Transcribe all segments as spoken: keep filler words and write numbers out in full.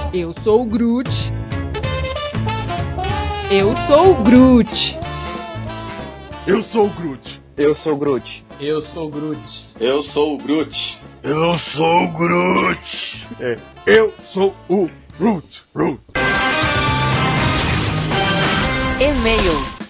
Eu sou o Groot. Eu sou o Groot. Eu sou o Groot. Eu sou o Groot. Eu sou o Groot. Eu sou o Groot. Eu sou o Groot. É, eu sou o Groot. Groot. E-mail.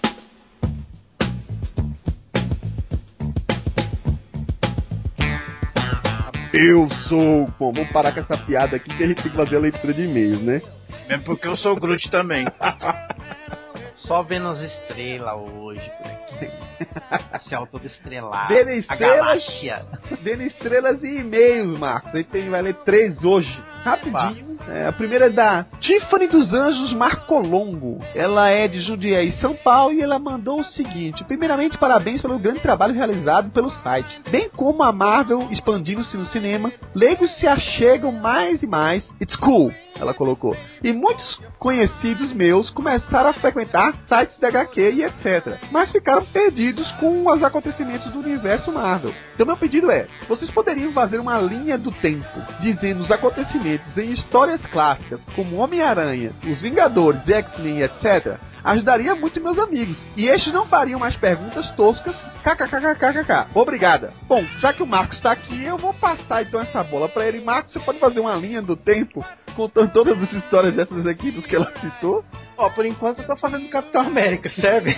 Eu sou... Bom, vamos parar com essa piada aqui que a gente tem que fazer a leitura de e-mails, né? Mesmo porque eu sou o Groot também. Só vendo as estrelas hoje por aqui. O céu todo estrelado. Vendo estrelas, a vendo estrelas e e-mails, Marcos. A gente tem, vai ler três hoje. Rapidinho. É, a primeira é da Tiffany dos Anjos Marcolombo. Ela é de Jundiaí, São Paulo, e ela mandou o seguinte: primeiramente, parabéns pelo grande trabalho realizado pelo site. Bem como a Marvel expandindo-se no cinema, leigos se achegam mais e mais. It's cool, ela colocou. E muitos conhecidos meus começaram a frequentar sites de H Q e etcétera. Mas ficaram perdidos com os acontecimentos do universo Marvel. Então meu pedido é, vocês poderiam fazer uma linha do tempo, dizendo os acontecimentos em histórias clássicas, como Homem-Aranha, Os Vingadores, X-Men, etcétera. Ajudaria muito meus amigos. E estes não fariam mais perguntas toscas. Kkkkkkk. Obrigada. Bom, já que o Marcos está aqui, eu vou passar então essa bola para ele. Marcos, você pode fazer uma linha do tempo contando todas as histórias dessas aqui dos que ela citou? Ó, oh, por enquanto eu tô fazendo Capitão América, serve?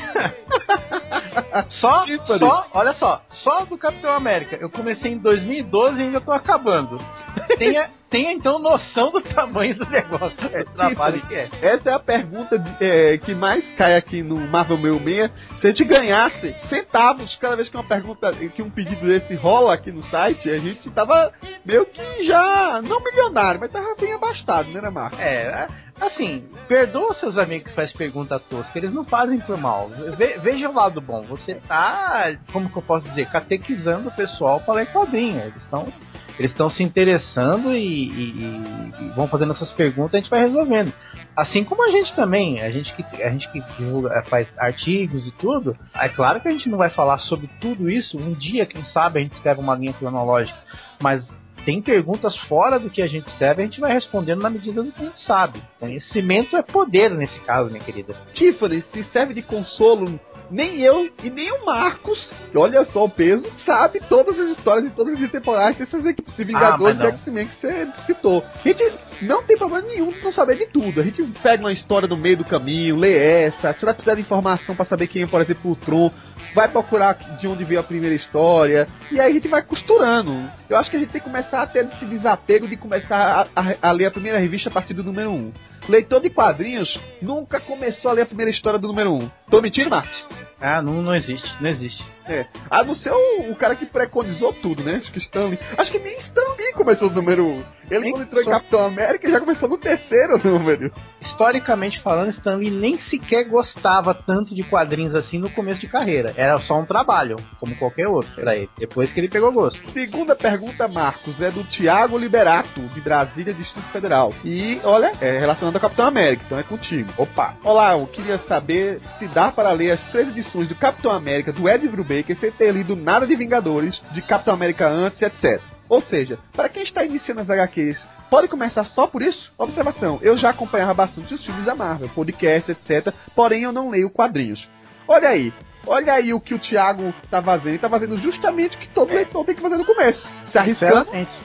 Só, Tiffany. só, olha só, só do Capitão América. Eu comecei em dois mil e doze e ainda tô acabando. Tenha, tenha então noção do tamanho do negócio, É, do trabalho Tiffany, que é. essa é a pergunta de, é, que mais cai aqui no Marvel sessenta e seis. Se a gente ganhasse centavos cada vez que uma pergunta, que um pedido desse rola aqui no site, a gente tava meio que já, não milionário, mas tava bem abastado, né, né, Marcos? É, assim, perdoa seus amigos que fazem pergunta tosca, eles não fazem por mal. Ve, veja o lado bom, você tá, como que eu posso dizer, catequizando o pessoal para ler quadrinho. Eles estão eles estão se interessando e, e, e vão fazendo essas perguntas, a gente vai resolvendo. Assim como a gente também, a gente que, a gente que divulga, faz artigos e tudo, é claro que a gente não vai falar sobre tudo isso. Um dia, quem sabe, a gente escreve uma linha cronológica, mas tem perguntas fora do que a gente escreve, a gente vai respondendo na medida do que a gente sabe. Conhecimento é poder nesse caso, minha querida. Tiffany, se serve de consolo, nem eu e nem o Marcos, que olha só o peso, sabe todas as histórias de todas as temporadas dessas equipes de Vingadores ah, e X-Men que você citou. A gente não tem problema nenhum de não saber de tudo. A gente pega uma história no meio do caminho, lê essa, se vai precisar de informação pra saber quem é, por exemplo, o Tron, vai procurar de onde veio a primeira história, e aí a gente vai costurando. Eu acho que a gente tem que começar a ter esse desapego de começar a, a, a ler a primeira revista a partir do número um. Leitor de quadrinhos nunca começou a ler a primeira história do número um. Tô mentindo, Marcos? Ah, não, não existe, não existe. É, a não ser o, o cara que preconizou tudo, né? Acho que Stan Lee. Acho que nem Stan Lee começou no número um. Ele, Nem quando entrou só... em Capitão América, já começou no terceiro número. Historicamente falando, Stan Lee nem sequer gostava tanto de quadrinhos assim no começo de carreira. Era só um trabalho, como qualquer outro pra ele. Depois que ele pegou gosto. Segunda pergunta, Marcos, é do Thiago Liberato, de Brasília, Distrito Federal. E, olha, é relacionado ao Capitão América, então é contigo. Opa! Olá, eu queria saber se dá para ler as três edições do Capitão América do Ed Brubaker sem ter lido nada de Vingadores, de Capitão América antes, etcétera. Ou seja, para quem está iniciando as H Qs, pode começar só por isso? Observação, eu já acompanhava bastante os filmes da Marvel, podcast, etcétera, porém eu não leio quadrinhos. Olha aí, olha aí o que o Thiago tá fazendo. Ele tá fazendo justamente o que todo leitor tem que fazer no começo. Se arriscando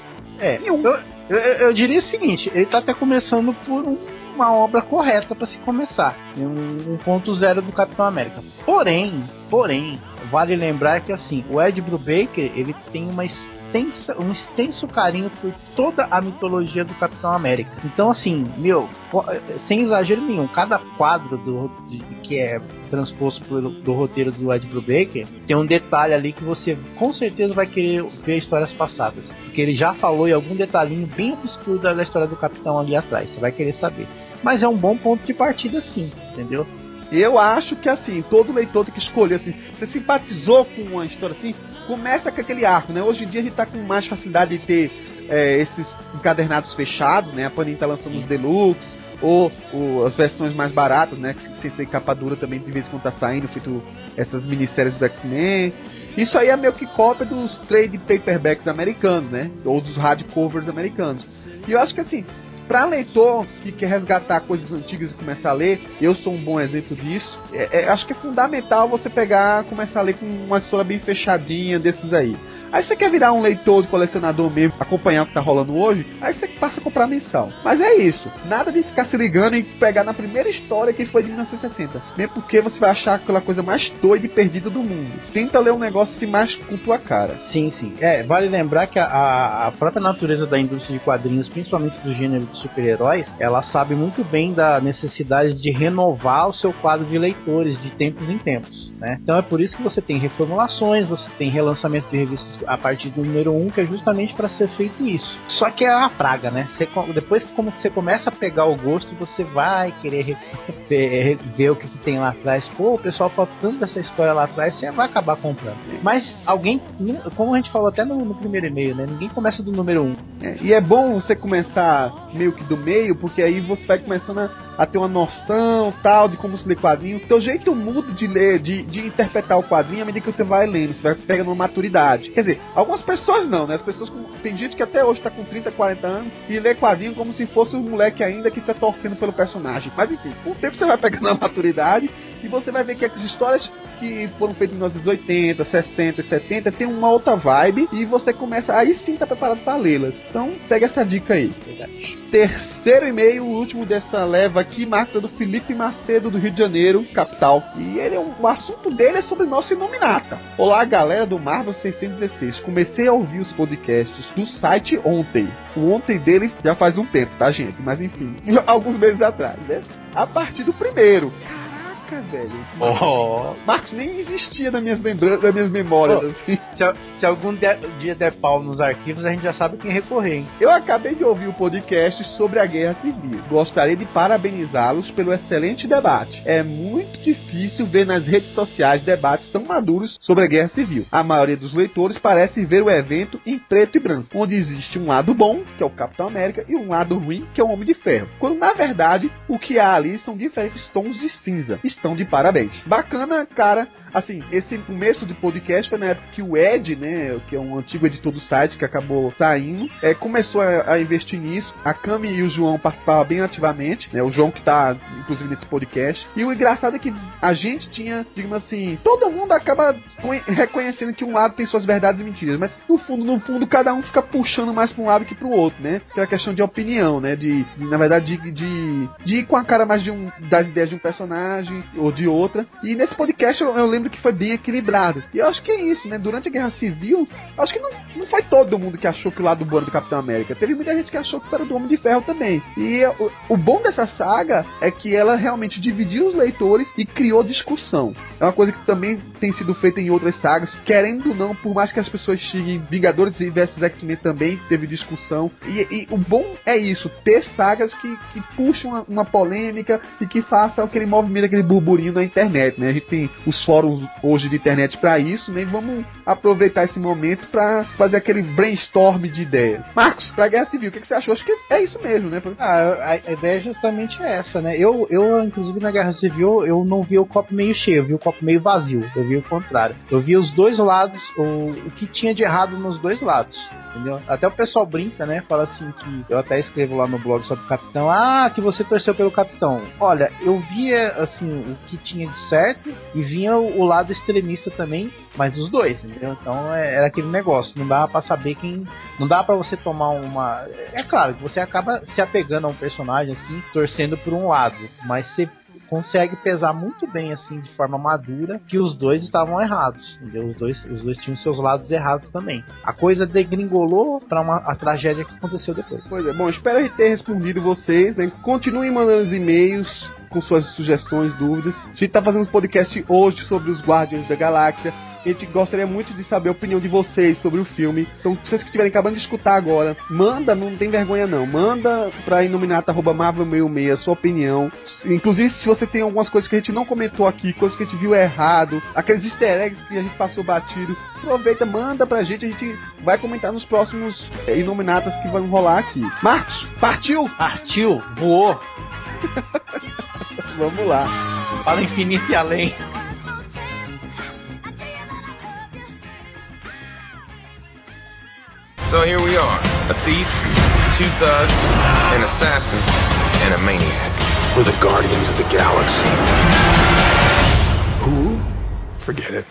é, em um. Eu, eu, eu diria o seguinte, ele tá até começando por um, uma obra correta para se começar. Um, um ponto zero do Capitão América. Porém, porém, vale lembrar que assim, o Ed Brubaker, ele tem uma extensa, um extenso carinho por toda a mitologia do Capitão América. Então assim, meu, sem exagero nenhum, cada quadro do, de, que é transposto pelo, do roteiro do Ed Brubaker tem um detalhe ali que você com certeza vai querer ver histórias passadas, porque ele já falou em algum detalhinho bem obscuro da história do Capitão ali atrás, você vai querer saber. Mas é um bom ponto de partida sim, entendeu? Eu acho que assim, todo leitor tem que escolher assim, você simpatizou com uma história assim, começa com aquele arco, né? Hoje em dia a gente tá com mais facilidade de ter é, esses encadernados fechados, né? A Panini tá lançando os deluxe, ou, ou as versões mais baratas, né? Sem ser capa dura também, de vez em quando tá saindo, feito essas minisséries dos X-Men. Isso aí é meio que cópia dos trade paperbacks americanos, né? Ou dos hardcovers americanos. E eu acho que assim, pra leitor que quer resgatar coisas antigas e começar a ler, eu sou um bom exemplo disso, é, é, acho que é fundamental você pegar, começar a ler com uma história bem fechadinha desses aí. Aí você quer virar um leitor de colecionador mesmo, acompanhar o que tá rolando hoje, aí você passa a comprar mensal. Mas é isso, nada de ficar se ligando e pegar na primeira história que foi de mil novecentos e sessenta. Mesmo porque você vai achar aquela coisa mais doida e perdida do mundo. Tenta ler um negócio assim mais com tua cara. Sim, sim. É, vale lembrar que a, a própria natureza da indústria de quadrinhos, principalmente do gênero de super-heróis, ela sabe muito bem da necessidade de renovar o seu quadro de leitores de tempos em tempos, né? Então é por isso que você tem reformulações, você tem relançamento de revistas a partir do número um, que é justamente para ser feito isso. Só que é uma praga, né? Você, depois que como você começa a pegar o gosto, você vai querer ver, ver o que, que tem lá atrás. Pô, o pessoal falou tanto dessa história lá atrás, você vai acabar comprando. Mas alguém, como a gente falou até no, no primeiro e-mail, né? Ninguém começa do número um. É, e é bom você começar meio que do meio, porque aí você vai começando a, a ter uma noção tal de como se lê quadrinho. Teu jeito muda de ler, de, de interpretar o quadrinho à medida que você vai lendo, você vai pegando uma maturidade. Quer dizer, algumas pessoas não, né? As pessoas com, tem gente que até hoje tá com trinta, quarenta anos e lê quadrinho como se fosse um moleque ainda que tá torcendo pelo personagem. Mas enfim, com o tempo você vai pegando a maturidade e você vai ver que as histórias que foram feitas em mil novecentos e oitenta, sessenta e setenta tem uma outra vibe e você começa, aí sim tá preparado para lê-las. Então pega essa dica aí. Verdade. Terceiro e-mail, o último dessa leva aqui, Marcos, é do Felipe Macedo, do Rio de Janeiro, capital. E ele, o assunto dele é sobre nossa Inominata. Olá, galera do Marvel seiscentos e dezesseis. Comecei a ouvir os podcasts do site ontem. O ontem dele já faz um tempo, tá, gente? Mas enfim, alguns meses atrás, né? A partir do primeiro. Caraca, velho. Oh. Marcos nem existia nas minhas lembranças, nas minhas memórias, oh, assim. Se, se algum de, dia der pau nos arquivos, a gente já sabe quem recorrer, hein? Eu acabei de ouvir o podcast sobre a Guerra Civil. Gostaria de parabenizá-los pelo excelente debate. É muito difícil ver nas redes sociais debates tão maduros sobre a Guerra Civil. A maioria dos leitores parece ver o evento em preto e branco, onde existe um lado bom, que é o Capitão América, e um lado ruim, que é o Homem de Ferro. Quando, na verdade, o que há ali são diferentes tons de cinza. Estão de parabéns. Bacana, cara. Assim, esse começo de podcast foi na época que o Ed, né, que é um antigo editor do site que acabou saindo, é, começou a, a investir nisso. A Cami e o João participavam bem ativamente, né, o João que tá, inclusive, nesse podcast. E o engraçado é que a gente tinha, digamos assim, todo mundo acaba reconhecendo que um lado tem suas verdades e mentiras, mas no fundo, no fundo, cada um fica puxando mais pra um lado que pro outro, né? Aquela questão de opinião, né, de, de na verdade, de, de, de ir com a cara mais de um, das ideias de um personagem ou de outra. E nesse podcast eu, eu lembro que foi bem equilibrado. E eu acho que é isso, né? Durante a Guerra Civil, acho que não, não foi todo mundo que achou que o lado bom era do Capitão América. Teve muita gente que achou que era do Homem de Ferro também. E o, o bom dessa saga é que ela realmente dividiu os leitores e criou discussão. É uma coisa que também tem sido feita em outras sagas. Querendo ou não, por mais que as pessoas xinguem, Vingadores versus X-Men também teve discussão. E, e o bom é isso, ter sagas que, que puxam uma, uma polêmica e que façam aquele movimento, aquele burburinho na internet, né? A gente tem os fóruns hoje de internet pra isso, né? E vamos aproveitar esse momento pra fazer aquele brainstorm de ideias. Marcos, pra Guerra Civil, o que, que você achou? Acho que é isso mesmo, né? Ah, a ideia é justamente essa, né? Eu, eu, inclusive, na Guerra Civil, eu não vi o copo meio cheio, eu vi o copo meio vazio, eu vi o contrário. Eu vi os dois lados, o, o que tinha de errado nos dois lados. Entendeu? Até o pessoal brinca, né? Fala assim que eu até escrevo lá no blog sobre o Capitão. Ah, que você torceu pelo Capitão. Olha, eu via assim o que tinha de certo e vinha o, o lado extremista também, mas dos dois, entendeu? Então é, era aquele negócio, não dava pra saber quem, não dava pra você tomar uma. É claro que você acaba se apegando a um personagem assim, torcendo por um lado, mas você consegue pesar muito bem, assim, de forma madura, que os dois estavam errados, entendeu? Os dois, os dois tinham seus lados errados também. A coisa degringolou para uma a tragédia que aconteceu depois. Pois é, bom, espero ter respondido vocês, né? Continuem mandando os e-mails com suas sugestões, dúvidas. A gente tá fazendo um podcast hoje sobre os Guardiões da Galáxia. A gente gostaria muito de saber a opinião de vocês sobre o filme. Então, vocês que estiverem acabando de escutar agora, manda, não tem vergonha não, manda pra inominata arroba marvel sessenta e seis a sua opinião. Inclusive, se você tem algumas coisas que a gente não comentou aqui, coisas que a gente viu errado, aqueles easter eggs que a gente passou batido, aproveita, manda pra gente, a gente vai comentar nos próximos é, inominatas que vão rolar aqui. Marcos, partiu? Partiu, voou. Vamos lá. Para o infinito e além. So here we are, A thief, two thugs, an assassin, and a maniac. We're the Guardians of the Galaxy. Who? Forget it.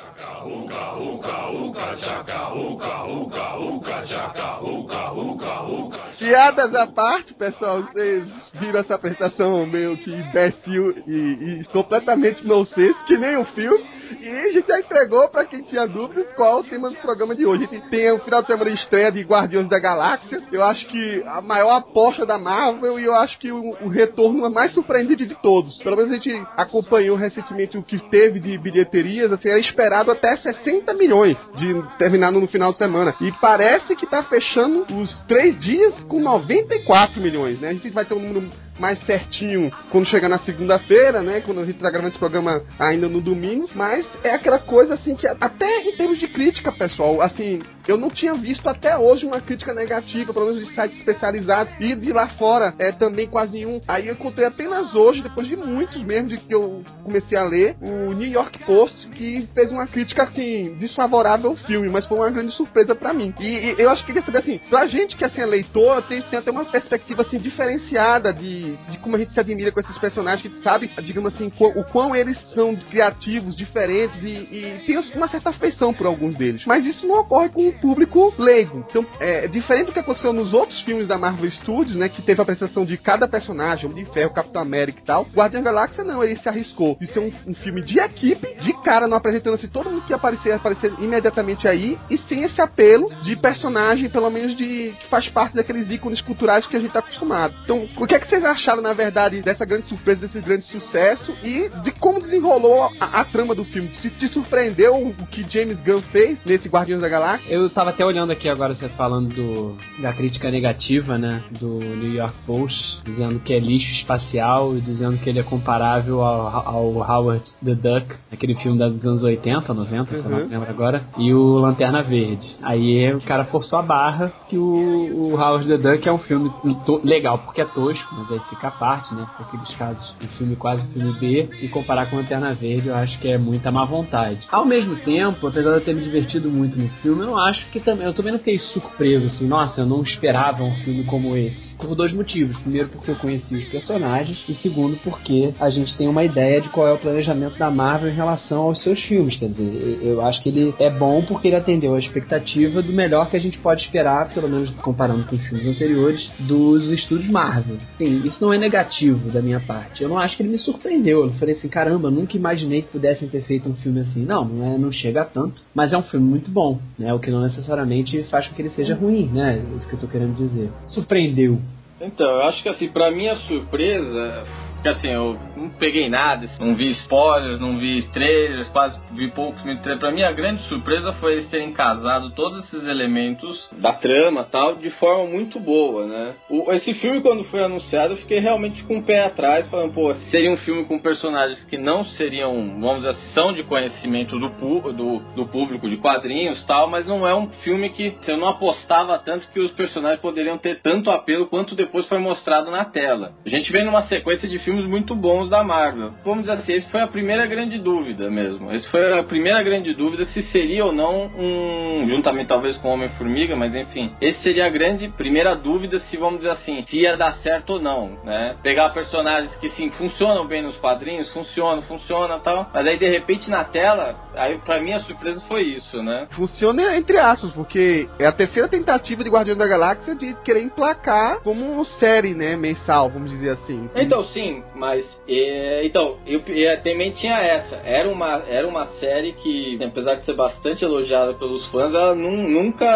Piadas à parte, pessoal, vocês viram essa apresentação meio que imbecil e, e completamente nonsense, que nem o filme. E a gente já entregou pra quem tinha dúvidas qual o tema do programa de hoje. A gente tem o final de semana de estreia de Guardiões da Galáxia. Eu acho que a maior aposta da Marvel e eu acho que o, o retorno mais surpreendente de todos. Pelo menos a gente acompanhou recentemente o que teve de bilheterias, assim, era esperado até sessenta milhões de terminar no final de semana. E parece que tá fechando os três dias com noventa e quatro milhões, né? A gente vai ter um número mais certinho quando chegar na segunda-feira, né? Quando a gente tá gravando esse programa ainda no domingo. Mas é aquela coisa assim que até em termos de crítica, pessoal, assim, eu não tinha visto até hoje uma crítica negativa, pelo menos de sites especializados, e de lá fora é também quase nenhum. Aí eu encontrei apenas hoje, depois de muitos mesmo, de que eu comecei a ler, o New York Post, que fez uma crítica assim, desfavorável ao filme, mas foi uma grande surpresa pra mim. E, e eu acho que queria saber assim, pra gente que assim é leitor, tem, tem até uma perspectiva assim diferenciada de, de como a gente se admira com esses personagens, que a gente sabe, digamos assim, o quão eles são criativos, diferentes, e, e tem uma certa afeição por alguns deles. Mas isso não ocorre com o público leigo. Então, é diferente do que aconteceu nos outros filmes da Marvel Studios, né, que teve a apresentação de cada personagem, Homem de Ferro, Capitão América e tal. Guardião da Galáxia não, ele se arriscou de ser um, um filme de equipe, de cara, não apresentando assim todo mundo que ia aparecer, aparecer imediatamente aí, e sem esse apelo de personagem, pelo menos de que faz parte daqueles ícones culturais que a gente tá acostumado. Então, o que é que vocês acharam, na verdade, dessa grande surpresa, desse grande sucesso, e de como desenrolou a, a trama do filme? Se te surpreendeu o que James Gunn fez nesse Guardiões da Galáxia? Eu tava até olhando aqui agora, você falando do, da crítica negativa, né, do New York Post, dizendo que é lixo espacial, dizendo que ele é comparável ao, ao Howard the Duck, aquele filme dos anos oitenta, noventa, uhum. Sei lá, não lembro agora, e o Lanterna Verde. Aí o cara forçou a barra que o, o Howard the Duck é um filme to- legal porque é tosco, mas aí fica a parte, né, fica aqueles casos de filme quase filme B, e comparar com Lanterna Verde eu acho que é muita má vontade. Ao mesmo tempo, apesar de eu ter me divertido muito no filme, eu não acho que também, eu também não fiquei surpreso, assim, nossa, eu não esperava um filme como esse. Por dois motivos. Primeiro, porque eu conheci os personagens, e segundo, porque a gente tem uma ideia de qual é o planejamento da Marvel em relação aos seus filmes. Quer dizer, eu acho que ele é bom porque ele atendeu a expectativa do melhor que a gente pode esperar, pelo menos comparando com os filmes anteriores, dos estúdios Marvel. Sim, isso não é negativo da minha parte. Eu não acho que ele me surpreendeu. Eu falei assim, caramba, nunca imaginei que pudessem ter feito um filme assim. Não, não, é, não chega a tanto, mas é um filme muito bom, né? O que não necessariamente faz com que ele seja ruim, né? É isso que eu tô querendo dizer. Surpreendeu. Então, eu acho que assim, pra minha surpresa, que assim, eu não peguei nada, não vi spoilers, não vi trailers, quase vi poucos trailers. Pra mim, a grande surpresa foi eles terem casado todos esses elementos da trama e tal, de forma muito boa, né? O, esse filme, quando foi anunciado, eu fiquei realmente com o pé atrás, falando, pô, seria um filme com personagens que não seriam, vamos dizer assim, são de conhecimento do, do, do público, de quadrinhos e tal, mas não é um filme que eu não apostava tanto que os personagens poderiam ter tanto apelo quanto depois foi mostrado na tela. A gente vem numa sequência de filmes muito bons da Marvel. Vamos dizer assim, esse foi a primeira grande dúvida mesmo. Esse foi a primeira grande dúvida se seria ou não um, juntamente talvez com o Homem-Formiga, mas enfim, esse seria a grande primeira dúvida se, vamos dizer assim, se ia dar certo ou não, né? Pegar personagens que sim, funcionam bem nos quadrinhos, funcionam, funcionam e tal, mas aí de repente na tela, aí pra mim a surpresa foi isso, né? Funciona entre aspas, porque é a terceira tentativa de Guardião da Galáxia de querer emplacar como série, né, mensal, vamos dizer assim. Então, sim, mas é, então, eu, eu também tinha essa. Era uma, era uma série que, apesar de ser bastante elogiada pelos fãs, ela num,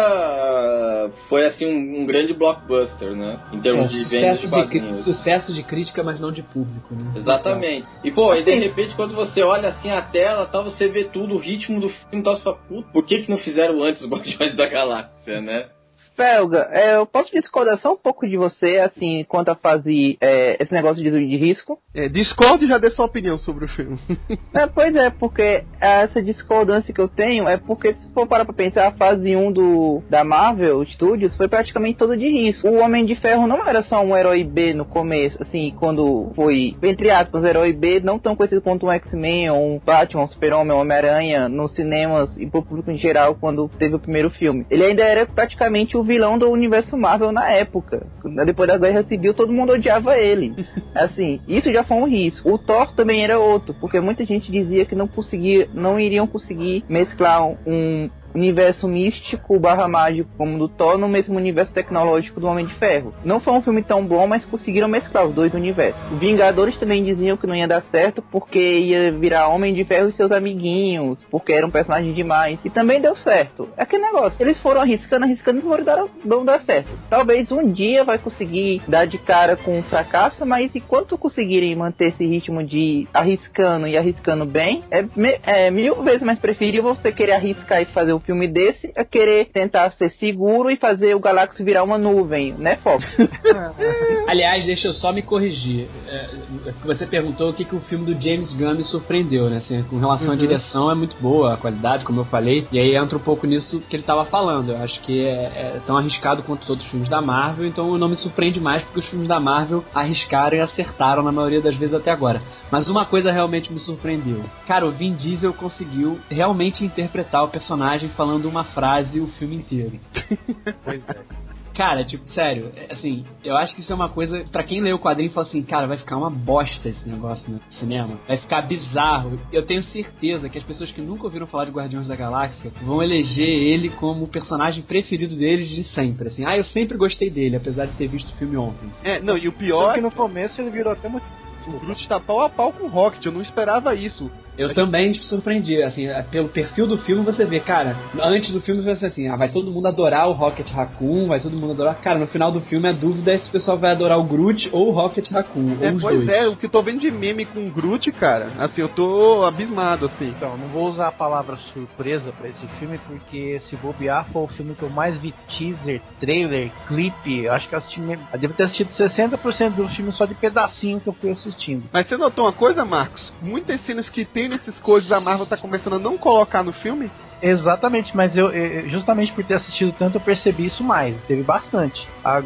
nunca foi assim um, um grande blockbuster, né? Em termos é, de vendas de quadrinhos. De, sucesso de crítica, mas não de público, né? Exatamente. E pô, e de repente quando você olha assim a tela, tal, você vê tudo, o ritmo do filme, tal, você fala, puta, por que que não fizeram antes os Guardiões da Galáxia, né? Felga, é, eu posso discordar só um pouco de você, assim, quanto a fazer é, esse negócio de, de risco? É, discorde e já dê sua opinião sobre o filme. É, pois é, porque essa discordância que eu tenho é porque, se for parar pra pensar, a fase um do, da Marvel Studios foi praticamente toda de risco. O Homem de Ferro não era só um herói B no começo, assim, quando foi, entre aspas, herói B, não tão conhecido quanto um X-Men, ou um Batman, um Super-Homem, um Homem-Aranha, nos cinemas e pro público em geral, quando teve o primeiro filme. Ele ainda era praticamente o o vilão do universo Marvel na época. Depois da Guerra Civil, todo mundo odiava ele. Assim, isso já foi um risco. O Thor também era outro, porque muita gente dizia que não conseguia, não iriam conseguir mesclar um universo místico barra mágico como do Thor no mesmo universo tecnológico do Homem de Ferro. Não foi um filme tão bom, mas conseguiram mesclar os dois universos. Vingadores também diziam que não ia dar certo porque ia virar Homem de Ferro e seus amiguinhos, porque era um personagem demais. E também deu certo. É aquele negócio, eles foram arriscando, arriscando e foram dar, não dar certo. Talvez um dia vai conseguir dar de cara com um fracasso, mas enquanto conseguirem manter esse ritmo de arriscando e arriscando bem, é, é mil vezes mais preferível você querer arriscar e fazer o filme desse é querer tentar ser seguro e fazer o Galactus virar uma nuvem, né, Fox? Aliás, deixa eu só me corrigir. É, você perguntou o que, que o filme do James Gunn me surpreendeu, né? Assim, com relação uhum. à direção é muito boa, a qualidade, como eu falei, e aí entra um pouco nisso que ele estava falando. Eu acho que é, é tão arriscado quanto os outros filmes da Marvel, então não me surpreende mais porque os filmes da Marvel arriscaram e acertaram na maioria das vezes até agora. Mas uma coisa realmente me surpreendeu. Cara, o Vin Diesel conseguiu realmente interpretar o personagem falando uma frase o filme inteiro. Pois é. Cara, tipo, sério, assim, eu acho que isso é uma coisa, pra quem lê o quadrinho fala assim, cara, vai ficar uma bosta esse negócio no cinema, vai ficar bizarro. Eu tenho certeza que as pessoas que nunca ouviram falar de Guardiões da Galáxia vão eleger ele como o personagem preferido deles de sempre, assim, ah, eu sempre gostei dele, apesar de ter visto o filme ontem. É, não, e o pior é que no começo ele virou até muito... O Groot tá pau a pau com o Rocket, eu não esperava isso. Eu a também gente... me surpreendi, assim, pelo perfil do filme você vê, cara, antes do filme você vê assim, ah, vai todo mundo adorar o Rocket Raccoon, vai todo mundo adorar, cara, no final do filme a dúvida é se o pessoal vai adorar o Groot ou o Rocket Raccoon, é, ou os pois dois. É, o que eu tô vendo de meme com o Groot, cara, assim, eu tô abismado, assim. Então, não vou usar a palavra surpresa pra esse filme, porque se bobear foi o filme que eu mais vi teaser, trailer, clipe, acho que eu assisti, eu devo ter assistido sessenta por cento do filme só de pedacinho que eu fui assistindo. Mas você notou uma coisa, Marcos? Muitas cenas que tem nesses coisas a Marvel tá começando a não colocar no filme? Exatamente, mas eu, eu justamente por ter assistido tanto eu percebi isso mais, teve bastante.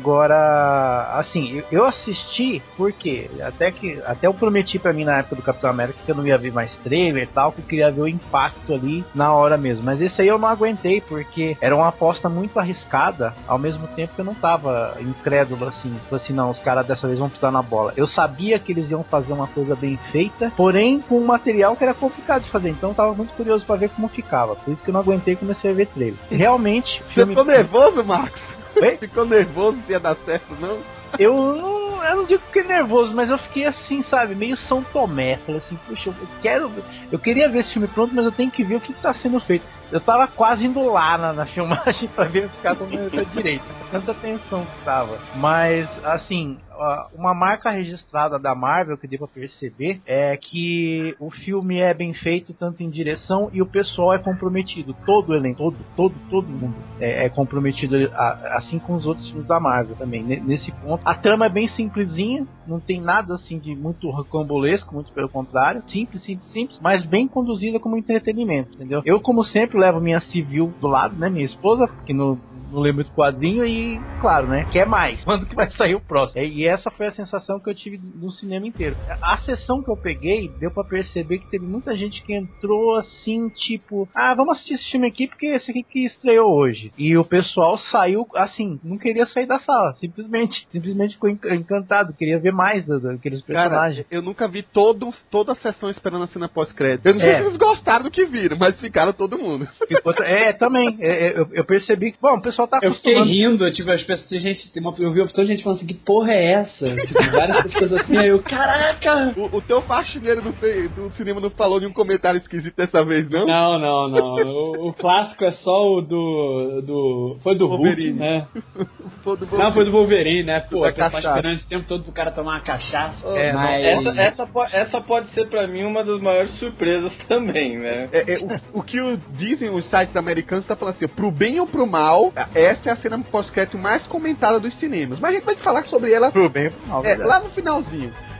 Agora, assim, eu, eu assisti porque até que até eu prometi pra mim na época do Capitão América que eu não ia ver mais trailer e tal, que eu queria ver o impacto ali na hora mesmo. Mas esse aí eu não aguentei porque era uma aposta muito arriscada, ao mesmo tempo que eu não tava incrédulo assim, assim não, os caras dessa vez vão pisar na bola. Eu sabia que eles iam fazer uma coisa bem feita, porém com um material que era complicado de fazer, então eu tava muito curioso pra ver como ficava. Por isso que eu não aguentei e comecei a ver trailer. Realmente, Você filme... ficou nervoso, Marcos? Oi? Ficou nervoso se ia dar certo, não? Eu não, eu não digo que fiquei nervoso, mas eu fiquei assim, sabe, meio São Tomé. Falei assim, puxa, eu quero, eu queria ver esse filme pronto, mas eu tenho que ver o que está sendo feito. Eu tava quase indo lá na, na filmagem pra ver se ficava da direita. Tanta tensão que tava. Mas, assim, uma marca registrada da Marvel que deu pra perceber é que o filme é bem feito, tanto em direção, e o pessoal é comprometido. Todo o elenco, todo, todo, todo mundo é, é comprometido, assim como os outros filmes da Marvel também. Nesse ponto, a trama é bem simplesinha, não tem nada assim de muito rocambolesco, muito pelo contrário. Simples, simples, simples, mas bem conduzida como entretenimento, entendeu? Eu, como sempre, levo minha civil do lado, né, minha esposa, que não, não lê muito quadrinho e, claro, né, quer mais. Quando que vai sair o próximo? E essa foi a sensação que eu tive no cinema inteiro. A sessão que eu peguei, deu pra perceber que teve muita gente que entrou assim, tipo, ah, vamos assistir esse filme aqui porque esse aqui que estreou hoje. E o pessoal saiu, assim, não queria sair da sala, simplesmente. Simplesmente ficou encantado, queria ver mais daqueles personagens. Cara, eu nunca vi todo, toda a sessão esperando a cena pós-crédito. Eu não sei é. se eles gostaram do que viram, mas ficaram todo mundo. É, também. É, eu, eu percebi que, bom, o pessoal tá acostumado. Eu fiquei rindo, tipo, as pessoas, gente, eu vi a opção de gente falando assim, que porra é essa? Tipo, várias pessoas assim, aí eu, caraca! O, o teu faxineiro do, do cinema não falou de um comentário esquisito dessa vez, não? Não, não, não. O, o clássico é só o do... do foi do Wolverine, Hulk, né? Foi do não, foi do Wolverine, né? Pô, eu tô cachaça. esperando esse tempo todo pro cara tomar uma cachaça. É, mas... essa, essa, essa pode ser pra mim uma das maiores surpresas também, né? É, é, o, o que o, dizem os sites americanos tá falando assim, pro bem ou pro mal, essa é a cena pós-crédito mais comentada dos cinemas. Mas a gente vai falar sobre ela pro bem ou pro mal, é, lá no finalzinho.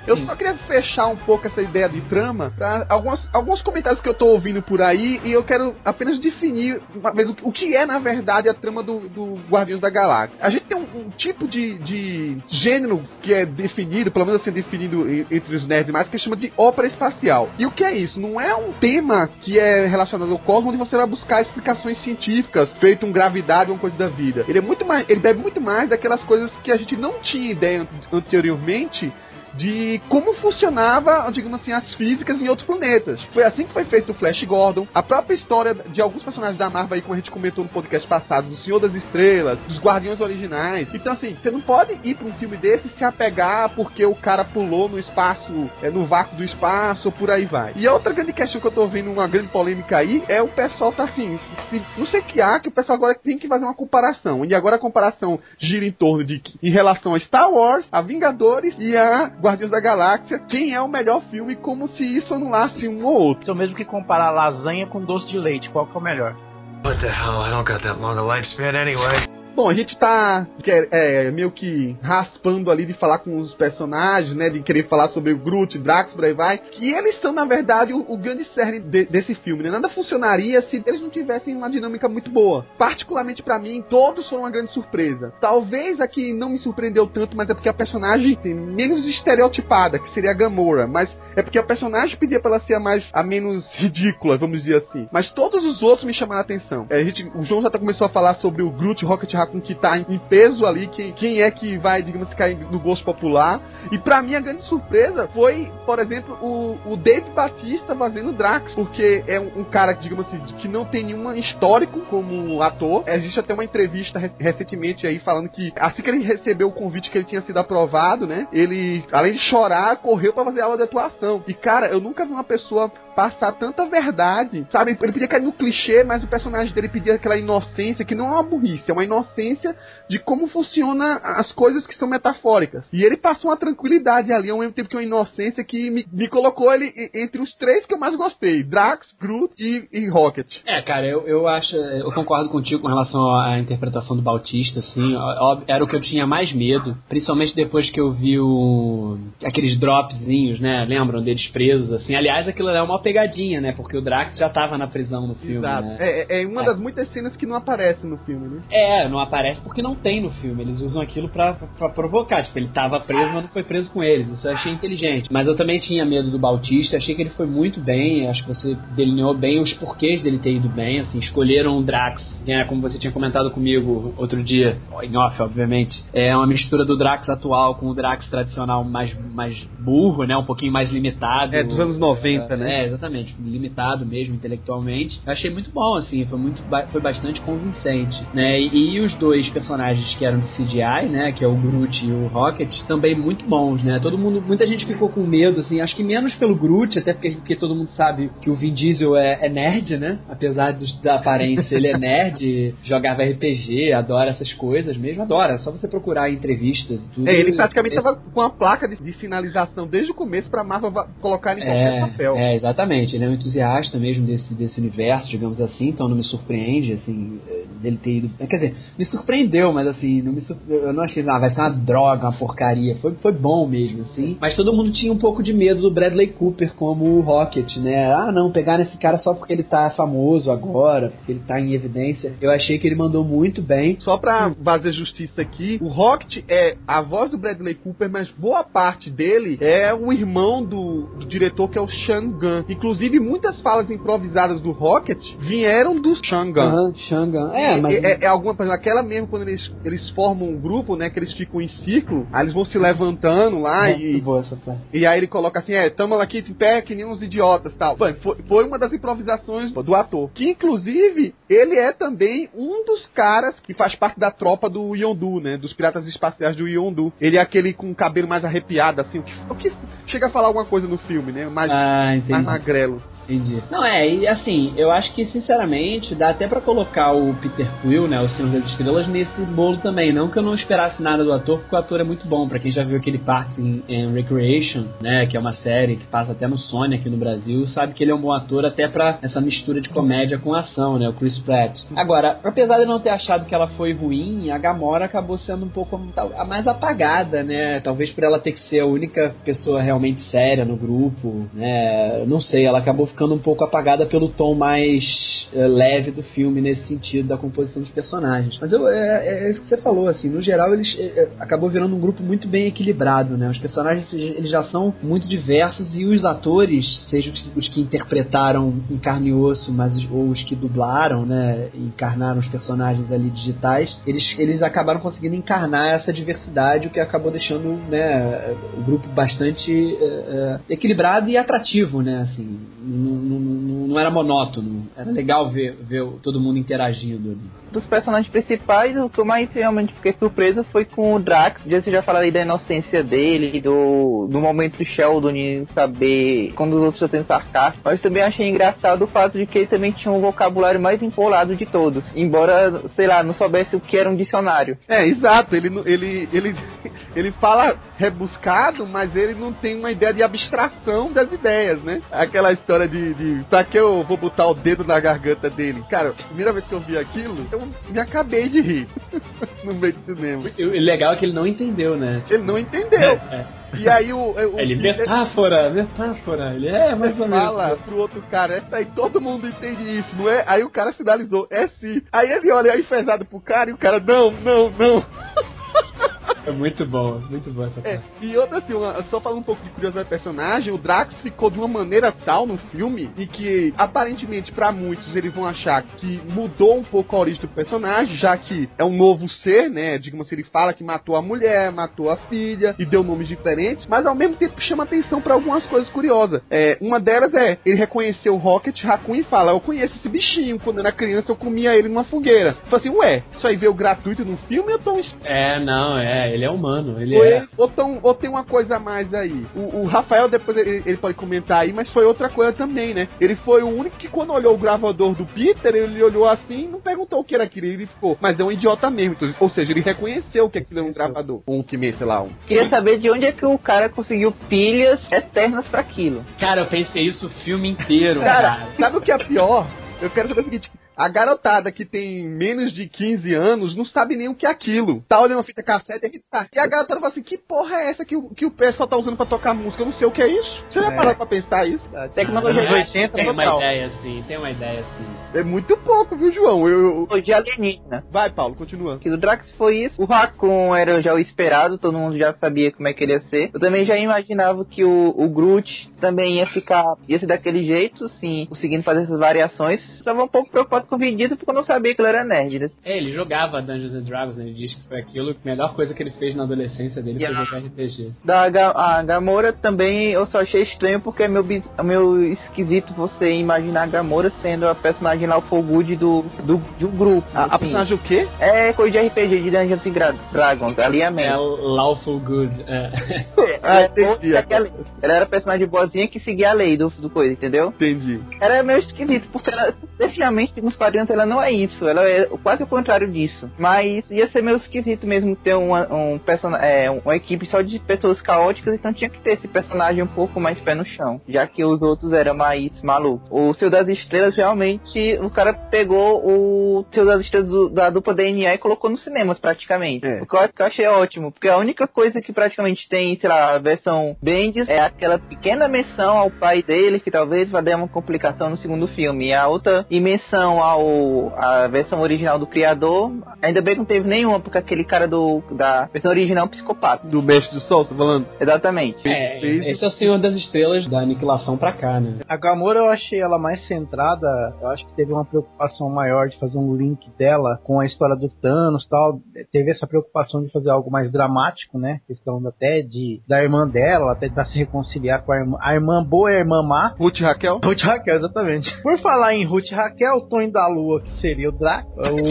Eu só queria fechar um pouco essa ideia de trama pra algumas, alguns comentários que eu tô ouvindo por aí, e eu quero apenas definir uma vez o, o que é, na verdade, a trama do, do Guardiões da Galáxia. A gente tem um, um tipo de, de gênero que é definido, pelo menos assim, definido entre os nerds mais, que chama de ópera espacial. E o que é isso? Não é um tema que é relacionado ao cosmos onde você vai buscar explicações científicas, feito um gravidade ou uma coisa da vida. Ele é muito mais, ele bebe muito mais daquelas coisas que a gente não tinha ideia anteriormente de como funcionava, digamos assim, as físicas em outros planetas. Foi assim que foi feito o Flash Gordon, a própria história de alguns personagens da Marvel aí, como a gente comentou no podcast passado, do Senhor das Estrelas, dos Guardiões originais. Então assim, você não pode ir pra um filme desse e se apegar porque o cara pulou no espaço, é, no vácuo do espaço, ou por aí vai. E a outra grande questão que eu tô vendo, uma grande polêmica aí, é o pessoal tá assim, se, não sei o que há, que o pessoal agora tem que fazer uma comparação. E agora a comparação gira em torno de, em relação a Star Wars, a Vingadores e a Guardiões da Galáxia, quem é o melhor filme, como se isso anulasse um ou outro. Isso é o mesmo que comparar lasanha com doce de leite, qual que é o melhor? What the hell? I don't got that long a lifespan anyway. Bom, a gente tá é, meio que raspando ali de falar com os personagens, né, de querer falar sobre o Groot, Drax, por aí vai, que eles são, na verdade, o, o grande cerne de, desse filme, né? Nada funcionaria se eles não tivessem uma dinâmica muito boa. Particularmente pra mim, todos foram uma grande surpresa. Talvez a que não me surpreendeu tanto, mas é porque a personagem tem menos estereotipada, que seria a Gamora, mas é porque a personagem pedia pra ela ser a, mais, a menos ridícula, vamos dizer assim. Mas todos os outros me chamaram a atenção. É, a gente, o João já tá, começou a falar sobre o Groot, Rocket Raccoon, que tá em peso ali, quem, quem é que vai, digamos, cair no gosto popular. E pra mim a grande surpresa foi, por exemplo, o, o Dave Bautista fazendo Drax, porque é um, um cara, digamos assim, que não tem nenhum histórico como ator. Existe até uma entrevista recentemente aí falando que assim que ele recebeu o convite, que ele tinha sido aprovado, né, ele, além de chorar, correu pra fazer aula de atuação. E cara, eu nunca vi uma pessoa passar tanta verdade, sabe? Ele podia cair no clichê, mas o personagem dele pedia aquela inocência, que não é uma burrice, é uma inocência de como funciona as coisas que são metafóricas. E ele passou uma tranquilidade ali, ao mesmo tempo que uma inocência que me, me colocou ele entre os três que eu mais gostei: Drax, Groot e, e Rocket. É, cara, eu, eu acho, eu concordo contigo com relação à interpretação do Bautista, assim, ó, era o que eu tinha mais medo, principalmente depois que eu vi o, aqueles dropzinhos, né, lembram deles presos, assim. Aliás, aquilo é uma pegadinha, né? Porque o Drax já tava na prisão no filme. Exato. Né? É, é uma é. das muitas cenas que não aparece no filme, né? É, não aparece porque não tem no filme. Eles usam aquilo pra, pra provocar. Tipo, ele tava preso, mas não foi preso com eles. Isso eu achei inteligente. Mas eu também tinha medo do Bautista. Achei que ele foi muito bem. Acho que você delineou bem os porquês dele ter ido bem. Assim, escolheram o Drax, né? Como você tinha comentado comigo outro dia, em off, obviamente. É uma mistura do Drax atual com o Drax tradicional mais, mais burro, né? Um pouquinho mais limitado. É, dos anos noventa, é, né? É, exatamente, limitado mesmo intelectualmente. Eu achei muito bom, assim, foi muito, foi bastante convincente, né? E, e os dois personagens que eram de C G I, né, que é o Groot e o Rocket, também muito bons, né? Todo mundo, muita gente ficou com medo, assim, acho que menos pelo Groot, até porque, porque todo mundo sabe que o Vin Diesel é, é nerd, né? Apesar dos, da aparência, ele é nerd, jogava R P G, adora essas coisas mesmo, adora, é só você procurar em entrevistas e tudo. É, ele praticamente estava com a placa de, de finalização desde o começo pra Marvel colocar ele em qualquer é, papel. É, exatamente, ele é um entusiasta mesmo desse, desse universo, digamos assim, então não me surpreende, assim, dele ter ido... Quer dizer, me surpreendeu, mas assim, não me surpre... eu não achei, ah, vai ser uma droga, uma porcaria, foi, foi bom mesmo, assim, mas todo mundo tinha um pouco de medo do Bradley Cooper como o Rocket, né, ah não, pegar nesse cara só porque ele tá famoso agora, porque ele tá em evidência. Eu achei que ele mandou muito bem. Só pra fazer justiça aqui, o Rocket é a voz do Bradley Cooper, mas boa parte dele é o irmão do, do diretor, que é o Sean Gunn. Inclusive, muitas falas improvisadas do Rocket vieram do Sean Gunn. Aham, Sean Gunn. É, mas... É, é, é alguma coisa, aquela mesmo, quando eles, eles formam um grupo, né, que eles ficam em círculo, aí eles vão se levantando lá é, e... boa essa parte. E aí ele coloca assim, é, tamo aqui em pé que nem uns idiotas e tal. Bom, foi, foi uma das improvisações do ator. Que, inclusive, ele é também um dos caras que faz parte da tropa do Yondu, né, dos piratas espaciais do Yondu. Ele é aquele com o cabelo mais arrepiado, assim, o que, o que chega a falar alguma coisa no filme, né, mais, ah, mais, magrelo. Entendi. Não, é, e assim, eu acho que, sinceramente, dá até pra colocar o Peter Quill, né, o Senhor das Estrelas, nesse bolo também. Não que eu não esperasse nada do ator, porque o ator é muito bom. Pra quem já viu aquele Parks and Recreation, né, que é uma série que passa até no Sony aqui no Brasil, sabe que ele é um bom ator até pra essa mistura de comédia com ação, né, o Chris Pratt. Agora, apesar de eu não ter achado que ela foi ruim, a Gamora acabou sendo um pouco a mais apagada, né, talvez por ela ter que ser a única pessoa realmente séria no grupo, né, não sei, ela acabou ficando um pouco apagada pelo tom mais é, leve do filme nesse sentido da composição dos personagens. Mas eu, é, é isso que você falou, assim, no geral eles é, acabou virando um grupo muito bem equilibrado, né? Os personagens eles já são muito diversos e os atores, sejam os que interpretaram em carne e osso, mas ou os que dublaram, né, encarnaram os personagens ali digitais, eles, eles acabaram conseguindo encarnar essa diversidade, o que acabou deixando, né, o grupo bastante é, é, equilibrado e atrativo, né, assim. Não, não, não, não era monótono. Era legal ver, ver todo mundo interagindo ali. Dos personagens principais, o que eu mais realmente fiquei surpreso foi com o Drax. Já você já falou aí da inocência dele, do, do momento do Sheldon em saber quando os outros estão sendo sarcásticos. Mas também achei engraçado o fato de que ele também tinha um vocabulário mais empolado de todos. Embora, sei lá, não soubesse o que era um dicionário. É, exato. Ele, ele, ele, ele fala rebuscado, mas ele não tem uma ideia de abstração das ideias, né? Aquela história de, de pra que eu vou botar o dedo na garganta dele? Cara, a primeira vez que eu vi aquilo, eu me acabei de rir no meio do cinema. O legal é que ele não entendeu, né? Ele não entendeu. É, é. E aí o... o ele, Peter, metáfora, metáfora. Ele é mais ou menos. Fala pro outro cara, é, aí todo mundo entende isso, não é? Aí o cara sinalizou, é sim. Aí ele olha aí enfesado pro cara e o cara, não, não, não. É muito bom, muito bom essa parte. É, e outra assim, uma, só falando um pouco de curiosidade do personagem, o Drax ficou de uma maneira tal no filme e que, aparentemente, pra muitos, eles vão achar que mudou um pouco a origem do personagem, já que é um novo ser, né? Digamos assim, ele fala que matou a mulher, matou a filha e deu nomes diferentes, mas ao mesmo tempo chama atenção pra algumas coisas curiosas. É, uma delas é, ele reconheceu o Rocket Raccoon e fala, eu conheço esse bichinho, quando eu era criança eu comia ele numa fogueira. Fala assim, ué, isso aí veio gratuito no filme ou tão... É, não, é, ele é humano, ele ou, é. ele, ou, tão, ou tem uma coisa a mais aí. O, o Rafael, depois ele, ele pode comentar aí, mas foi outra coisa também, né? Ele foi o único que quando olhou o gravador do Peter, ele olhou assim e não perguntou o que era aquilo. Ele ficou, mas é um idiota mesmo. Então, ou seja, ele reconheceu que aquilo era um gravador. Um que me, sei lá, um. Queria saber de onde é que o cara conseguiu pilhas externas pra aquilo. Cara, eu pensei isso o filme inteiro, cara. cara. Sabe o que é pior? Eu quero saber o seguinte... A garotada que tem menos de quinze anos não sabe nem o que é aquilo. Tá olhando a fita cassete e tá. E a garotada fala assim, que porra é essa que o, que o pessoal tá usando pra tocar música? Eu não sei o que é isso. Você já é. parou pra pensar isso? A tecnologia ah, oitenta tem uma total. ideia assim, tem uma ideia assim. É muito pouco, viu, João? Eu... Foi de alienígena. Vai, Paulo, continua. Que do Drax foi isso. O Raccoon era já o esperado, todo mundo já sabia como é que ele ia ser. Eu também já imaginava que o, o Groot também ia ficar, ia ser daquele jeito, sim, conseguindo fazer essas variações. Estava um pouco preocupado com o Vegeta porque eu não sabia que ele era nerd, né? É, ele jogava Dungeons and Dragons, né? Ele diz que foi aquilo, a melhor coisa que ele fez na adolescência dele yeah. foi jogar R P G. Da a Gamora também eu só achei estranho porque é meu, é meu esquisito você imaginar a Gamora sendo a personagem lá, o Fogood do, do, de um grupo. A, assim. a personagem o quê? É coisa de R P G, de Dungeons and Dragons, alinhamento. É o Lawful Good. É. ah, entendi. Ela era a personagem boazinha que seguia a lei do, do coisa, entendeu? Entendi. Era meio esquisito, porque ela, definitivamente, nos quadrinhos ela não é isso, ela é quase o contrário disso. Mas ia ser meio esquisito mesmo ter uma, um person... é, uma equipe só de pessoas caóticas, então tinha que ter esse personagem um pouco mais pé no chão, já que os outros eram mais malucos. O Senhor das Estrelas, realmente, o cara pegou o Senhor das Estrelas do, da dupla D N A e colocou nos cinemas, praticamente. É. O que eu, que eu achei ótimo, porque a única coisa que praticamente tem, sei lá, a versão Bendis é aquela pequena menção ao pai dele, que talvez vá dar uma complicação no segundo filme, e a outra menção ao a versão original do criador, ainda bem que não teve nenhuma, porque aquele cara do, da versão original é um psicopata. Do Mestre do Sol, você tá falando? Exatamente. É, esse é o Senhor das Estrelas da aniquilação pra cá, né? A Gamora eu achei ela mais centrada, eu acho que teve uma preocupação maior de fazer um link dela com a história do Thanos e tal, teve essa preocupação de fazer algo mais dramático, né? Questão até de, da irmã dela, até tentar se reconciliar com a irmã, a irmã boa e a irmã má. Ruth e Raquel? Ruth e Raquel, exatamente. Por falar em Ruth e Raquel, tô indo da lua, que seria o Drax.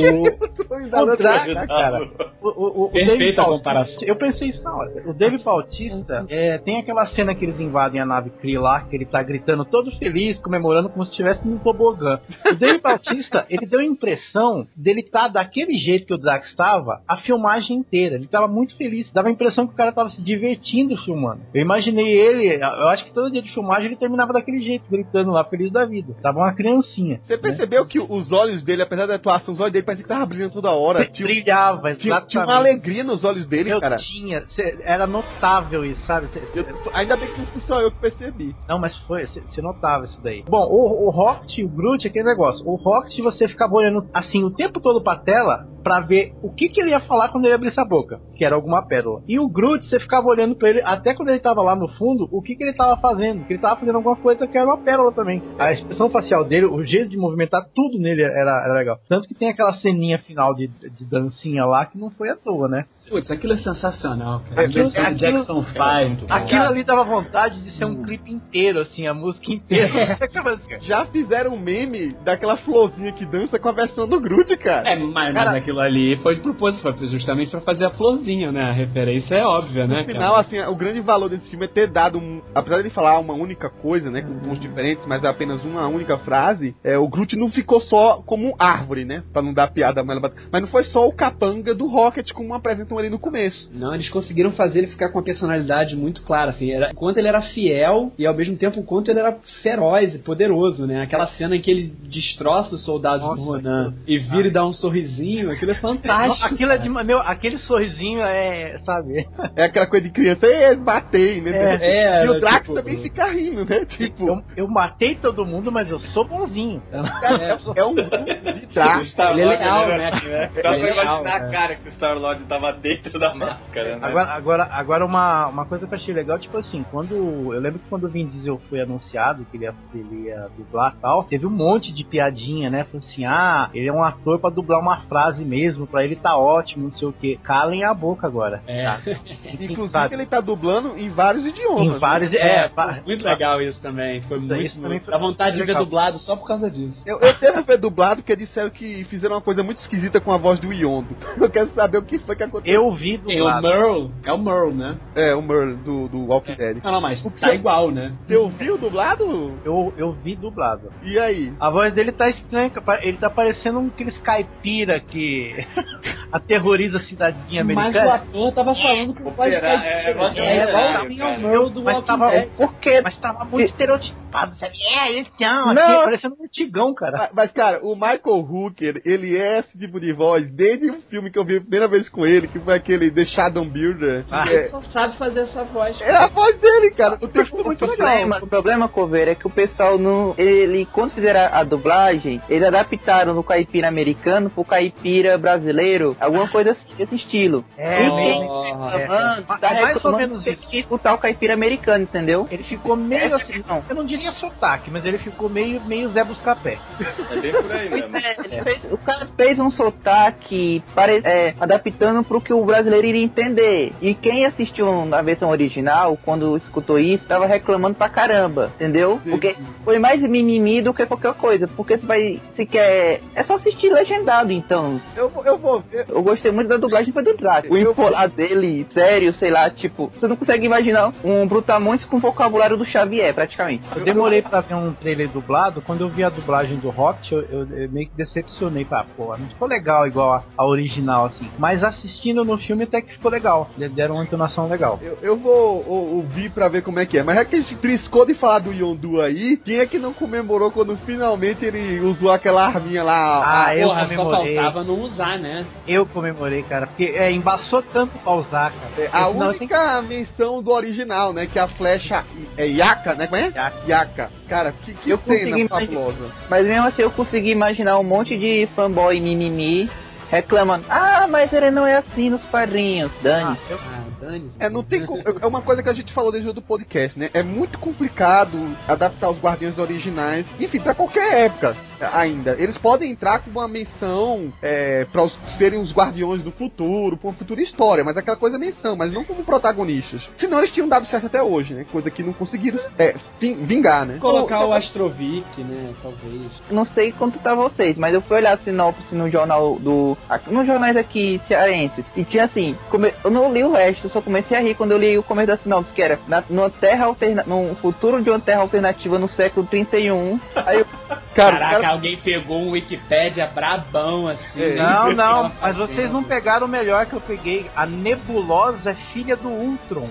O, Homem da o Lua, Drax, cara. O, o, o Perfeita Dave a Bautista- comparação. Eu pensei isso na hora. O Dave Bautista, é, tem aquela cena que eles invadem a nave Kree lá, que ele tá gritando todo feliz, comemorando como se estivesse num tobogã. O Dave Bautista, ele deu a impressão dele estar daquele jeito que o Drax estava a filmagem inteira. Ele tava muito feliz. Dava a impressão que o cara tava se divertindo filmando. Eu imaginei ele, eu acho que todo dia de filmagem ele terminava daquele jeito, gritando lá, feliz da vida. Tava uma criancinha. Você percebeu né? que os olhos dele, apesar da atuação, os olhos dele parecia que tava brilhando toda hora. Tinha, brilhava, tinha, tinha uma alegria nos olhos dele, eu cara. Tinha, cê, era notável isso, sabe? Cê, eu, ainda bem que não fui só eu que percebi. Não, mas foi, você notava isso daí. Bom, o, o Rocket e o Groot, aquele negócio. O Rocket, você ficava olhando assim o tempo todo pra tela pra ver o que, que ele ia falar quando ele abrisse a boca, que era alguma pérola. E o Groot, você ficava olhando pra ele, até quando ele tava lá no fundo, o que, que ele tava fazendo. Que ele tava fazendo alguma coisa que era uma pérola também. A expressão facial dele, o jeito de movimentar, tudo nele era, era legal. Tanto que tem aquela ceninha final de, de dancinha lá que não foi à toa, né? Putz, aquilo é sensacional, cara. É, aquilo, aquilo, Jackson five. Aquilo ali dava vontade de ser um clipe inteiro, assim, a música inteira. Já fizeram um meme daquela florzinha que dança com a versão do Groot, cara. É, mas, cara, mas aquilo ali foi de propósito, foi justamente pra fazer a florzinha, né? A referência é óbvia, né? No final, cara? assim, o grande valor desse filme é ter dado, um, apesar de falar uma única coisa, né, com tons diferentes, mas é apenas uma única frase, é, o Groot não ficou só como árvore, né, pra não dar piada, mas não foi só o capanga do Rocket como apresentam ali no começo. Não, eles conseguiram fazer ele ficar com uma personalidade muito clara, assim, era, enquanto ele era fiel e ao mesmo tempo enquanto ele era feroz e poderoso, né, aquela cena em que ele destroça os soldados Nossa, do Ronan e vira ah. e dá um sorrisinho, aquilo é fantástico. Aquilo é de, meu, aquele sorrisinho é, sabe? É aquela coisa de criança, é, matei, né? É, é, e o Drax tipo, também fica rindo, né? Tipo, eu, eu matei todo mundo, mas eu sou bonzinho. É, é um grupo de Drax. Ele é leal, né? né? Dá pra imaginar a cara que o Star-Lord tava dentro da máscara, né? Agora, agora, agora uma, uma coisa que eu achei legal, tipo assim, quando. Eu lembro que quando o Vin Diesel foi anunciado que ele ia, ele ia dublar e tal, teve um monte de piadinha, né? Falei assim, ah, ele é um ator pra dublar uma frase mesmo, pra ele tá ótimo, não sei o que. Calem a boca agora. É. Tá? Inclusive sabe? Ele tá dublando em vários idiomas. Em vários, né? é, é foi muito legal isso também. Foi muito, isso também foi dá vontade de ver dublado só por causa disso. Eu, eu devo ver dublado porque disseram que fizeram uma coisa muito esquisita com a voz do Yondo. Eu quero saber o que foi que aconteceu. Eu vi dublado. É o Merle, é o Merle, né? É, o Merle do, do Walking é. Dead. Não, não, mas tá igual, né? Eu vi o dublado? Eu, eu vi dublado. E aí? A voz dele tá estranha, ele tá parecendo um aqueles caipira que aterroriza a cidadezinha americana. Mas o ator tava falando com voz de caipira. É, é, é igualzinho ao Merle do mas Walking tava, Dead. Por quê? Mas tava muito estereotipado, sabe? É, então, aqui, parecendo um tigão, cara. Mas, mas, cara, o Michael Hooker, ele é esse tipo de voz desde um filme que eu vi a primeira vez com ele, que foi aquele The Shadow Builder. Ah, é... ele só sabe fazer essa voz. É a voz dele, cara. O, texto muito problema, o problema, Coveiro, é que o pessoal não... Ele, quando fizeram a, a dublagem, eles adaptaram no caipira americano pro caipira brasileiro, alguma coisa desse estilo. É, e o mesmo. É, tá é mais ou menos isso. Que escutar o caipira americano, entendeu? Ele ficou meio é, assim, não, eu não diria sotaque, mas ele ficou meio, meio Zé Buscapé. É bem por aí mesmo. É, ele fez, o cara fez um sotaque pare, é, adaptando pro que o brasileiro iria entender. E quem assistiu na versão original, quando escutou isso, tava reclamando pra caramba, entendeu? Sim. Porque foi mais mimimi do que qualquer coisa. Porque você vai, se quer, é só assistir legendado, então. Eu, eu vou ver. Eu gostei muito da dublagem foi do Draco. O enfolar dele, sério, sei lá, tipo, você não consegue imaginar um Brutamontes com o vocabulário do Xavier, praticamente. Eu demorei pra ver um trailer dublado, quando eu vi a dublagem do Rocket, eu, eu, eu meio que decepcionei, pra pô, não ficou legal igual a, a original, assim. Mas assistindo no filme até que ficou legal, deram uma entonação legal. Eu, eu vou ouvir pra ver como é que é, mas é que a gente triscou de falar do Yondu aí, quem é que não comemorou quando finalmente ele usou aquela arminha lá? Ah, a... eu Porra, comemorei. Só faltava não usar, né? Eu comemorei, cara, porque é, embaçou tanto pra usar, cara. É, a única que... menção do original, né, que a flecha é Yaka, né, como é? Yaka. Yaka. Cara, que, que eu cena fabulosa. Mas mesmo assim eu consegui imaginar um monte de fanboy mimimi reclamando, ah, mas ele não é assim nos quadrinhos, Dani. Ah, eu... ah, Dani. É, não tem, é uma coisa que a gente falou desde o podcast, né? É muito complicado adaptar os Guardiões originais, enfim, pra qualquer época. ainda. Eles podem entrar com uma menção é, pra os, serem os guardiões do futuro, pra uma futura história, mas aquela coisa é menção, mas não como protagonistas. Senão eles tinham dado certo até hoje, né? Coisa que não conseguiram é, vingar, né? Colocar o Astrovic, né? Talvez. Não sei quanto tá vocês, mas eu fui olhar a sinopse no jornal do... nos jornais aqui cearenses, e tinha assim, come, eu não li o resto, eu só comecei a rir quando eu li o começo da sinopse, que era na, numa terra alterna, num futuro de uma terra alternativa no século trinta e um. Aí eu, cara, Caraca, cara... alguém pegou um Wikipédia brabão, assim. É. Não, não, mas vocês não pegaram o melhor que eu peguei. A nebulosa é filha do Ultron.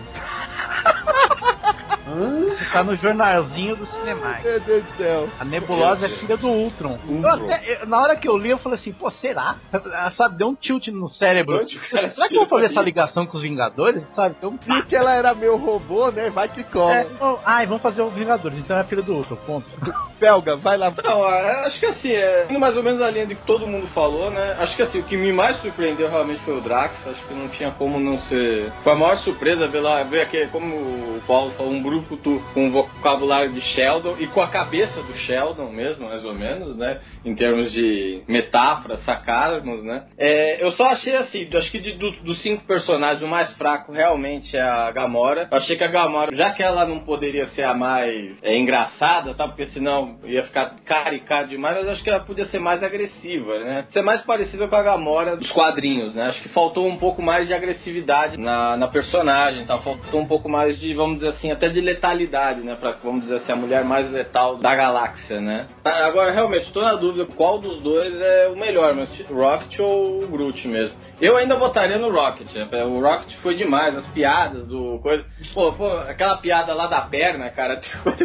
Isso tá no jornalzinho do Cinemax. Meu Deus do céu. A nebulosa é filha do Ultron. Eu até, eu, na hora que eu li, eu falei assim, pô, será? Sabe, deu um tilt no cérebro. Será que eu vou fazer essa ligação com os Vingadores? Sabe? Então, e que ela era meio robô, né? Vai que cola. É, oh, ai, vamos fazer os Vingadores, então é filha do Ultron, ponto. Felga, vai lá. Não, acho que assim, é indo mais ou menos a linha de que todo mundo falou, né? Acho que assim, o que me mais surpreendeu realmente foi o Drax. Acho que não tinha como não ser. Foi a maior surpresa ver lá, ver aquele, como o Paulo falou, um brucutu com o vocabulário de Sheldon e com a cabeça do Sheldon mesmo, mais ou menos, né? Em termos de metáfora, sacarmos, né? É, eu só achei assim, acho que de, dos, dos cinco personagens, o mais fraco realmente é a Gamora. Eu achei que a Gamora, já que ela não poderia ser a mais é, engraçada, tá? Porque senão ia ficar caricado demais, mas acho que ela podia ser mais agressiva, né? Ser mais parecida com a Gamora dos quadrinhos, né? Acho que faltou um pouco mais de agressividade na, na personagem, tá? Faltou um pouco mais de, vamos dizer assim, até de letalidade, né? Pra, vamos dizer assim, a mulher mais letal da galáxia, né? Agora, realmente, estou na dúvida qual dos dois é o melhor, mas o Rocket ou o Groot mesmo. Eu ainda votaria no Rocket, né? O Rocket foi demais, as piadas do coisa... Pô, pô, aquela piada lá da perna, cara,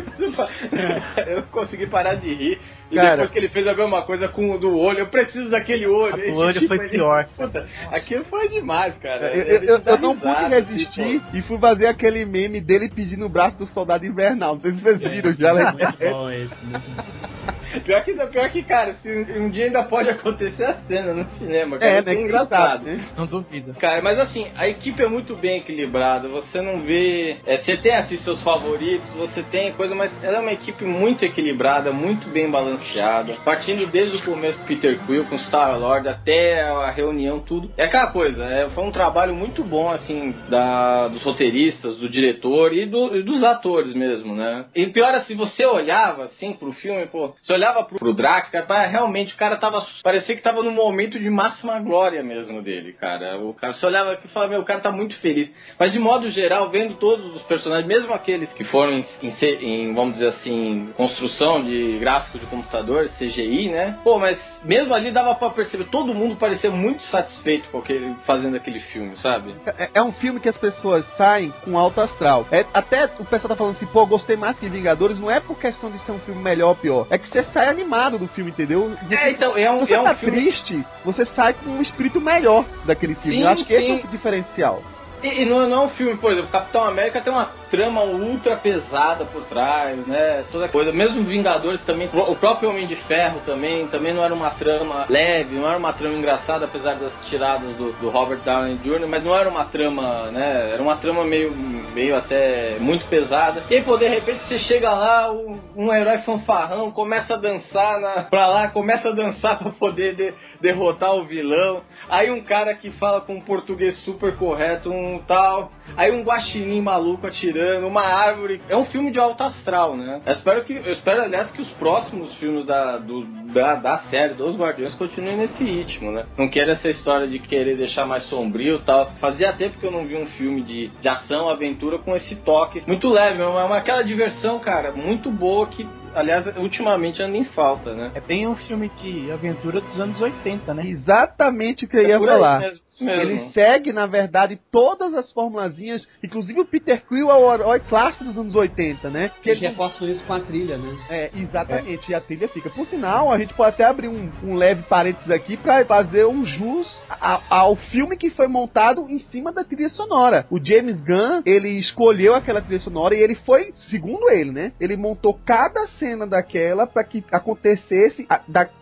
eu não consegui parar de rir. E cara, depois que ele fez a mesma coisa com o do olho, eu preciso daquele olho. O olho tipo, foi ele... pior. Puta, aquilo foi demais, cara. Eu, eu, eu, eu não pude resistir assim, e fui fazer aquele meme dele pedindo o braço do soldado invernal. Não sei se vocês viram já. É, muito bom esse, muito bom. Pior que, pior que, cara, se um dia ainda pode acontecer a cena no cinema, cara. É, né? É engraçado. Né? Não duvido. Cara, mas assim, a equipe é muito bem equilibrada. Você não vê... É, você tem, assim, seus favoritos, você tem coisa, mas ela é uma equipe muito equilibrada, muito bem balanceada. Partindo desde o começo do Peter Quill com Star-Lord até a reunião, tudo. É aquela coisa, é, foi um trabalho muito bom, assim, da, dos roteiristas, do diretor e, do, e dos atores mesmo, né? E pior, assim, você olhava, assim, pro filme, pô, você olhava pro, pro Drax, cara, realmente o cara tava, parecia que tava num momento de máxima glória mesmo dele, cara. O cara, você olhava aqui e falava, meu, o cara tá muito feliz. Mas de modo geral, vendo todos os personagens, mesmo aqueles que foram em, em, em vamos dizer assim, construção de gráficos de computador, C G I, né? Pô, mas mesmo ali dava pra perceber, todo mundo parecia muito satisfeito com aquele, fazendo aquele filme, sabe? É, é um filme que as pessoas saem com alto astral. É, até o pessoal tá falando assim, pô, gostei mais que Vingadores, não é por questão de ser um filme melhor ou pior, é que você sai animado do filme, entendeu? Você, é, então, é um, se você é um tá filme... triste, você sai com um espírito melhor daquele filme. Sim, Eu acho que sim. esse é o diferencial. E, e não, não é um filme, por exemplo, Capitão América tem uma trama ultra pesada por trás, né? Toda coisa. Mesmo Vingadores também, o próprio Homem de Ferro também, também não era uma trama leve, não era uma trama engraçada, apesar das tiradas do, do Robert Downey Júnior, mas não era uma trama, né? Era uma trama meio, meio até muito pesada. E aí, pô, de repente você chega lá, um, um herói fanfarrão, começa a dançar na, pra lá, começa a dançar pra poder de, derrotar o vilão. Aí um cara que fala com um português super correto, um tal. Aí um guaxinim maluco atirando, uma árvore. É um filme de alto astral, né? Eu espero, que, eu espero aliás, que os próximos filmes da, do, da, da série, dos Guardiões, continuem nesse ritmo, né? Não quero essa história de querer deixar mais sombrio e tal. Fazia tempo que eu não vi um filme de, de ação, aventura com esse toque muito leve. É uma, uma, aquela diversão, cara, muito boa que... Aliás, ultimamente anda em falta, né? É bem um filme de aventura dos anos oitenta, né? Exatamente o que eu ia é falar. Mesmo, mesmo. Ele segue, na verdade, todas as formulazinhas, inclusive o Peter Quill é o herói clássico dos anos oitenta, né? Que eles reforçam isso com a trilha, né? É, exatamente, é. E a trilha fica. Por sinal, a gente pode até abrir um, um leve parênteses aqui pra fazer um jus a, ao filme que foi montado em cima da trilha sonora. O James Gunn, ele escolheu aquela trilha sonora e ele foi, segundo ele, né? Ele montou cada cena daquela pra que acontecesse a, da,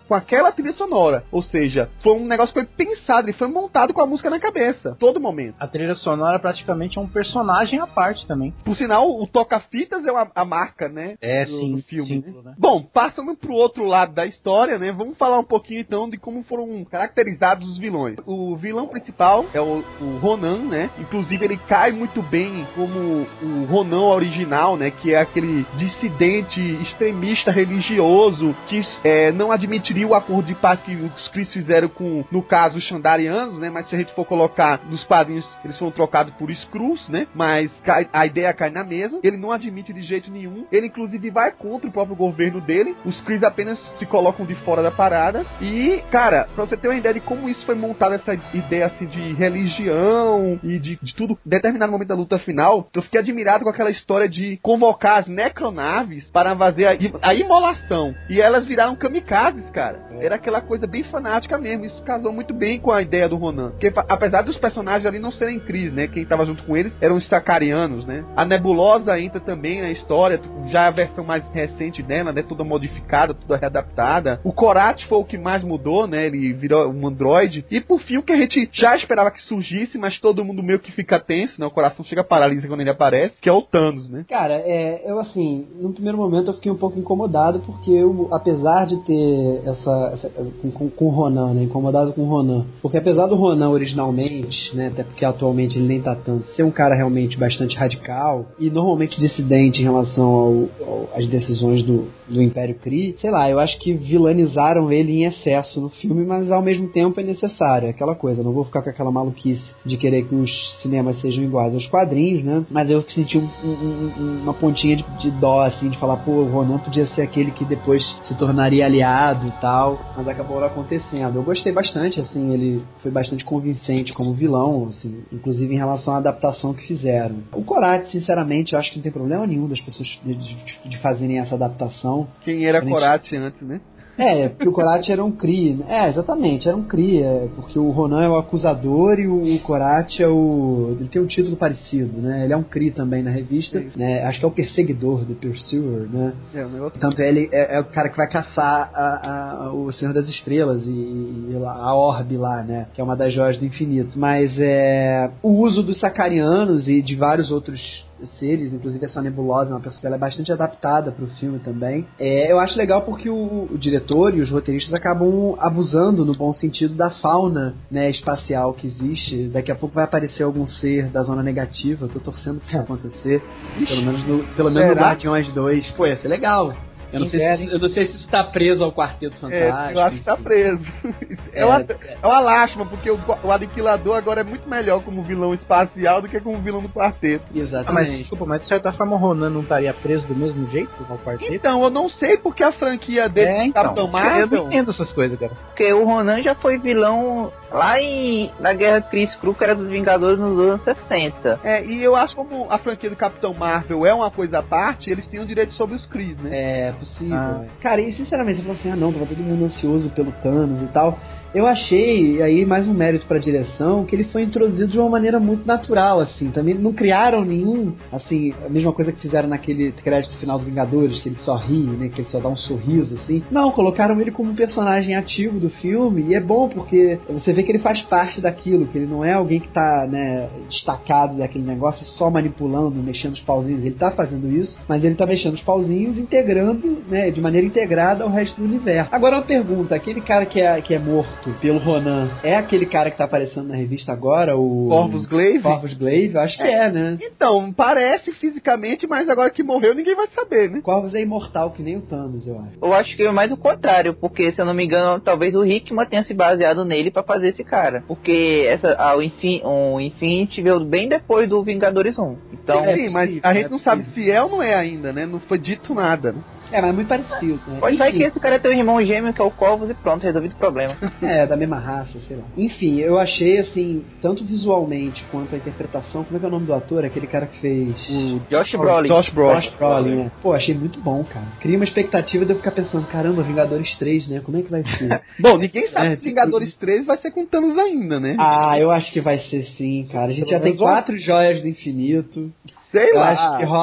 com aquela trilha sonora. Ou seja, foi um negócio que foi pensado, ele foi montado com a música na cabeça, todo momento. A trilha sonora praticamente é um personagem à parte também. Por sinal, o toca-fitas é uma, a marca, né? É, do, sim, do filme. símbolo, Né? né? Bom, passando pro outro lado da história, né? Vamos falar um pouquinho então de como foram caracterizados os vilões. O vilão principal é o, o Ronan, né? Inclusive ele cai muito bem como o Ronan original, né? Que é aquele dissidente extremista religioso que é, não admitiria o acordo de paz que os Kree fizeram com, no caso, os Xandarianos, né? Mas se a gente for colocar nos quadrinhos, eles foram trocados por Skrulls, né? Mas cai, a ideia cai na mesma. Ele não admite de jeito nenhum. Ele, inclusive, vai contra o próprio governo dele. Os Kree apenas se colocam de fora da parada. E, cara, pra você ter uma ideia de como isso foi montado, essa ideia, assim, de religião e de, de tudo, em determinado momento da luta final, eu fiquei admirado com aquela história de convocar as necronaves para fazer a, a imolação. E elas viraram kamikazes, cara. Era aquela coisa bem fanática mesmo. Isso casou muito bem com a ideia do Ronan. Porque, apesar dos personagens ali não serem Kree, né? Quem tava junto com eles eram os Sacarianos, né? A Nebulosa entra também na história, já é a versão mais recente dela, né? Toda modificada, toda readaptada. O Korat foi o que mais mudou, né? Ele virou um androide. E por fim, o que a gente já esperava que surgisse, mas todo mundo meio que fica tenso, né? O coração chega a paralisa quando ele aparece, que é o Thanos, né? Cara, é, eu assim, no primeiro momento eu fiquei um pouco incomodado, porque eu, apesar de ter essa, essa com, com, com o Ronan, né? Incomodado com o Ronan. Porque apesar do Ronan originalmente, né? Até porque atualmente ele nem tá tanto, ser um cara realmente bastante radical e normalmente dissidente em relação ao, ao, às decisões do, do Império Kree, sei lá, eu acho que vilanizaram ele em excesso no filme, mas ao mesmo tempo é necessário, é aquela coisa, não vou ficar com aquela maluquice de querer que os cinemas sejam iguais aos quadrinhos, né? Mas eu senti um, um, um, uma pontinha de, de dó, assim, de falar, pô, o Ronan podia ser aquele que depois se tornaria aliado e tal, mas acabou não acontecendo. Eu gostei bastante, assim, ele foi bastante convincente como vilão, assim, inclusive em relação à adaptação que fizeram. O Korat, sinceramente, eu acho que não tem problema nenhum das pessoas de, de, de fazerem essa adaptação. Quem era gente... Korat antes, né? É, porque o Korat era um Kree. É, exatamente, era um Kree. É, porque o Ronan é o acusador e o Korat é o... Ele tem um título parecido, né? Ele é um Kree também na revista. Né? Acho que é o perseguidor, The Pursuer, né? É, o negócio... Tanto ele é, é o cara que vai caçar a, a, o Senhor das Estrelas e, e a Orbe lá, né? Que é uma das joias do infinito. Mas é, o uso dos Sacarianos e de vários outros seres, inclusive essa Nebulosa, uma pessoa, ela é bastante adaptada pro filme também. É, eu acho legal porque o, o diretor e os roteiristas acabam abusando, no bom sentido, da fauna, né, espacial que existe. Daqui a pouco vai aparecer algum ser da zona negativa, eu tô torcendo pra isso acontecer, pelo menos no, pelo menos no Guardiões dois. Pô, ia ser legal. Eu não, sei se, eu não sei se isso tá preso ao Quarteto Fantástico. É, eu acho que tá preso. É, é, uma, é uma lástima, porque o, o Aniquilador agora é muito melhor como vilão espacial do que como vilão do Quarteto. Exatamente. Ah, mas, desculpa, mas de certa forma o Ronan não estaria preso do mesmo jeito ao Quarteto? Então, eu não sei porque a franquia dele, é, então, Capitão Marvel... Eu não entendo essas coisas, cara. Porque o Ronan já foi vilão lá em, na Guerra Kree-Skrull, que era dos Vingadores nos anos sessenta. É, e eu acho que como a franquia do Capitão Marvel é uma coisa à parte, eles tinham direito sobre os Kree, né? É, possível. Ah. Cara, e sinceramente, você falou assim, ah não, tava todo mundo ansioso pelo Thanos e tal. Eu achei, aí mais um mérito pra direção, que ele foi introduzido de uma maneira muito natural, assim. Também não criaram nenhum, assim, a mesma coisa que fizeram naquele crédito final do Vingadores, que ele só ri, né, que ele só dá um sorriso, assim. Não, colocaram ele como um personagem ativo do filme, e é bom porque você vê que ele faz parte daquilo, que ele não é alguém que tá, né, destacado daquele negócio, só manipulando, mexendo os pauzinhos. Ele tá fazendo isso, mas ele tá mexendo os pauzinhos, integrando, né, de maneira integrada ao resto do universo. Agora uma pergunta, aquele cara que é, que é morto pelo Ronan, é aquele cara que tá aparecendo na revista agora, o... Corvus Glaive? Corvus Glaive, eu acho que é, é, né? Então, parece fisicamente, mas agora que morreu ninguém vai saber, né? Corvus é imortal, que nem o Thanos, eu acho. Eu acho que é mais o contrário, porque se eu não me engano, talvez o Hickman tenha se baseado nele pra fazer esse cara. Porque essa, ah, o, Infin, o Infinity veio bem depois do Vingadores um. Então, sim, sim, mas a gente não sabe se é ou não é ainda, né? Não foi dito nada, né? É, mas é muito parecido, né? Pode ser que esse cara tem um irmão gêmeo que é o Corvus e pronto, resolvido o problema. É, da mesma raça, sei lá. Enfim, eu achei, assim, tanto visualmente quanto a interpretação, como é que é o nome do ator? Aquele cara que fez... O Josh Brolin. Josh Brolin. Josh Brolin, é. Pô, achei muito bom, cara. Cria uma expectativa de eu ficar pensando, caramba, Vingadores três, né? Como é que vai ser? Bom, ninguém sabe É, se Vingadores tipo... três vai ser com Thanos ainda, né? Ah, eu acho que vai ser sim, cara. A gente já tem quatro joias do infinito. Sei eu lá. acho que rola...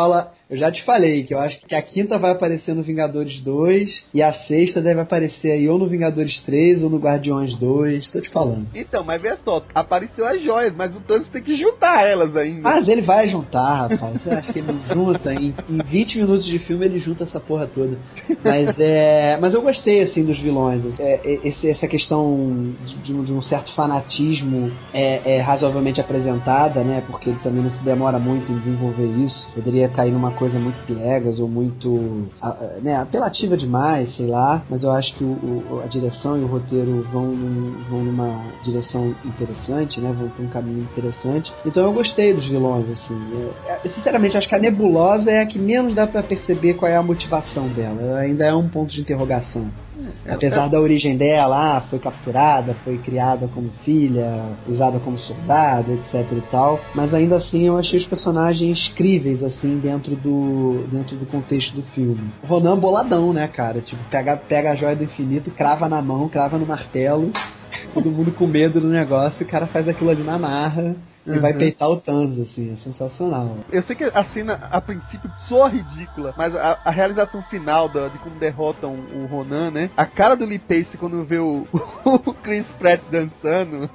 Eu já te falei que eu acho que a quinta vai aparecer no Vingadores dois e a sexta deve aparecer aí ou no Vingadores três ou no Guardiões dois, tô te falando. Então, mas vê só, apareceu as joias, mas o Thanos tem que juntar elas ainda. Mas ele vai juntar, rapaz. Você acha que ele não junta? Em, em vinte minutos de filme ele junta essa porra toda. Mas é. Mas eu gostei, assim, dos vilões. É, é, esse, essa questão de, de, um, de um certo fanatismo é, é razoavelmente apresentada, né? Porque ele também não se demora muito em desenvolver isso. Poderia cair numa coisa muito piegas ou muito né, apelativa demais, sei lá. Mas eu acho que o, o, a direção e o roteiro vão, num, vão numa direção interessante, né? Vão pra um caminho interessante. Então eu gostei dos vilões, assim. É, é, sinceramente, acho que a Nebulosa é a que menos dá pra perceber qual é a motivação dela. Ela ainda é um ponto de interrogação. Apesar da origem dela, ah, foi capturada, foi criada como filha, usada como soldado, etc e tal, mas ainda assim eu achei os personagens críveis, assim, dentro do, dentro do contexto do filme. O Ronan boladão, né, cara? Tipo, pega, pega a joia do infinito, crava na mão, crava no martelo, todo mundo com medo do negócio, o cara faz aquilo ali na marra. E uhum. vai peitar o Thanos, assim, é sensacional. Eu sei que a cena, a princípio, soa ridícula, mas a, a realização final da, de como derrotam o Ronan, né? A cara do Lee Pace quando vê o, o Chris Pratt dançando...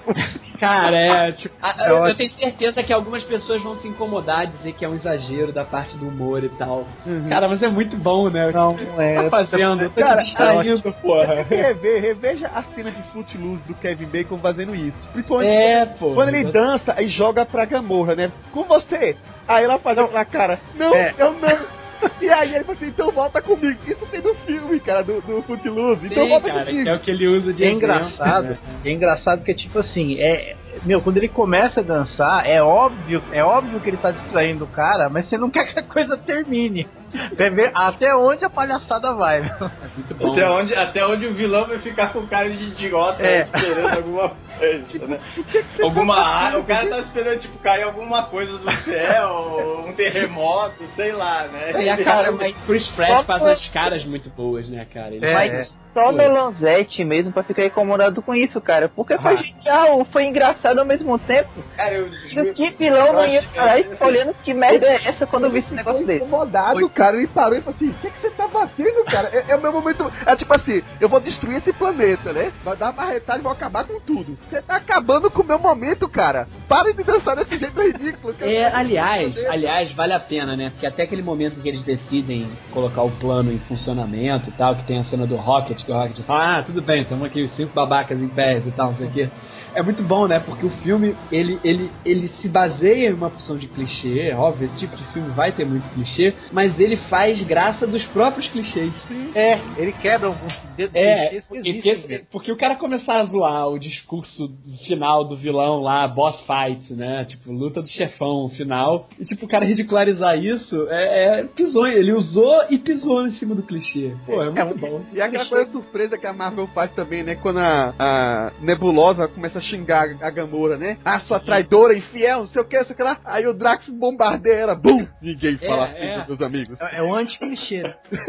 Cara, é, tipo, a, eu, eu tenho certeza que algumas pessoas vão se incomodar, dizer que é um exagero da parte do humor e tal. Uhum. Cara, mas é muito bom, né? Não, não é. Tá fazendo, eu tô cara, te distraindo, porra. Tem que rever, reveja a cena de Footloose do Kevin Bacon fazendo isso. Principalmente é, quando, porra, quando ele eu... dança e joga pra Gamorra, né? Com você! Aí ela faz aquela cara, não, é. eu não... E aí ele falou assim, então volta comigo. Isso tem no filme, cara, do, do Footloose. Então Sim, volta cara, comigo. Que é o que ele usa de é exemplo, engraçado. Né? É engraçado porque, tipo assim, é... Meu, quando ele começa a dançar, é óbvio, é óbvio que ele tá distraindo o cara, mas você não quer que a coisa termine. Quer ver até onde a palhaçada vai, meu. É muito bom. Até onde, até onde o vilão vai ficar com cara de idiota é. esperando alguma coisa, tipo, né? Alguma tá o cara tá esperando, tipo, cair alguma coisa do céu, um terremoto, sei lá, né? E a cara, mas Chris Pratt faz umas caras muito boas, né, cara? Ele é, faz é. Só Melanzete mesmo pra ficar incomodado com isso, cara. Porque ah. foi genial, foi engraçado ao mesmo tempo. Cara, eu juro. Que vilão não ia parar escolhendo que merda é essa quando eu vi esse negócio desse? Incomodado, foi. Cara. Ele parou e falou assim: o que, que você tá fazendo, cara? É, é o meu momento. É tipo assim: eu vou destruir esse planeta, né? Vai dar uma marretada e vou acabar com tudo. Você tá acabando com o meu momento, cara. Para de dançar desse jeito ridículo. É, aliás, aliás, vale a pena, né? Porque até aquele momento em que eles decidem colocar o plano em funcionamento e tal, que tem a cena do Rocket, que o Rocket fala, ah, tudo bem, estamos aqui, cinco babacas em pés e tal, não sei o quê. É muito bom, né? Porque o filme, ele, ele, ele se baseia em uma porção de clichê, é óbvio, esse tipo de filme vai ter muito clichê, mas ele faz graça dos próprios clichês. É, ele quebra alguns dedos é, clichês porque, porque, porque o cara começar a zoar o discurso final do vilão lá, boss fight, né? Tipo, luta do chefão final, e tipo, o cara ridicularizar isso, é, é pisou, ele usou e pisou em cima do clichê. Pô, é muito é, bom. E aquela coisa surpresa que a Marvel faz também, né? Quando a, a Nebulosa começa a xingar a Gamora, né? Ah, sua traidora, infiel, não sei o que, não sei o que lá. Aí o Drax bombardeia ela, bum! Ninguém fala é, assim é. dos meus amigos. É, é o anti-clichê.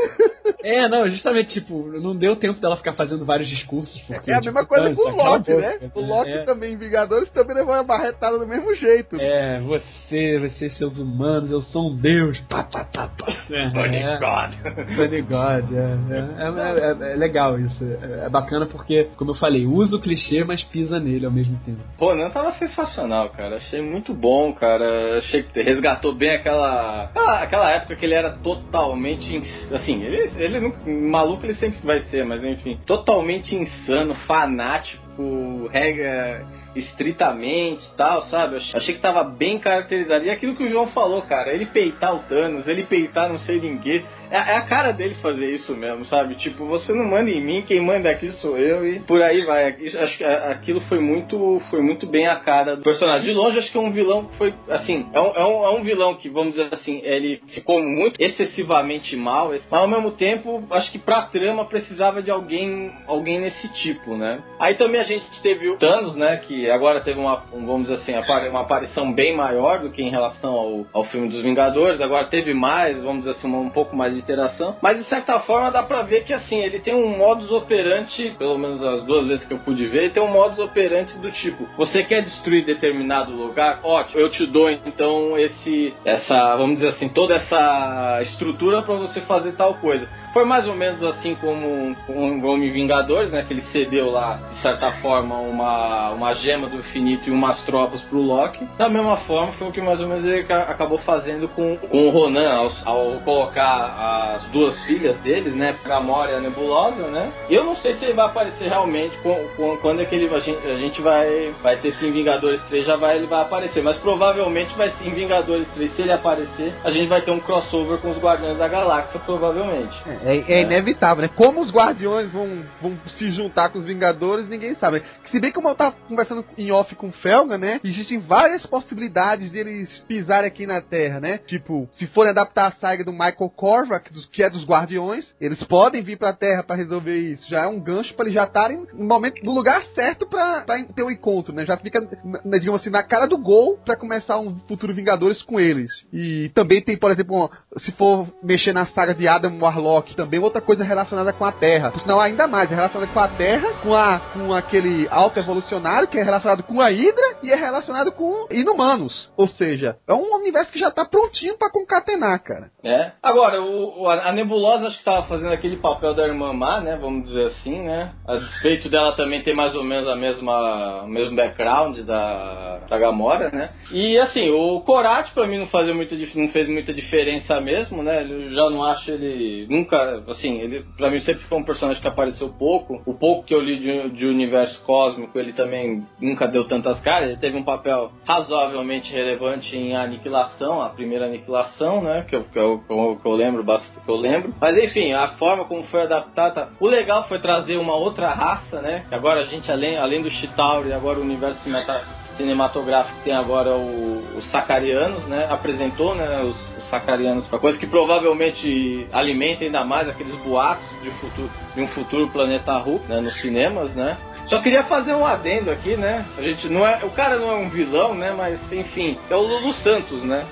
É, não, justamente, tipo, não deu tempo dela ficar fazendo vários discursos. Porque, é a tipo, mesma coisa com o Loki, boca, né? O Loki é. também, em Vingadores, também levou uma barretada do mesmo jeito. É, você, você e seus humanos, eu sou um deus. Pá, pá, pá, pá. É, Bunny é, God. Bunny God, é. É, é, é, é legal isso. É, é bacana porque, como eu falei, usa o clichê, mas pisa nele ao mesmo tempo. Pô, não, tava sensacional, cara. Achei muito bom, cara. Achei que resgatou bem aquela... Aquela, aquela época que ele era totalmente... Assim, ele, ele não, maluco ele sempre vai ser, mas enfim. Totalmente insano, fanático, regra... estritamente e tal, sabe? Eu achei que tava bem caracterizado. E aquilo que o João falou, cara, ele peitar o Thanos, ele peitar não sei ninguém, é, é a cara dele fazer isso mesmo, sabe? Tipo, você não manda em mim, quem manda aqui sou eu e por aí vai. Acho que aquilo foi muito, foi muito bem a cara do personagem. De longe, acho que é um vilão que foi, assim, é um, é um, é um vilão que, vamos dizer assim, ele ficou muito excessivamente mal, mas ao mesmo tempo, acho que pra trama precisava de alguém, alguém nesse tipo, né? Aí também a gente teve o Thanos, né, que que agora teve uma, vamos dizer assim, uma aparição bem maior do que em relação ao, ao filme dos Vingadores. Agora teve mais, vamos dizer assim, um, um pouco mais de interação. Mas de certa forma dá pra ver que assim, ele tem um modus operandi, pelo menos as duas vezes que eu pude ver, ele tem um modus operandi do tipo, você quer destruir determinado lugar? Ótimo, eu te dou então esse, essa, vamos dizer assim, toda essa estrutura pra você fazer tal coisa. Foi mais ou menos assim como com o Homem Vingadores, né? Que ele cedeu lá, de certa forma, uma, uma gema do infinito e umas tropas pro Loki. Da mesma forma, foi o que mais ou menos ele acabou fazendo com, com o Ronan, ao, ao colocar as duas filhas deles, né? A Gamora e a Nebulosa, né? E eu não sei se ele vai aparecer realmente com, com, quando é que ele, a gente, a gente vai, vai ter sim Vingadores três, já vai, ele vai aparecer. Mas provavelmente vai ser em Vingadores três, se ele aparecer, a gente vai ter um crossover com os Guardiões da Galáxia, provavelmente. É. É, é, é inevitável, né? Como os Guardiões vão, vão se juntar com os Vingadores, ninguém sabe. Se bem que como eu tava conversando em off com o Felga, né? Existem várias possibilidades de eles pisarem aqui na Terra, né? Tipo, se forem adaptar a saga do Michael Korvac, que é dos Guardiões, eles podem vir pra Terra pra resolver isso. Já é um gancho pra eles já estarem no momento, no lugar certo pra, pra ter um encontro, né? Já fica, digamos assim, na cara do gol pra começar um futuro Vingadores com eles. E também tem, por exemplo, se for mexer na saga de Adam Warlock, também outra coisa relacionada com a Terra. Por sinal, ainda mais, é relacionada com a Terra, com, a, com aquele alto evolucionário, que é relacionado com a Hydra, e é relacionado com Inumanos. Ou seja, é um universo que já tá prontinho pra concatenar, cara. É. Agora, o, a Nebulosa acho que tava fazendo aquele papel da irmã má, né? Vamos dizer assim, né? A despeito dela também ter mais ou menos a mesma, o mesmo background da, da Gamora, né? E assim, o Korath pra mim não, fazia muita, não fez muita diferença mesmo, né? Eu já não acho ele nunca, assim, ele pra mim sempre foi um personagem que apareceu pouco. O pouco que eu li de, de universo cósmico, ele também nunca deu tantas caras. Ele teve um papel razoavelmente relevante em Aniquilação, a primeira Aniquilação, né? Que eu, que eu, que eu, que eu lembro bastante, que eu lembro. Mas enfim, a forma como foi adaptada. O legal foi trazer uma outra raça, né? Que agora a gente, além, além do Chitauri, agora o universo meta cinematográfico tem agora o, os Sacarianos, né? Apresentou, né, os, os Sacarianos para coisa que provavelmente alimenta ainda mais aqueles boatos de, futuro, de um futuro planeta Hulk, né, nos cinemas, né? Só queria fazer um adendo aqui, né? A gente não é, o cara não é um vilão, né? Mas enfim, é o Lulu Santos, né?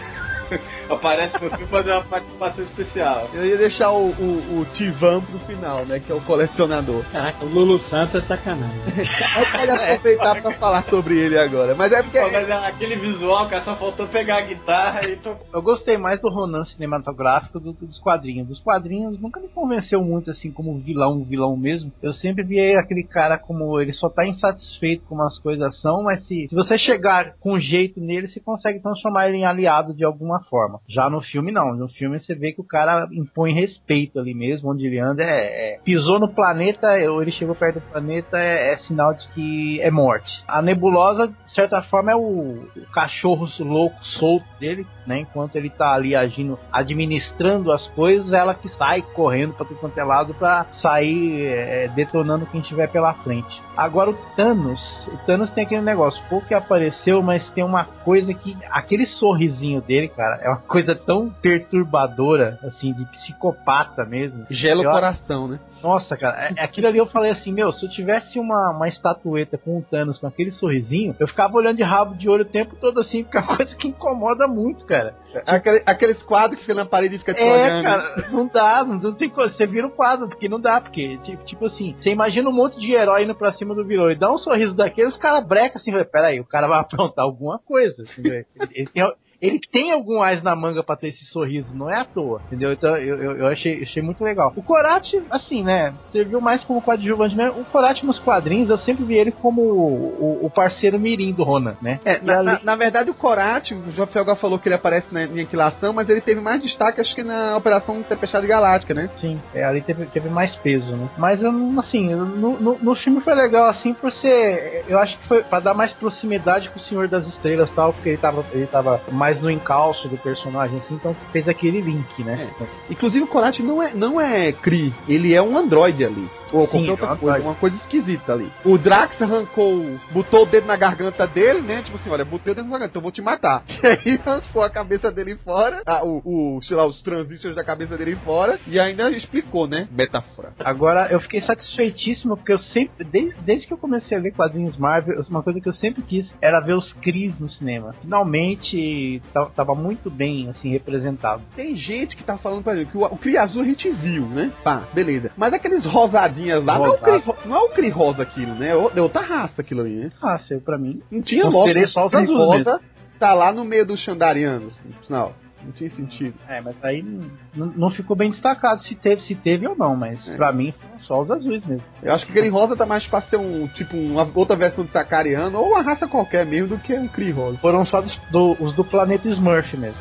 Aparece no filme fazer uma participação especial. Eu ia deixar o, o, o Tivan pro final, né? Que é o colecionador. Caraca, o Lulu Santos é sacanagem. Aí pode aproveitar é. pra falar sobre ele agora. Mas é porque. Pô, mas é aquele visual, cara, só faltou pegar a guitarra e to... Eu gostei mais do Ronan cinematográfico do que dos quadrinhos. Dos quadrinhos nunca me convenceu muito assim como vilão, vilão mesmo. Eu sempre vi aquele cara como ele só tá insatisfeito com as coisas são, mas se, se você chegar com jeito nele, você consegue transformar ele em aliado de alguma forma. Já no filme não, no filme você vê que o cara impõe respeito ali mesmo, onde ele anda é, é pisou no planeta, ou ele chegou perto do planeta, é, é sinal de que é morte. A Nebulosa, de certa forma, é o, o cachorro louco solto dele, né? Enquanto ele tá ali agindo, administrando as coisas, ela que sai correndo pra tudo quanto é lado pra sair é, detonando quem estiver pela frente. Agora o Thanos, o Thanos tem aquele negócio, pouco que apareceu, mas tem uma coisa que, aquele sorrisinho dele, cara, é uma coisa tão perturbadora, assim, de psicopata mesmo. Gela o coração, né? Nossa, cara, aquilo ali eu falei assim, meu, se eu tivesse uma, uma estatueta com o Thanos com aquele sorrisinho, eu ficava olhando de rabo de olho o tempo todo assim, porque é uma coisa que incomoda muito, cara. Aquele, aqueles quadros que fica na parede e fica te é, olhando. Cara, não dá, não, não tem coisa. Você vira o quadro, porque não dá, porque, tipo, tipo assim, você imagina um monte de herói indo pra cima do vilão e dá um sorriso daquele, os caras brecam assim, peraí, o cara vai aprontar alguma coisa, assim, ele, ele tem... Ele tem algum ás na manga pra ter esse sorriso, não é à toa, entendeu? Então eu, eu, eu achei, achei muito legal. O Korath, assim, né, serviu mais como coadjuvante mesmo. O Korath nos quadrinhos, eu sempre vi ele como o, o, o parceiro mirim do Ronan, né? É, na, ali... na, na verdade o Korath, o João Felga falou que ele aparece na Aniquilação, mas ele teve mais destaque, acho que na Operação Tempestade Galáctica, né? Sim, é, ali teve, teve mais peso, né? Mas, assim, no, no, no filme foi legal, assim, por ser... Eu acho que foi pra dar mais proximidade com o Senhor das Estrelas e tal, porque ele tava, ele tava mais mais no encalço do personagem, assim, então fez aquele link, né? É. Inclusive o Korat não é, não é Kree, ele é um androide ali. Ou Sim, qualquer outra é um coisa, androide. uma coisa esquisita ali. O Drax arrancou, botou o dedo na garganta dele, né? Tipo assim, olha, botei o dedo na garganta, então eu vou te matar. E aí arrancou a cabeça dele fora, ah, o, o, sei lá, os transistores da cabeça dele fora, e ainda explicou, né? Metáfora. Agora, eu fiquei satisfeitíssimo porque eu sempre, desde, desde que eu comecei a ver quadrinhos Marvel, uma coisa que eu sempre quis era ver os Krees no cinema. Finalmente, t- tava muito bem, assim, representado. Tem gente que tá falando, por exemplo, que o, o Kree azul a gente viu, né? Pá, beleza. Mas aqueles rosadinhas lá, não é, o Kree, ro- não é o Kree rosa aquilo, né? É o- é outra raça aquilo ali, né? Ah, seu, pra mim, Não tinha considerei lógica. só os Kree azuis rosa mesmo. tá lá no meio dos Xandarianos, por sinal. Não tinha sentido. É, mas aí não, não, não ficou bem destacado se teve, se teve ou não, mas É. pra mim foram só os azuis mesmo. Eu acho que aquele rosa tá mais pra ser um, tipo, uma outra versão de Sacariano, ou uma raça qualquer mesmo, do que um Kree rosa. Foram só dos, do, os do planeta Smurf mesmo.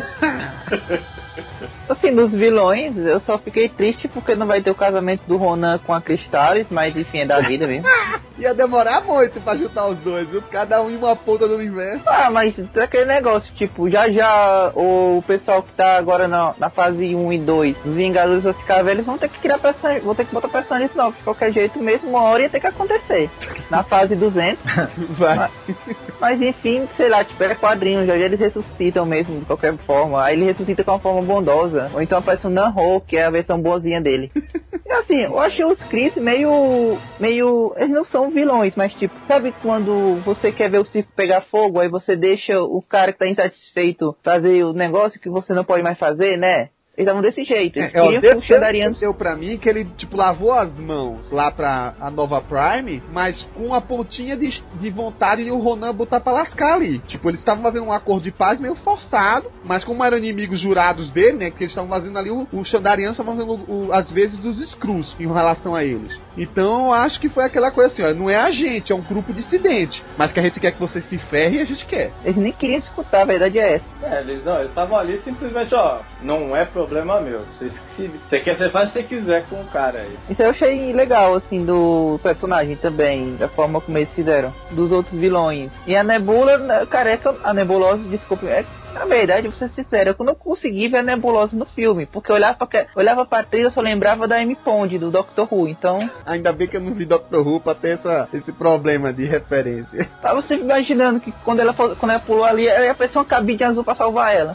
Assim, dos vilões, eu só fiquei triste porque não vai ter o casamento do Ronan com a Cristales, mas enfim, é da vida mesmo. Ia demorar muito pra juntar os dois, viu? Cada um em uma ponta do universo. Ah, mas é aquele negócio, tipo, já já o pessoal que tá agora na, na fase um e dois, os Vingadores vão ficar velhos, vão ter que criar personagens, vão ter que botar personagens novos, de qualquer jeito mesmo, uma hora ia ter que acontecer. Na fase duzentos. Vai. Mas, mas enfim, sei lá, tipo, é quadrinho, já, já eles ressuscitam mesmo, de qualquer forma. Aí ele ressuscita com uma forma bondosa. Ou então aparece o Nan-Ho, que é a versão boazinha dele. E assim, eu achei os Chris meio... meio... eles não são vilões, mas tipo, sabe quando você quer ver o circo pegar fogo, aí você deixa o cara que tá insatisfeito fazer o negócio que você não pode mais fazer, né? Eles estavam desse jeito. Eles É, ó, queriam deu, que os Xandarianos... deu pra mim que ele, tipo, lavou as mãos lá pra a Nova Prime, mas com uma pontinha de, de vontade de o Ronan botar pra lascar ali. Tipo, eles estavam fazendo um acordo de paz meio forçado, mas como eram inimigos jurados dele, né, que eles estavam fazendo ali, o, o Xandariano estavam fazendo, o, às vezes, dos Skrulls em relação a eles. Então, eu acho que foi aquela coisa assim, ó, não é a gente, é um grupo dissidente, mas que a gente quer que você se ferre e a gente quer. Eles nem queriam escutar, a verdade é essa. É, eles não, eles estavam ali simplesmente, ó, não é problema meu. Você, se, você quer, você faz o que você quiser com o cara aí. Isso eu achei legal, assim, do personagem também, da forma como eles fizeram, dos outros vilões. E a Nebula, cara, é que eu- a Nebulosa, desculpe, é na verdade, vou ser sincero, eu não consegui ver a Nebulosa no filme, porque eu olhava pra, eu olhava pra trilha, eu só lembrava da Amy Pond, do Doctor Who, então Ainda bem que eu não vi Doctor Who pra ter essa, esse problema de referência. tava sempre imaginando que quando ela, for- quando ela pulou ali, ela ia aparecer uma cabine azul pra salvar ela.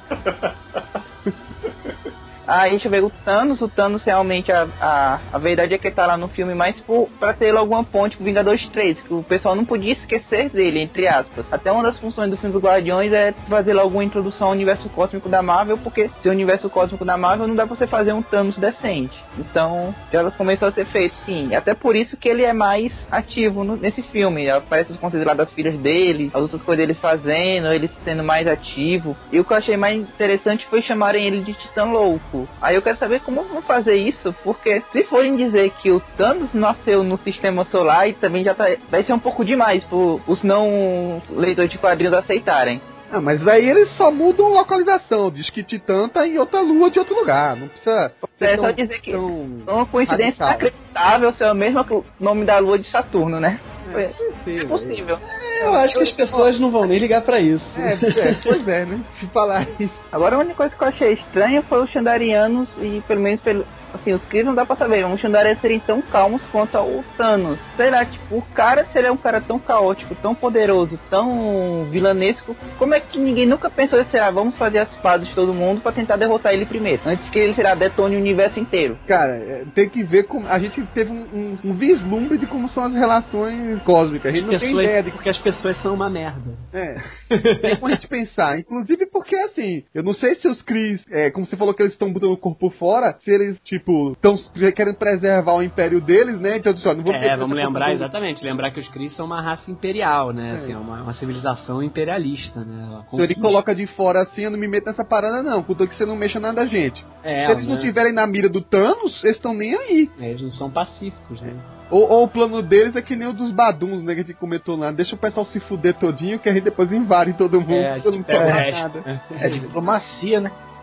Aí deixa eu ver o Thanos, o Thanos realmente, a, a, a verdade é que ele tá lá no filme mais por, pra ter alguma ponte pro Vingadores três, que o pessoal não podia esquecer dele, entre aspas. Até uma das funções do filme dos Guardiões é fazer lá alguma introdução ao universo cósmico da Marvel, porque se o universo cósmico da Marvel não dá pra você fazer um Thanos decente. Então, já começou a ser feito, sim. Até por isso que ele é mais ativo no, nesse filme. Aparece os contos lá das filhas dele, as outras coisas deles fazendo, ele sendo mais ativo. E o que eu achei mais interessante foi chamarem ele de Titã Louco. Aí eu quero saber como vão fazer isso, porque se forem dizer que o Thanos nasceu no sistema solar, e também já tá, vai ser um pouco demais para os não leitores de quadrinhos aceitarem. Ah, mas aí eles só mudam localização. Diz que Titã tá em outra lua de outro lugar. Não precisa ser É tão, só dizer que tão uma coincidência radical. inacreditável ser o mesmo nome da lua de Saturno, né? É, É, com certeza. é possível. Eu acho que as pessoas não vão nem ligar pra isso. É, é, pois é, né? Se falar isso. Agora a única coisa que eu achei estranha foi os Xandarianos e pelo menos pelo, assim, os Kree não dá pra saber, os Xandarianos serem tão calmos quanto o Thanos. Sei lá, tipo, o cara, se ele é um cara tão caótico, tão poderoso, tão vilanesco, como é que ninguém nunca pensou, será, vamos fazer as pazes de todo mundo pra tentar derrotar ele primeiro, antes que ele, será, detone o universo inteiro. Cara, é, tem que ver como. A gente teve um, um, um vislumbre de como são as relações cósmicas. A gente As não tem pessoas, ideia de. porque as pessoas são uma merda. É. Tem como a gente pensar. Inclusive porque, assim, eu não sei se os Kree, é, como você falou que eles estão botando o corpo fora, se eles, tipo, estão querendo preservar o império deles, né? Então, só, não vou É, vamos lembrar, exatamente, lembrar que os Kree são uma raça imperial, né? É. Assim, é uma, uma civilização imperialista, né? Ela Então ele conquista. coloca de fora assim, eu não me meto nessa parada não, contanto que você não mexa nada da gente. É, Se eles não né? tiverem na mira do Thanos, eles estão nem aí. É, eles não são pacíficos, né? Ou, ou o plano deles é que nem o dos Baduns, né, que a gente comentou lá. Deixa o pessoal se fuder todinho, que a gente depois invade todo mundo, É, a pra gente não pega o sobrar resto. nada. É diplomacia, né?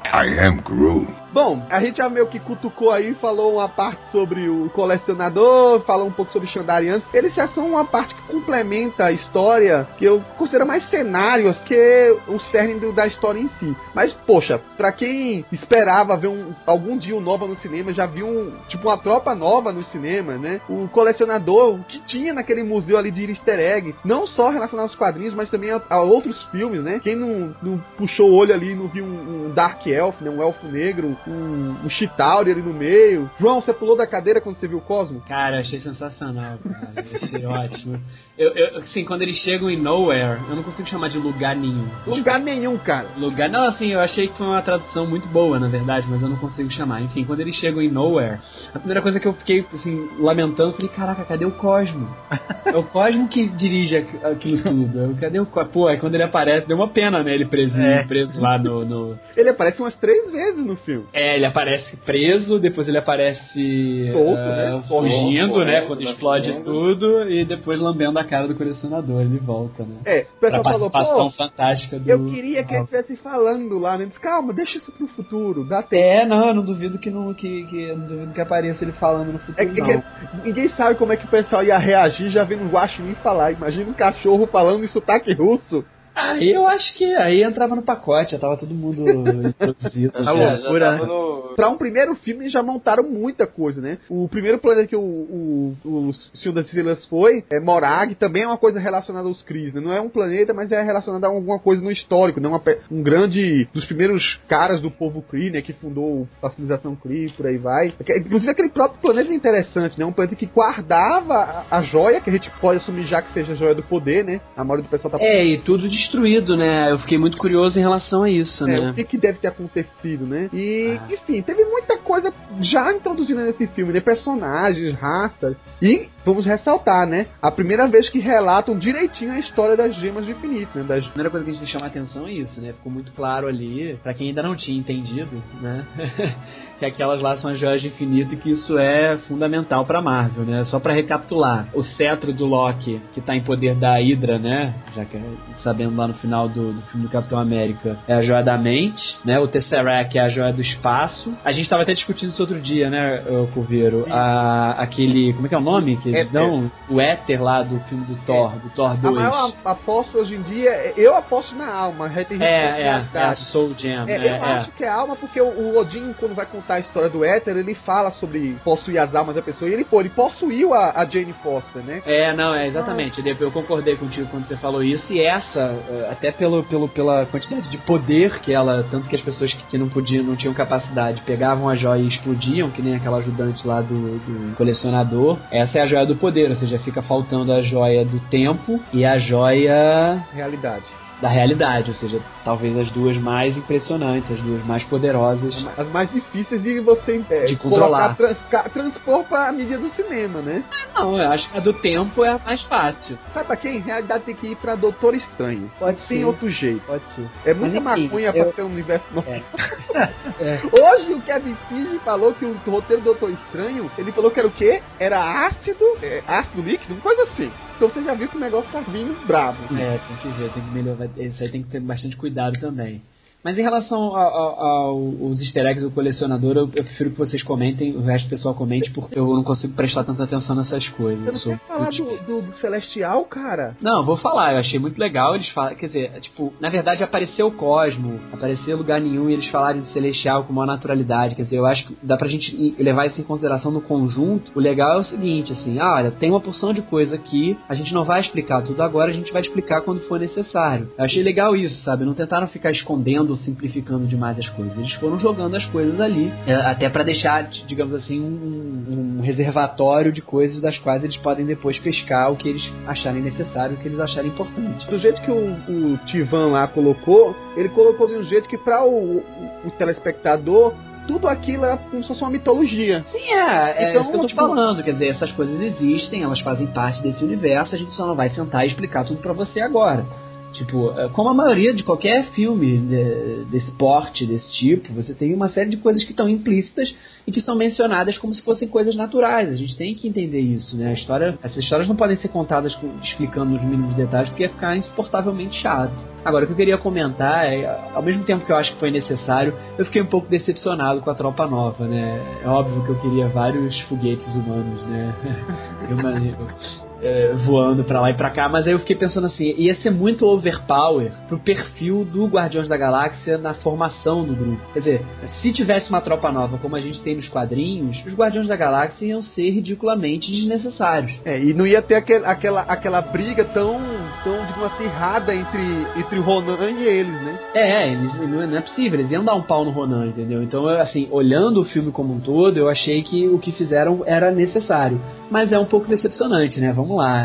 I am Groot. Bom, a gente já meio que cutucou aí, falou uma parte sobre o colecionador, falou um pouco sobre Xandarianos. Eles já são uma parte que complementa a história, que eu considero mais cenários que o cerne do, da história em si. Mas, poxa, pra quem esperava ver um, algum dia um Nova no cinema, já viu um, tipo uma tropa nova no cinema, né? O colecionador, o que tinha naquele museu ali de easter egg, não só relacionado aos quadrinhos, mas também a, a outros filmes, né? Quem não, não puxou o olho ali e não viu um, um Dark Elf, né? Um elfo negro, um, um Chitauri ali no meio. João, você pulou da cadeira quando você viu o Cosmo? Cara, eu achei sensacional, cara. Eu achei ótimo. Eu, eu, assim, quando eles chegam em Nowhere, eu não consigo chamar de lugar nenhum. Lugar nenhum, cara. Lugar, não, assim, eu achei que foi uma tradução muito boa, na verdade, mas eu não consigo chamar. Enfim, quando eles chegam em Nowhere, a primeira coisa que eu fiquei, assim, lamentando, falei, caraca, cadê o Cosmo? É o Cosmo que dirige aquilo tudo. Eu, cadê o Cosmo? Pô, aí quando ele aparece, deu uma pena, né, ele preso, é. preso lá no, no... Ele aparece umas três vezes no filme. É, ele aparece preso, depois ele aparece solto, uh, né? fugindo, Solto, né? é, Quando tá explode fugindo. tudo, e depois lambendo a cara do colecionador, ele volta, né? É, o pessoal pra falou, participação pô, fantástica do... eu queria que ele estivesse falando lá, né? Diz, calma, deixa isso pro futuro, dá tempo. É, não, eu não duvido que não, que, que, eu não duvido que apareça ele falando no futuro, É, não. é que ninguém sabe como é que o pessoal ia reagir já vendo um guaxinim falar. Imagina um cachorro falando em sotaque russo. Aí eu acho que aí entrava no pacote, já tava todo mundo introduzido. A já. loucura, né? No... Pra um primeiro filme já montaram muita coisa, né? O primeiro planeta que o, o, o Senhor das Estrelas foi, é Morag, também é uma coisa relacionada aos Kree, né? Não é um planeta, mas é relacionada a alguma coisa no histórico, né? Uma, um grande, dos primeiros caras do povo Kree, né? Que fundou a civilização Kree, por aí vai. Inclusive aquele próprio planeta é interessante, né? Um planeta que guardava a, a joia, que a gente pode assumir já que seja a joia do poder, né? A maioria do pessoal tá... É, e tudo destruído, né? Eu fiquei muito curioso em relação a isso, é, né? O que, que deve ter acontecido, né? E, Ah. enfim, teve muita coisa já introduzida nesse filme, né? Personagens, raças. E, vamos ressaltar, né? A primeira vez que relatam direitinho a história das gemas de infinito, né? Das... A primeira coisa que a gente tem que chamar atenção é isso, né? Ficou muito claro ali, pra quem ainda não tinha entendido, né? que aquelas lá são as joias de infinito e que isso é fundamental pra Marvel, né? Só pra recapitular, o cetro do Loki, que tá em poder da Hydra, né? Já que sabendo lá no final do, do filme do Capitão América, é a joia da mente, né? O Tesseract é a joia do espaço. A gente tava até discutindo isso outro dia, né, Coveiro? A, aquele, como é que é o nome? Que eles Éter. dão? O éter lá do filme do Thor, do Thor A dois. maior aposta hoje em dia, eu aposto na alma. Tem gente que É, é, fala que é a Soul Gem. É, É, eu é. acho que é alma porque o, o Odin, quando vai contar a história do Éter, ele fala sobre possuir as almas da pessoa. E ele, pô, ele possuiu a, a Jane Foster, né? É, não, é exatamente. Ah. Eu concordei contigo quando você falou isso. E essa, até pelo, pelo, pela quantidade de poder que ela, tanto que as pessoas que, que não podiam, não tinham capacidade, pegavam a joia e explodiam, que nem aquela ajudante lá do, do colecionador. Essa é a joia do poder, ou seja, fica faltando a joia do tempo e a joia... Realidade. Da realidade, ou seja, talvez as duas mais impressionantes, as duas mais poderosas. As mais difíceis de você é, de controlar. Colocar, trans, transpor pra mídia do cinema, né? Não, eu acho que a do tempo é a mais fácil. Sabe pra quem? Em realidade tem que ir pra Doutor Estranho. Pode Não ser. tem outro jeito. Pode ser. É muita Mas, enfim, maconha eu... pra ter um universo novo. É. é. Hoje o Kevin Feige falou que o roteiro do Doutor Estranho, ele falou que era o quê? Era ácido, é, ácido líquido, uma coisa assim. Então você já viu que o negócio tá vindo bravo. É, tem que ver, tem que melhorar. Isso aí tem que ter bastante cuidado também. Mas em relação aos easter eggs do colecionador, eu, eu prefiro que vocês comentem, o resto do pessoal comente, porque eu não consigo prestar tanta atenção nessas coisas. Você não quer falar do, do, do Celestial, cara? Não, eu vou falar, eu achei muito legal eles falam, quer dizer, tipo, na verdade apareceu o Cosmo, apareceu lugar nenhum e eles falarem do Celestial com uma naturalidade, quer dizer, eu acho que dá pra gente levar isso em consideração no conjunto. O legal é o seguinte, assim, ah, olha, tem uma porção de coisa aqui, a gente não vai explicar tudo agora, a gente vai explicar quando for necessário. Eu achei legal isso, sabe, não tentaram ficar escondendo simplificando demais as coisas. Eles foram jogando as coisas ali, até pra deixar, digamos assim, um, um reservatório de coisas das quais eles podem depois pescar o que eles acharem necessário, o que eles acharem importante. Do jeito que o, o Tivan lá colocou, ele colocou de um jeito que pra o, o, o telespectador tudo aquilo é como se fosse uma mitologia. Sim, é, é então, isso que eu tô tipo... falando, quer dizer, essas coisas existem, elas fazem parte desse universo, a gente só não vai sentar e explicar tudo pra você agora. Tipo, como a maioria de qualquer filme de, desse porte, desse tipo, você tem uma série de coisas que estão implícitas e que são mencionadas como se fossem coisas naturais. A gente tem que entender isso, né? A história, essas histórias não podem ser contadas com, explicando os mínimos detalhes, porque ia ficar insuportavelmente chato. Agora, o que eu queria comentar é, ao mesmo tempo que eu acho que foi necessário, eu fiquei um pouco decepcionado com a Tropa Nova, né? É óbvio que eu queria vários foguetes humanos, né? Eu, eu, é, voando pra lá e pra cá, mas aí eu fiquei pensando assim, ia ser muito overpower pro perfil do Guardiões da Galáxia na formação do grupo. Quer dizer, se tivesse uma Tropa Nova como a gente tem nos quadrinhos, os Guardiões da Galáxia iam ser ridiculamente desnecessários. É, e não ia ter aquele, aquela, aquela briga tão, tão digamos assim, acirrada entre, entre o Ronan e eles, né? É, eles, não é possível, eles iam dar um pau no Ronan, entendeu? Então, assim, olhando o filme como um todo, eu achei que o que fizeram era necessário. Mas é um pouco decepcionante, né? Vamos lá.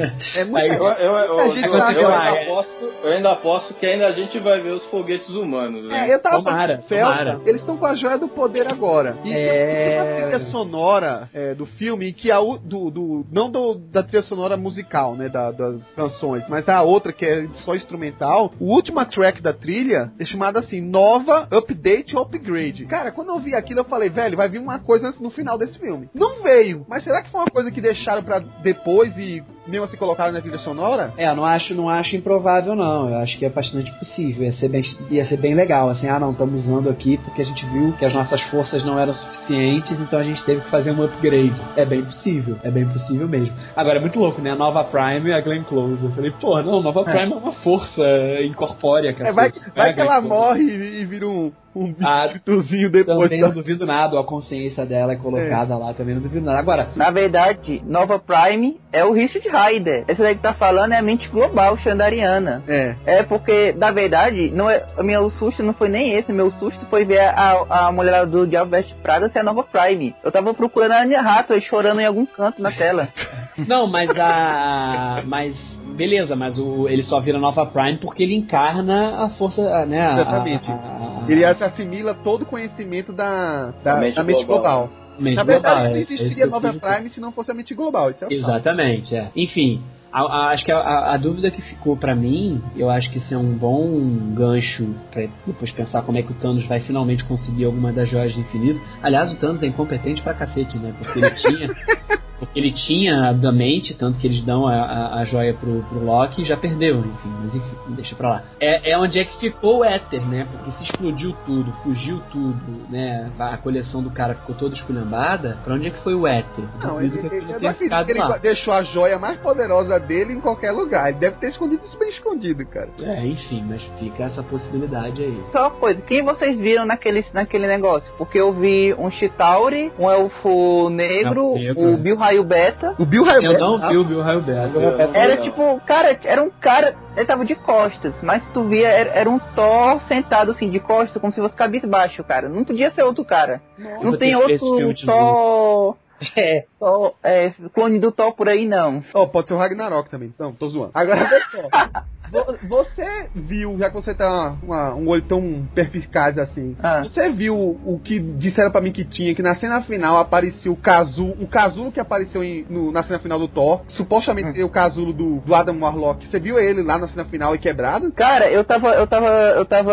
É muito, Aí, eu, eu, eu, eu, gente eu, tá- eu ainda aposto, eu ainda aposto que ainda a gente vai ver os foguetes humanos, né? É, eu tava Tomara, falando, Felta, tomara. eles estão com a joia do poder agora. E É. tem uma trilha sonora é, do filme que a u- do, do não do, da trilha sonora musical, né, da- das canções, mas a outra que é só instrumental. O última track da trilha é chamada assim, Nova Update ou Upgrade. Cara, quando eu vi aquilo eu falei, velho, vai vir uma coisa no final desse filme. Não veio, mas será que foi uma coisa que deixaram pra depois e mesmo assim colocaram na trilha sonora? É, eu não acho, não acho improvável, não. Eu acho que é bastante possível. Ia ser bem, ia ser bem legal. Assim, ah, não, estamos usando aqui porque a gente viu que as nossas forças não eram suficientes, então a gente teve que fazer um upgrade. É bem possível. É bem possível mesmo. Agora, é muito louco, né? A Nova Prime e a Glenn Close. Eu falei, pô, não, Nova Prime é, é uma força incorpórea, É, vai cacete. vai É, que ela Glenn Close. morre e, e vira um, um Ah, espíritozinho depois. Também não duvido nada, a consciência dela é colocada é. lá, também não duvido nada. Agora, na verdade, Nova Prime é o Richard Ryder. Essa daí que tá falando é a mente global xandariana. É. É porque, na verdade, não é, o meu susto não foi nem esse. Meu susto foi ver a, a mulher do Diabo Veste Prada ser a Nova Prime. Eu tava procurando a Anya Hathaway chorando em algum canto na tela. Não, mas a... mas... beleza, mas o, ele só vira Nova Prime porque ele encarna a força, né? A, Exatamente. A, a, a, ele assimila todo o conhecimento da, da, da mente da mente global. global. Mente Na verdade, global, não é, existiria é Nova Prime se não fosse a mente global. Isso é o Exatamente, é. Enfim, a, a, acho que a, a, a dúvida que ficou pra mim, eu acho que isso é um bom gancho pra depois pensar como é que o Thanos vai finalmente conseguir alguma das joias do infinito. Aliás, o Thanos é incompetente pra cacete, né? Porque ele tinha... Porque ele tinha da mente, tanto que eles dão a, a, a joia pro, pro Loki e já perdeu, enfim, mas enfim, deixa pra lá. É, é onde é que ficou o éter, né? Porque se explodiu tudo, fugiu tudo, né? A coleção do cara ficou toda esculhambada, pra onde é que foi o éter? Não, Duvido ele, que ele, eu não tenha acredito ficado que ele lá. deixou a joia mais poderosa dele em qualquer lugar. Ele deve ter escondido isso bem escondido, cara. É, enfim, mas fica essa possibilidade aí. Só uma coisa, quem vocês viram naquele, naquele negócio? Porque eu vi um Chitauri, um Elfo Negro, É, negro, o é. Bill Raio Beta. O Bill Raio Eu Beta, não vi o Bill Raio Beta. Era tipo, cara, era um cara, ele tava de costas, mas tu via, era, era um Thor sentado assim, de costas, como se fosse cabisbaixo, cara. Não podia ser outro cara. Nossa, não tem outro Thor. É, Thor, é, clone do Thor por aí, não. Oh, pode ser o Ragnarok também. Não, tô zoando. Agora, vê só. Vo- Você viu, já que você tá uma, um olho tão perspicaz assim, Ah. você viu o que disseram pra mim que tinha, que na cena final apareceu o casulo, o casulo que apareceu em- no- na cena final do Thor, supostamente Hum. seria o casulo do, do Adam Warlock. Você viu ele lá na cena final e quebrado? Cara, eu tava, eu tava, eu tava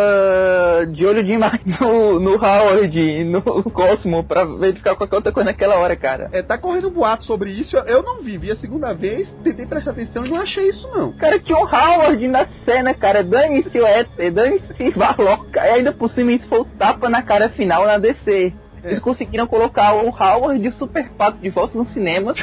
de olho demais no, no Howard, no Cosmo, pra verificar qualquer outra coisa naquela hora, cara. É, tá correndo um boato sobre isso, eu, eu não vi, vi a segunda vez, tentei prestar atenção e não achei isso não. Cara, tinha o Howard na cena, cara. Dane-se o Éter, dane-se Warlock. E ainda por cima isso foi o tapa na cara final na D C. É. Eles conseguiram colocar o Howard de Super Pato de volta nos cinemas.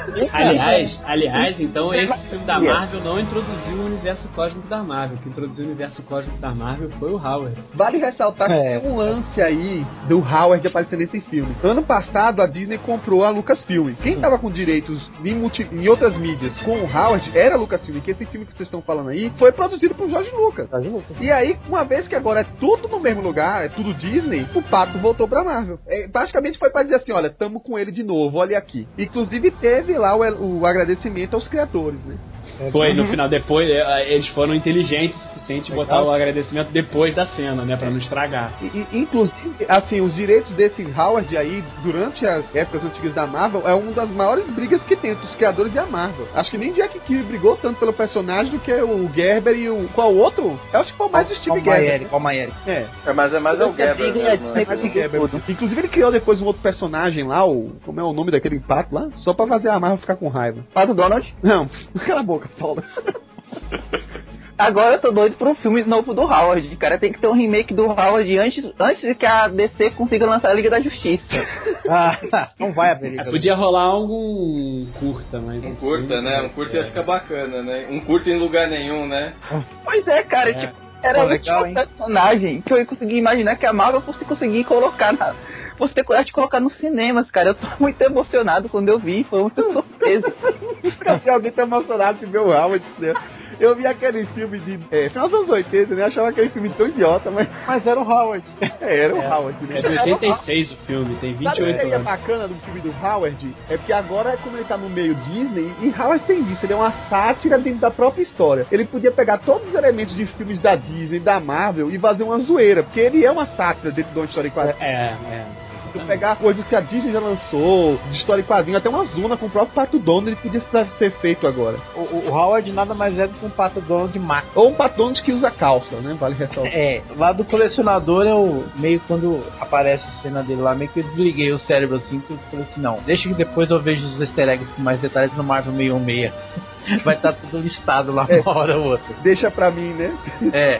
Aliás, aliás, então esse filme da Marvel não introduziu o universo cósmico da Marvel. O que introduziu o universo cósmico da Marvel foi o Howard. Vale ressaltar É. que tem um lance aí do Howard aparecer nesse filme. Ano passado, a Disney comprou a Lucasfilm. Quem tava com direitos em, multi, em outras mídias com o Howard era a Lucasfilm, que esse filme que vocês estão falando aí foi produzido por George Lucas. E aí, uma vez que agora é tudo no mesmo lugar, é tudo Disney, o pato voltou pra Marvel. É, praticamente foi pra dizer assim, olha, tamo com ele de novo, olha aqui. Inclusive teve lá o, o agradecimento aos criadores, né? Foi, no final, depois, eles foram inteligentes o suficiente de botar o agradecimento depois da cena, né, pra não estragar. E, e, inclusive, assim, os direitos desse Howard aí, durante as épocas antigas da Marvel, é uma das maiores brigas que tem entre os criadores e a Marvel. Acho que nem Jack Kirby brigou tanto pelo personagem do que o Gerber e o... Qual outro? Eu acho que foi mais o Steve Gerber. Qual Maieri? É. É, mas é mais é o Gerber mesmo, É né? mais o Gerber. Inclusive, ele criou depois um outro personagem lá, o... Como é o nome daquele pato lá? Só pra fazer a Marvel ficar com raiva. Pato Donald? Não, cala a boca, Paula. Agora eu tô doido por um filme novo do Howard. Cara, tem que ter um remake do Howard antes, antes de que a D C consiga lançar a Liga da Justiça. Ah, não vai abrir. É, podia rolar algum curta, mas... Um curta, né? Um curta ia ficar bacana, né? Um curta em lugar nenhum, né? Pois é, cara, É. tipo, era Pô, o legal, último personagem que eu ia conseguir imaginar que a Marvel fosse conseguir colocar na... Fosse ter coragem de colocar nos cinemas, cara. Eu tô muito emocionado quando eu vi, foi muito surpresa. Se alguém tá emocionado se ver o Howard, né? Eu vi aquele filme de... É, final dos anos oitenta, né? Eu achava aquele filme tão idiota, mas... Mas era o Howard. É, era o É. Howard, né? É de oitenta e seis o filme, tem vinte e Sabe o oito que é anos. bacana do filme do Howard? É porque agora, como ele tá no meio Disney, e Howard tem isso, ele é uma sátira dentro da própria história. Ele podia pegar todos os elementos de filmes da Disney, da Marvel, e fazer uma zoeira, porque ele é uma sátira dentro de uma história em quadrinho. É, é. Se pegar coisas que a Disney já lançou, de história em quadrinho, até uma zona com o próprio Pato Donald, ele podia ser feito agora. O, o, o Howard nada mais é do que um Pato Donald Max. Ou um Pato Donald que usa calça, né? Vale ressaltar. É, lá do colecionador eu meio quando aparece a cena dele lá, meio que eu desliguei o cérebro assim, que eu falei assim, não, deixa que depois eu vejo os easter eggs com mais detalhes no Marvel seiscentos e sessenta. Vai estar tudo listado lá É. uma hora ou outra. Deixa pra mim, né? É,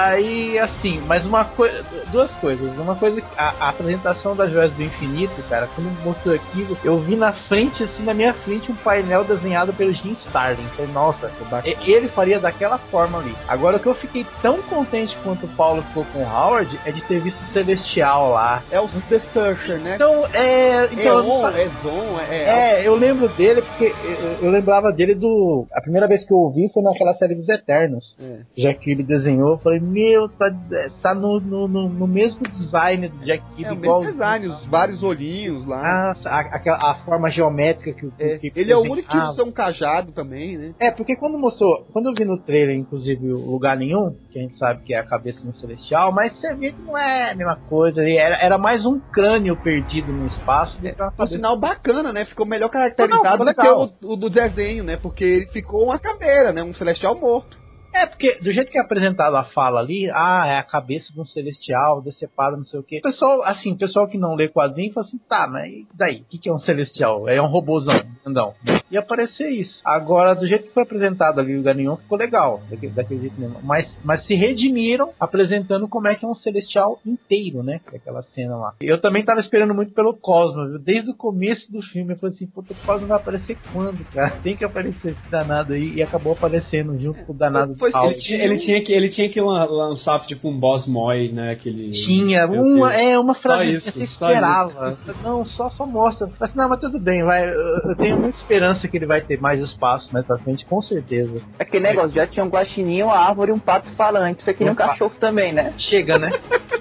aí assim, mas uma coisa, duas coisas. Uma coisa, a, a apresentação das Joias do Infinito, cara, quando mostrou aquilo, eu vi na frente, assim, na minha frente, um painel desenhado pelo Jim Starlin. Falei, nossa, ele faria daquela forma ali. Agora, o que eu fiquei tão contente quanto o Paulo ficou com o Howard é de ter visto o Celestial lá. É o The Searcher, né? Então, é. Então, é on, é Zon, é... É, eu lembro dele porque eu, eu lembrava dele do. A primeira vez que eu ouvi foi naquela série dos Eternos. É. Já que ele desenhou, eu falei, meu, tá, tá no, no, no mesmo design do Jack Kirby. É, o igual mesmo design, os vários olhinhos lá. Ah, a, a forma geométrica que o é. Kirby Ele é o único que usa um cajado também, né? É, porque quando mostrou, quando eu vi no trailer, inclusive, o Lugar Nenhum, que a gente sabe que é a cabeça no Celestial, mas você vê que não é a mesma coisa, era, era mais um crânio perdido no espaço. É, um sinal bacana, né? Ficou melhor caracterizado não, não, do que o, o do desenho, né? Porque ele ficou uma caveira, né? Um Celestial morto. É, porque do jeito que é apresentado a fala ali, ah, é a cabeça de um celestial, decepado, não sei o quê. O pessoal, assim, o pessoal que não lê quadrinho fala assim, tá, mas e daí? O que, que é um celestial? É um robôzão, não. E aparecer isso. Agora, do jeito que foi apresentado ali o Ganinhon, ficou legal, daquele, daquele jeito mesmo. Mas, mas se redimiram apresentando como é que é um celestial inteiro, né? Aquela cena lá. Eu também tava esperando muito pelo Cosmo, viu? Desde o começo do filme, eu falei assim, puta, o Cosmo vai aparecer quando, cara? Tem que aparecer esse danado aí, e acabou aparecendo junto com o danado. Ele tinha, ele, tinha que, ele tinha que lançar tipo um Boss Moy, né? Aquele, tinha, uma, é uma frase que você só esperava. Isso. Não, só, só mostra. Mas não, mas tudo bem, vai. Eu tenho muita esperança que ele vai ter mais espaço mais pra frente, com certeza. Aquele negócio, já tinha um guaxininho, uma árvore e um pato falante. Isso aqui um cachorro também, né? Chega, né?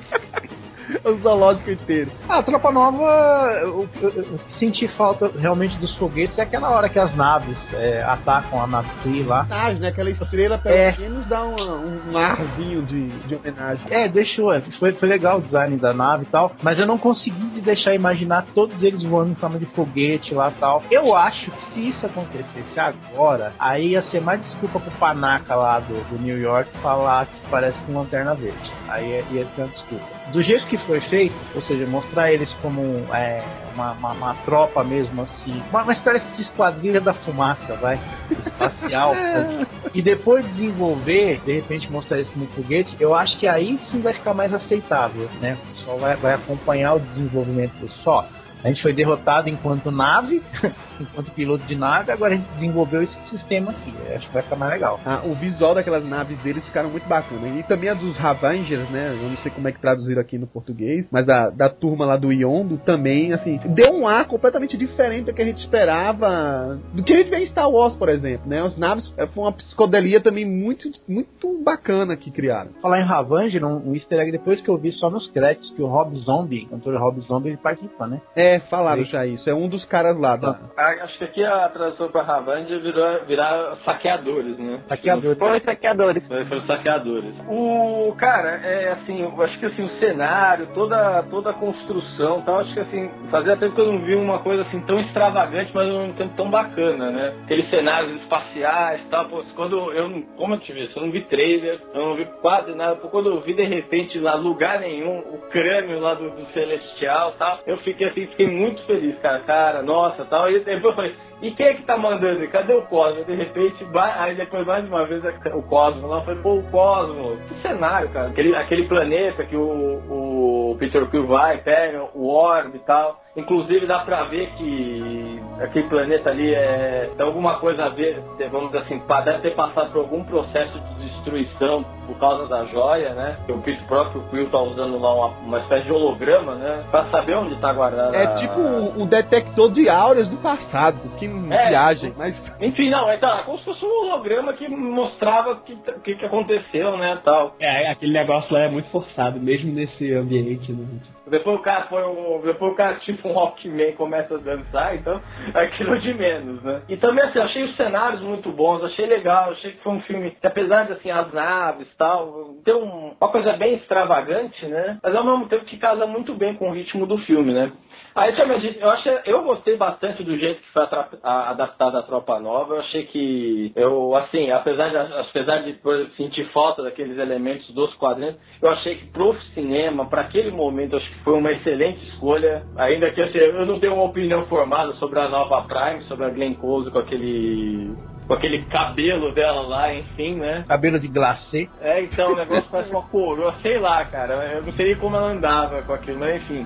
O zoológico inteiro. Ah, a Tropa Nova, eu, eu, eu senti falta realmente dos foguetes é aquela hora que as naves é, atacam a nave Kree lá. Homenagem, né? Aquela estrela pelo é. menos dá uma, um arzinho de, de homenagem. É, deixou, foi, foi legal o design da nave e tal, mas eu não consegui deixar imaginar todos eles voando em forma de foguete lá e tal. Eu acho que se isso acontecesse agora, aí ia ser mais desculpa pro panaca lá do, do New York falar que parece com Lanterna Verde. Aí ia, ia ter uma desculpa. Do jeito que foi feito, ou seja, mostrar eles como é, uma, uma, uma tropa mesmo assim, uma, uma espécie de esquadrilha da fumaça, vai, espacial, e depois desenvolver, de repente mostrar eles como foguete, eu acho que aí sim vai ficar mais aceitável, né? O pessoal vai, vai acompanhar o desenvolvimento do só. A gente foi derrotado enquanto nave, enquanto piloto de nave, agora a gente desenvolveu esse sistema aqui. Eu acho que vai ficar mais legal. Ah, o visual daquelas naves deles ficaram muito bacana. E também a dos Ravengers, né? Eu não sei como é que traduziram aqui no português, mas a da turma lá do Yondo também, assim, deu um ar completamente diferente do que a gente esperava, do que a gente vê em Star Wars, por exemplo, né? As naves, foi uma psicodelia também muito, muito bacana que criaram. Falar em Ravanger, um, um easter egg depois que eu vi só nos créditos, que o Rob Zombie, o cantor Rob Zombie, ele participa, né? É, É, falaram já isso. É um dos caras lá da... Ah, acho que aqui a tradução pra Ravanger virou virar saqueadores, né? Saqueadores. Foi saqueadores. Foi, foi saqueadores. O cara, é assim, eu acho que assim, o cenário, toda, toda a construção, tal, acho que assim, fazia tempo que eu não vi uma coisa assim tão extravagante, mas ao mesmo tempo tão bacana, né? Aqueles cenários espaciais, tal, pô, quando eu não, como eu te disse, eu não vi trailer, eu não vi quase nada, pô, quando eu vi de repente lá lugar nenhum, o crânio lá do, do Celestial, tal, eu fiquei assim, fiquei muito feliz, cara, cara, nossa, tal, e depois eu falei, e quem é que tá mandando? Cadê o Cosmo? De repente, aí depois mais uma vez o Cosmo lá, eu falei, pô, o Cosmo, que cenário, cara, aquele, aquele planeta que o, o Peter Quill vai, pega o orbe e tal, inclusive dá pra ver que aquele planeta ali é, tem alguma coisa a ver, vamos dizer assim, deve ter passado por algum processo de destruição por causa da joia, né? Que o próprio Quill tá usando lá uma, uma espécie de holograma, né? Pra saber onde tá guardada. É tipo um, um detector de áureas do passado, que é, viagem, mas... Enfim, não, é tá, como se fosse um holograma que mostrava o que, que, que aconteceu, né, tal. É, aquele negócio lá é muito forçado, mesmo nesse ambiente, né? Depois o cara foi um, depois o cara tipo um Rockman começa a dançar, então aquilo de menos, né? E também assim, achei os cenários muito bons, achei legal, achei que foi um filme que apesar de assim, as naves e tal, tem um, uma coisa bem extravagante, né? Mas ao mesmo tempo que casa muito bem com o ritmo do filme, né? Aí também, eu achei, eu gostei bastante do jeito que foi adaptada a Tropa Nova. Eu achei que eu, assim, apesar de, apesar de sentir falta daqueles elementos dos quadrinhos, eu achei que pro cinema, para aquele momento, acho que foi uma excelente escolha. Ainda que assim, eu não tenho uma opinião formada sobre a Nova Prime, sobre a Glenn Close com aquele com aquele cabelo dela lá, enfim, né? Cabelo de glacê. É, então o negócio parece uma coroa, sei lá, cara. Eu não sei como ela andava com aquilo, mas enfim.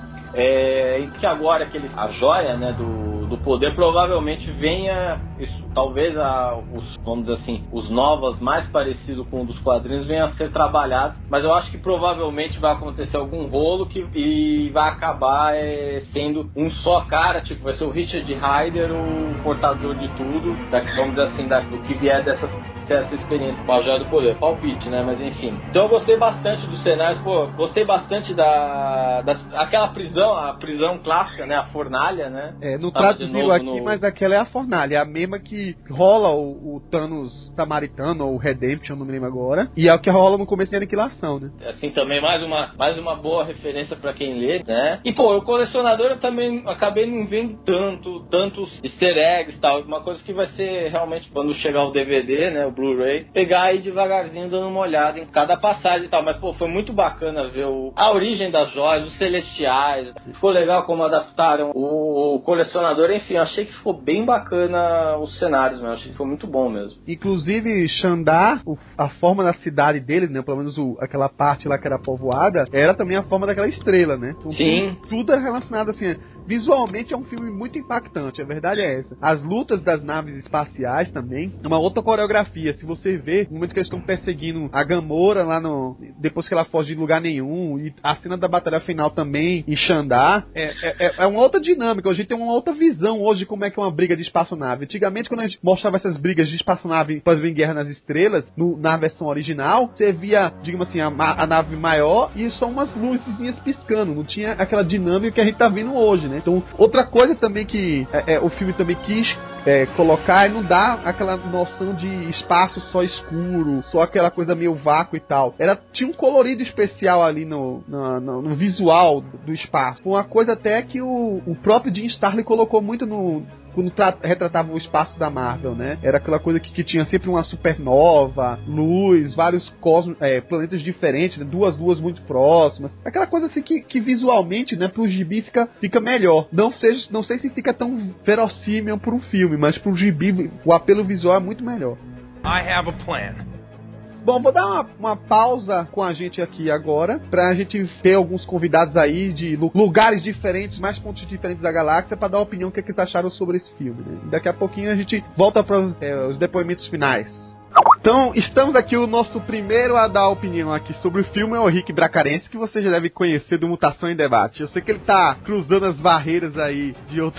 É, e que agora aquele, a joia, né, do, do poder provavelmente venha, isso, talvez a, os, vamos dizer assim, os novos mais parecidos com um dos quadrinhos venham a ser trabalhados, mas eu acho que provavelmente vai acontecer algum rolo que, e vai acabar é, sendo um só cara, tipo, vai ser o Richard Rider, o portador de tudo, da, vamos dizer assim, da, do que vier dessa essa experiência com a joia do poder, palpite, né, mas enfim. Então eu gostei bastante dos cenários, pô, gostei bastante da, da aquela prisão, a prisão clássica, né, a fornalha, né. É, não traduziram aqui, no... mas aquela é a fornalha, é a mesma que rola o, o Thanos Samaritano, ou o Redemption, não me lembro agora, e é o que rola no começo da Aniquilação, né. Assim, também mais uma, mais uma boa referência pra quem lê, né. E pô, o colecionador eu também acabei não vendo tanto, tantos easter eggs e tal, uma coisa que vai ser realmente quando chegar o D V D, né, Blu-ray, pegar aí devagarzinho dando uma olhada em cada passagem e tal, mas pô, foi muito bacana ver o, a origem das joias, os celestiais, ficou legal como adaptaram o, o colecionador, enfim, achei que ficou bem bacana os cenários, né? Achei que foi muito bom mesmo. Inclusive, Xandar, o, a forma da cidade dele, né, pelo menos o, aquela parte lá que era povoada, era também a forma daquela estrela, né? Então, sim. Tudo, tudo é relacionado assim. Visualmente é um filme muito impactante, a verdade é essa. As lutas das naves espaciais também, é uma outra coreografia. Se você vê, no momento que eles estão perseguindo a Gamora lá no... depois que ela foge de lugar nenhum, e a cena da batalha final também, em Xandar, é, é, é uma outra dinâmica. A gente tem uma outra visão hoje de como é que é uma briga de espaçonave. Antigamente, quando a gente mostrava essas brigas de espaçonave para vir Guerra nas Estrelas, no, na versão original, você via, digamos assim, a, a nave maior e só umas luzinhas piscando. Não tinha aquela dinâmica que a gente tá vendo hoje, né? Então, outra coisa também que é, é, o filme também quis é, colocar é não dar aquela noção de espaço só escuro, só aquela coisa meio vácuo e tal. Era, tinha um colorido especial ali no, no, no, no visual do espaço. Uma coisa até que o, o próprio Jim Starlin colocou muito no... quando retratava o espaço da Marvel, né? Era aquela coisa que, que tinha sempre uma supernova, luz, vários cosmos, é, planetas diferentes, né? duas luas muito próximas. Aquela coisa assim que, que visualmente, né, pro gibi fica, fica melhor. Não, seja, não sei se fica tão verossímil para um filme, mas pro gibi o apelo visual é muito melhor. I have a plan. Bom, vou dar uma, uma pausa com a gente aqui agora, pra gente ter alguns convidados aí de lugares diferentes, mais pontos diferentes da galáxia, pra dar uma opinião do que, é que eles acharam sobre esse filme, né? Daqui a pouquinho a gente volta para é, os depoimentos finais. Então, estamos aqui, o nosso primeiro a dar opinião aqui sobre o filme é o Rick Bracarense, que você já deve conhecer do Mutação em Debate. Eu sei que ele tá cruzando as barreiras aí de, outra,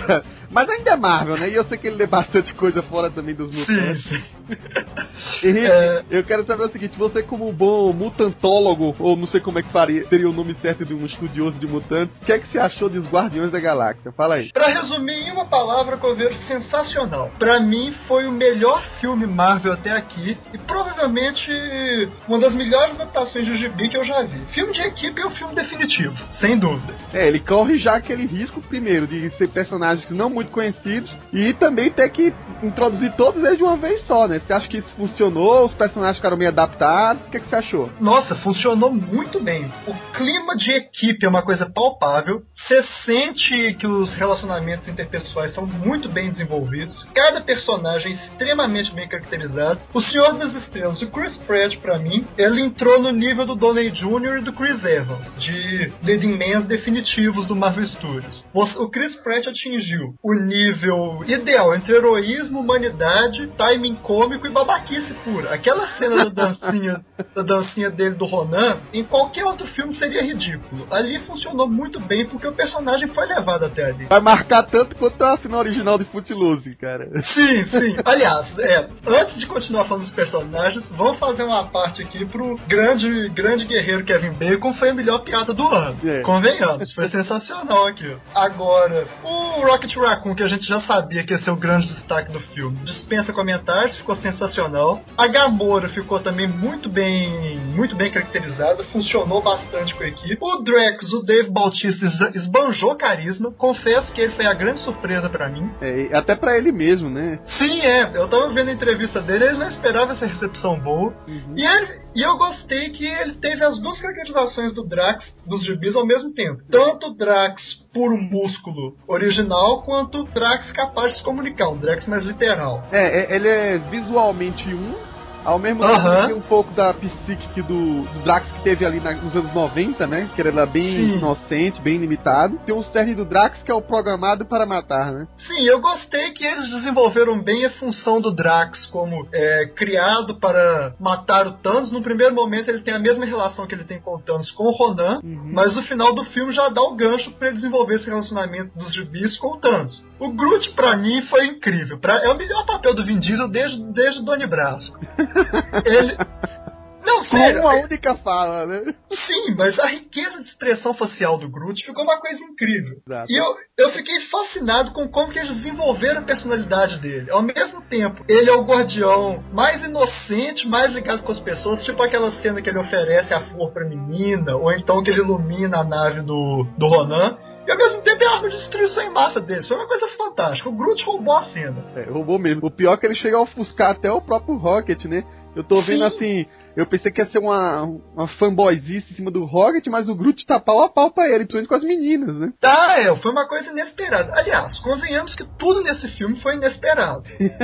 Mas ainda é Marvel, né? E eu sei que ele lê bastante coisa fora também dos mutantes. Sim, sim. Henrique, É... eu quero saber o seguinte, você como bom mutantólogo, ou não sei como é que faria, seria o nome certo de um estudioso de mutantes, o que é que você achou dos Guardiões da Galáxia? Fala aí. Pra resumir em uma palavra, que eu vejo sensacional. Pra mim, foi o melhor filme Marvel até aqui, e provavelmente uma das melhores adaptações de gibi que eu já vi. Filme de equipe é o filme definitivo, sem dúvida. É, ele corre já aquele risco, primeiro, de ser personagens não muito conhecidos, e também ter que introduzir todos eles de uma vez só, né? Você acha que isso funcionou? Os personagens ficaram meio adaptados? O que, é que você achou? Nossa, funcionou muito bem. O clima de equipe é uma coisa palpável. Você sente que os relacionamentos interpessoais são muito bem desenvolvidos. Cada personagem é extremamente bem caracterizado. O Senhor das Estrelas, o Chris Pratt, pra mim, ele entrou no nível do Downey Júnior e do Chris Evans, de leading men definitivos do Marvel Studios. O Chris Pratt atingiu o nível ideal entre heroísmo, humanidade, timing cômico e babaquice pura. Aquela cena da dancinha, da dancinha dele do Ronan, em qualquer outro filme seria ridículo. Ali funcionou muito bem porque o personagem foi levado até ali. Vai marcar tanto quanto a cena original de Footloose, cara. Sim, sim. Aliás, é, antes de continuar falando dos personagens, vamos fazer uma parte aqui pro grande, grande guerreiro Kevin Bacon, foi a melhor piada do ano. É. Convenhamos, foi sensacional aqui. Agora, o Rocket Raccoon, que a gente já sabia que ia ser o grande destaque do filme, dispensa comentários, ficou sensacional. A Gamora ficou também muito bem, muito bem caracterizada, funcionou bastante com a equipe. O Drax, o Dave Bautista esbanjou carisma, confesso que ele foi a grande surpresa pra mim. É, até pra ele mesmo, né? Sim, é, eu tava vendo a entrevista dele, ele não esperava essa recepção boa. Uhum. E, ele, e eu gostei que ele teve as duas caracterizações do Drax, dos gibis ao mesmo tempo. Tanto o Drax puro músculo original, quanto o Drax capaz de se comunicar, um Drax mais literal. É, ele é visualmente um, ao mesmo tempo uh-huh. que tem um pouco da psíquica do, do Drax que teve ali na, nos anos noventa, né? Que era bem Sim. inocente, bem limitado. Tem um cerne do Drax que é o programado para matar, né? Sim, eu gostei que eles desenvolveram bem a função do Drax como é, criado para matar o Thanos. No primeiro momento ele tem a mesma relação que ele tem com o Thanos com o Ronan, uhum. mas no final do filme já dá o gancho para ele desenvolver esse relacionamento dos gibis com o Thanos. O Groot, pra mim, foi incrível. Pra, é o melhor papel do Vin Diesel desde, desde o Donnie Brasco. Ele... Não, sério. Com uma única fala, né? Sim, mas a riqueza de expressão facial do Groot ficou uma coisa incrível. Exato. E eu, eu fiquei fascinado com como que eles desenvolveram a personalidade dele. Ao mesmo tempo, ele é o guardião mais inocente, mais ligado com as pessoas, tipo aquela cena que ele oferece a flor pra menina, ou então que ele ilumina a nave do, do Ronan. E ao mesmo tempo é a arma de destruição em massa deles. Foi uma coisa fantástica. O Groot roubou a cena. É, roubou mesmo. O pior é que ele chega a ofuscar até o próprio Rocket, né? Eu tô vendo Sim. assim... Eu pensei que ia ser uma, uma fanboyzice em cima do Rocket, mas o Groot tá pau a pau pra ele, principalmente com as meninas, né? Tá, é, foi uma coisa inesperada. Aliás, convenhamos que tudo nesse filme foi inesperado.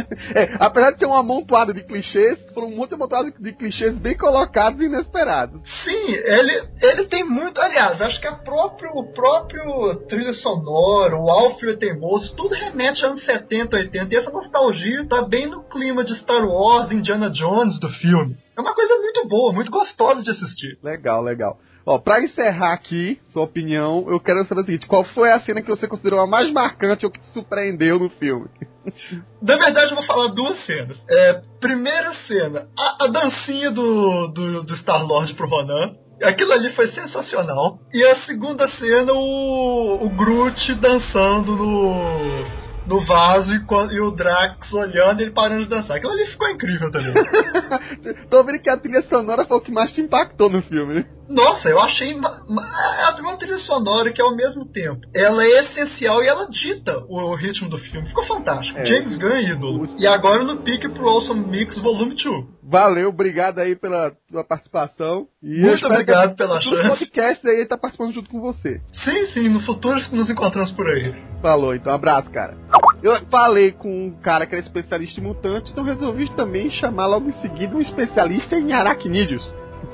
É, apesar de ter uma amontoada de clichês, foram um monte de amontoada de clichês bem colocados e inesperados. Sim, ele, ele tem muito... Aliás, acho que a próprio, o próprio trilha sonora, o Alfred Teimoso, tudo remete a anos setenta, oitenta, e essa nostalgia tá bem no clima de Star Wars, Indiana Jones do filme. É uma coisa muito boa, muito gostosa de assistir. Legal, legal. Ó, pra encerrar aqui, sua opinião, eu quero saber o seguinte, qual foi a cena que você considerou a mais marcante ou que te surpreendeu no filme? Na verdade, eu vou falar duas cenas. É, primeira cena, a, a dancinha do, do, do Star-Lord pro Ronan. Aquilo ali foi sensacional. E a segunda cena, o, o Groot dançando no... no vaso e, e o Drax olhando e ele parando de dançar. Aquilo ali ficou incrível também. Tô vendo que a trilha sonora foi o que mais te impactou no filme, né? Nossa, eu achei ma- ma- uma trilha sonora que ao mesmo tempo ela é essencial e ela dita o, o ritmo do filme. Ficou fantástico. É. James Gunn é ídolo. E agora no pique pro Awesome Mix Volume dois. Valeu, obrigado aí pela sua participação. E muito obrigado pela chance. No podcast aí ele tá participando junto com você. Sim, sim, no futuro nos encontramos por aí. Falou, então abraço, cara. Eu falei com um cara que era especialista em mutantes, então resolvi também chamar logo em seguida um especialista em aracnídeos.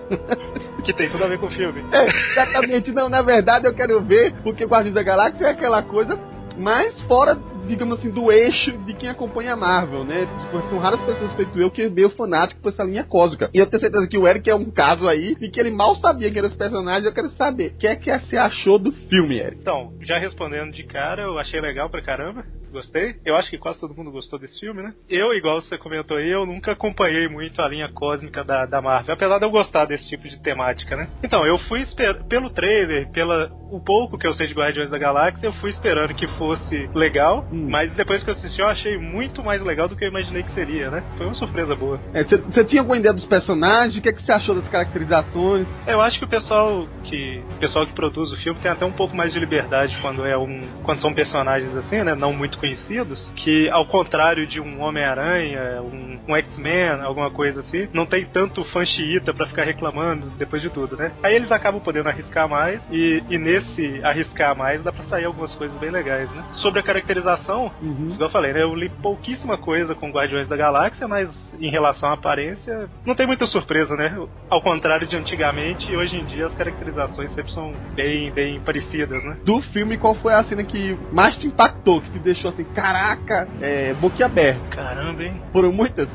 Que tem tudo a ver com o filme. É, exatamente. Não, na verdade eu quero ver, porque Guardiões da Galáxia é aquela coisa mais fora digamos assim, do eixo de quem acompanha a Marvel, né? Tipo, são raras pessoas feito eu que é meio fanático por essa linha cósmica. E eu tenho certeza que o Eric é um caso aí e que ele mal sabia que eram os personagens. Eu quero saber, o que é que você achou do filme, Eric? Então, já respondendo de cara, eu achei legal pra caramba. Gostei. Eu acho que quase todo mundo gostou desse filme, né? Eu, igual você comentou aí, eu nunca acompanhei muito a linha cósmica da, da Marvel, apesar de eu gostar desse tipo de temática, né? Então, eu fui esper- pelo trailer, pela o pouco que eu sei de Guardiões da Galáxia, eu fui esperando que fosse legal, hum. mas depois que eu assisti eu achei muito mais legal do que eu imaginei que seria, né? Foi uma surpresa boa. Você é, tinha alguma ideia dos personagens? O que, é que você achou das caracterizações? Eu acho que o pessoal que o pessoal que produz o filme tem até um pouco mais de liberdade quando é um quando são personagens assim, né? Não muito conhecidos, que ao contrário de um Homem-Aranha, um, um X-Men, alguma coisa assim, não tem tanto fã xiita pra ficar reclamando depois de tudo, né? Aí eles acabam podendo arriscar mais e, e nesse arriscar mais dá pra sair algumas coisas bem legais, né? Sobre a caracterização, uhum. igual eu falei, né? Eu li pouquíssima coisa com Guardiões da Galáxia, mas em relação à aparência, não tem muita surpresa, né? Ao contrário de antigamente, hoje em dia as caracterizações sempre são bem, bem parecidas, né? Do filme, qual foi a cena que mais te impactou, que te deixou assim, caraca, é, boquiaberto? Caramba, hein? Foram muitas?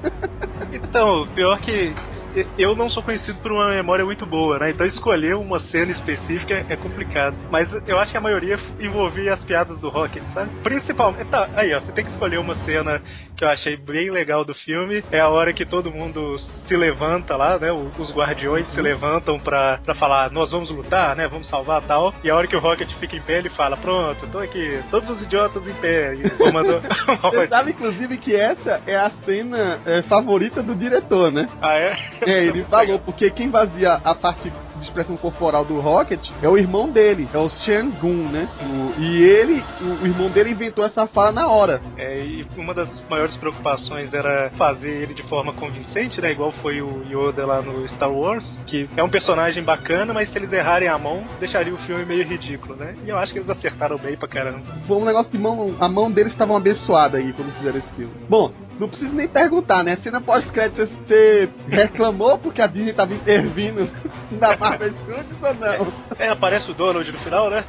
Então, pior que eu não sou conhecido por uma memória muito boa, né? Então escolher uma cena específica é complicado. Mas eu acho que a maioria envolvia as piadas do Rocket, sabe? Principalmente... Tá, aí ó, você tem que escolher uma cena que eu achei bem legal do filme. É a hora que todo mundo se levanta lá, né? Os guardiões se levantam pra, pra falar, nós vamos lutar, né? Vamos salvar tal. E a hora que o Rocket fica em pé, ele fala, pronto, tô aqui, todos os idiotas em pé. E comandou... Você sabe, inclusive, que essa é a cena é, favorita do diretor, né? Ah, é? É, ele falou, porque quem fazia a parte de expressão corporal do Rocket é o irmão dele, é o Shen-Gun, né? O, e ele, o, o irmão dele inventou essa fala na hora. É, e uma das maiores preocupações era fazer ele de forma convincente, né? Igual foi o Yoda lá no Star Wars, que é um personagem bacana, mas se eles errarem a mão, deixaria o filme meio ridículo, né? E eu acho que eles acertaram bem pra caramba. Foi um negócio de mão, a mão deles estava abençoada aí quando fizeram esse filme. Bom, não preciso nem perguntar, né? Cena pós-crédito, você reclamou porque a Disney tava intervindo na Marvel Studios ou não? É, é, aparece o Donald no final, né?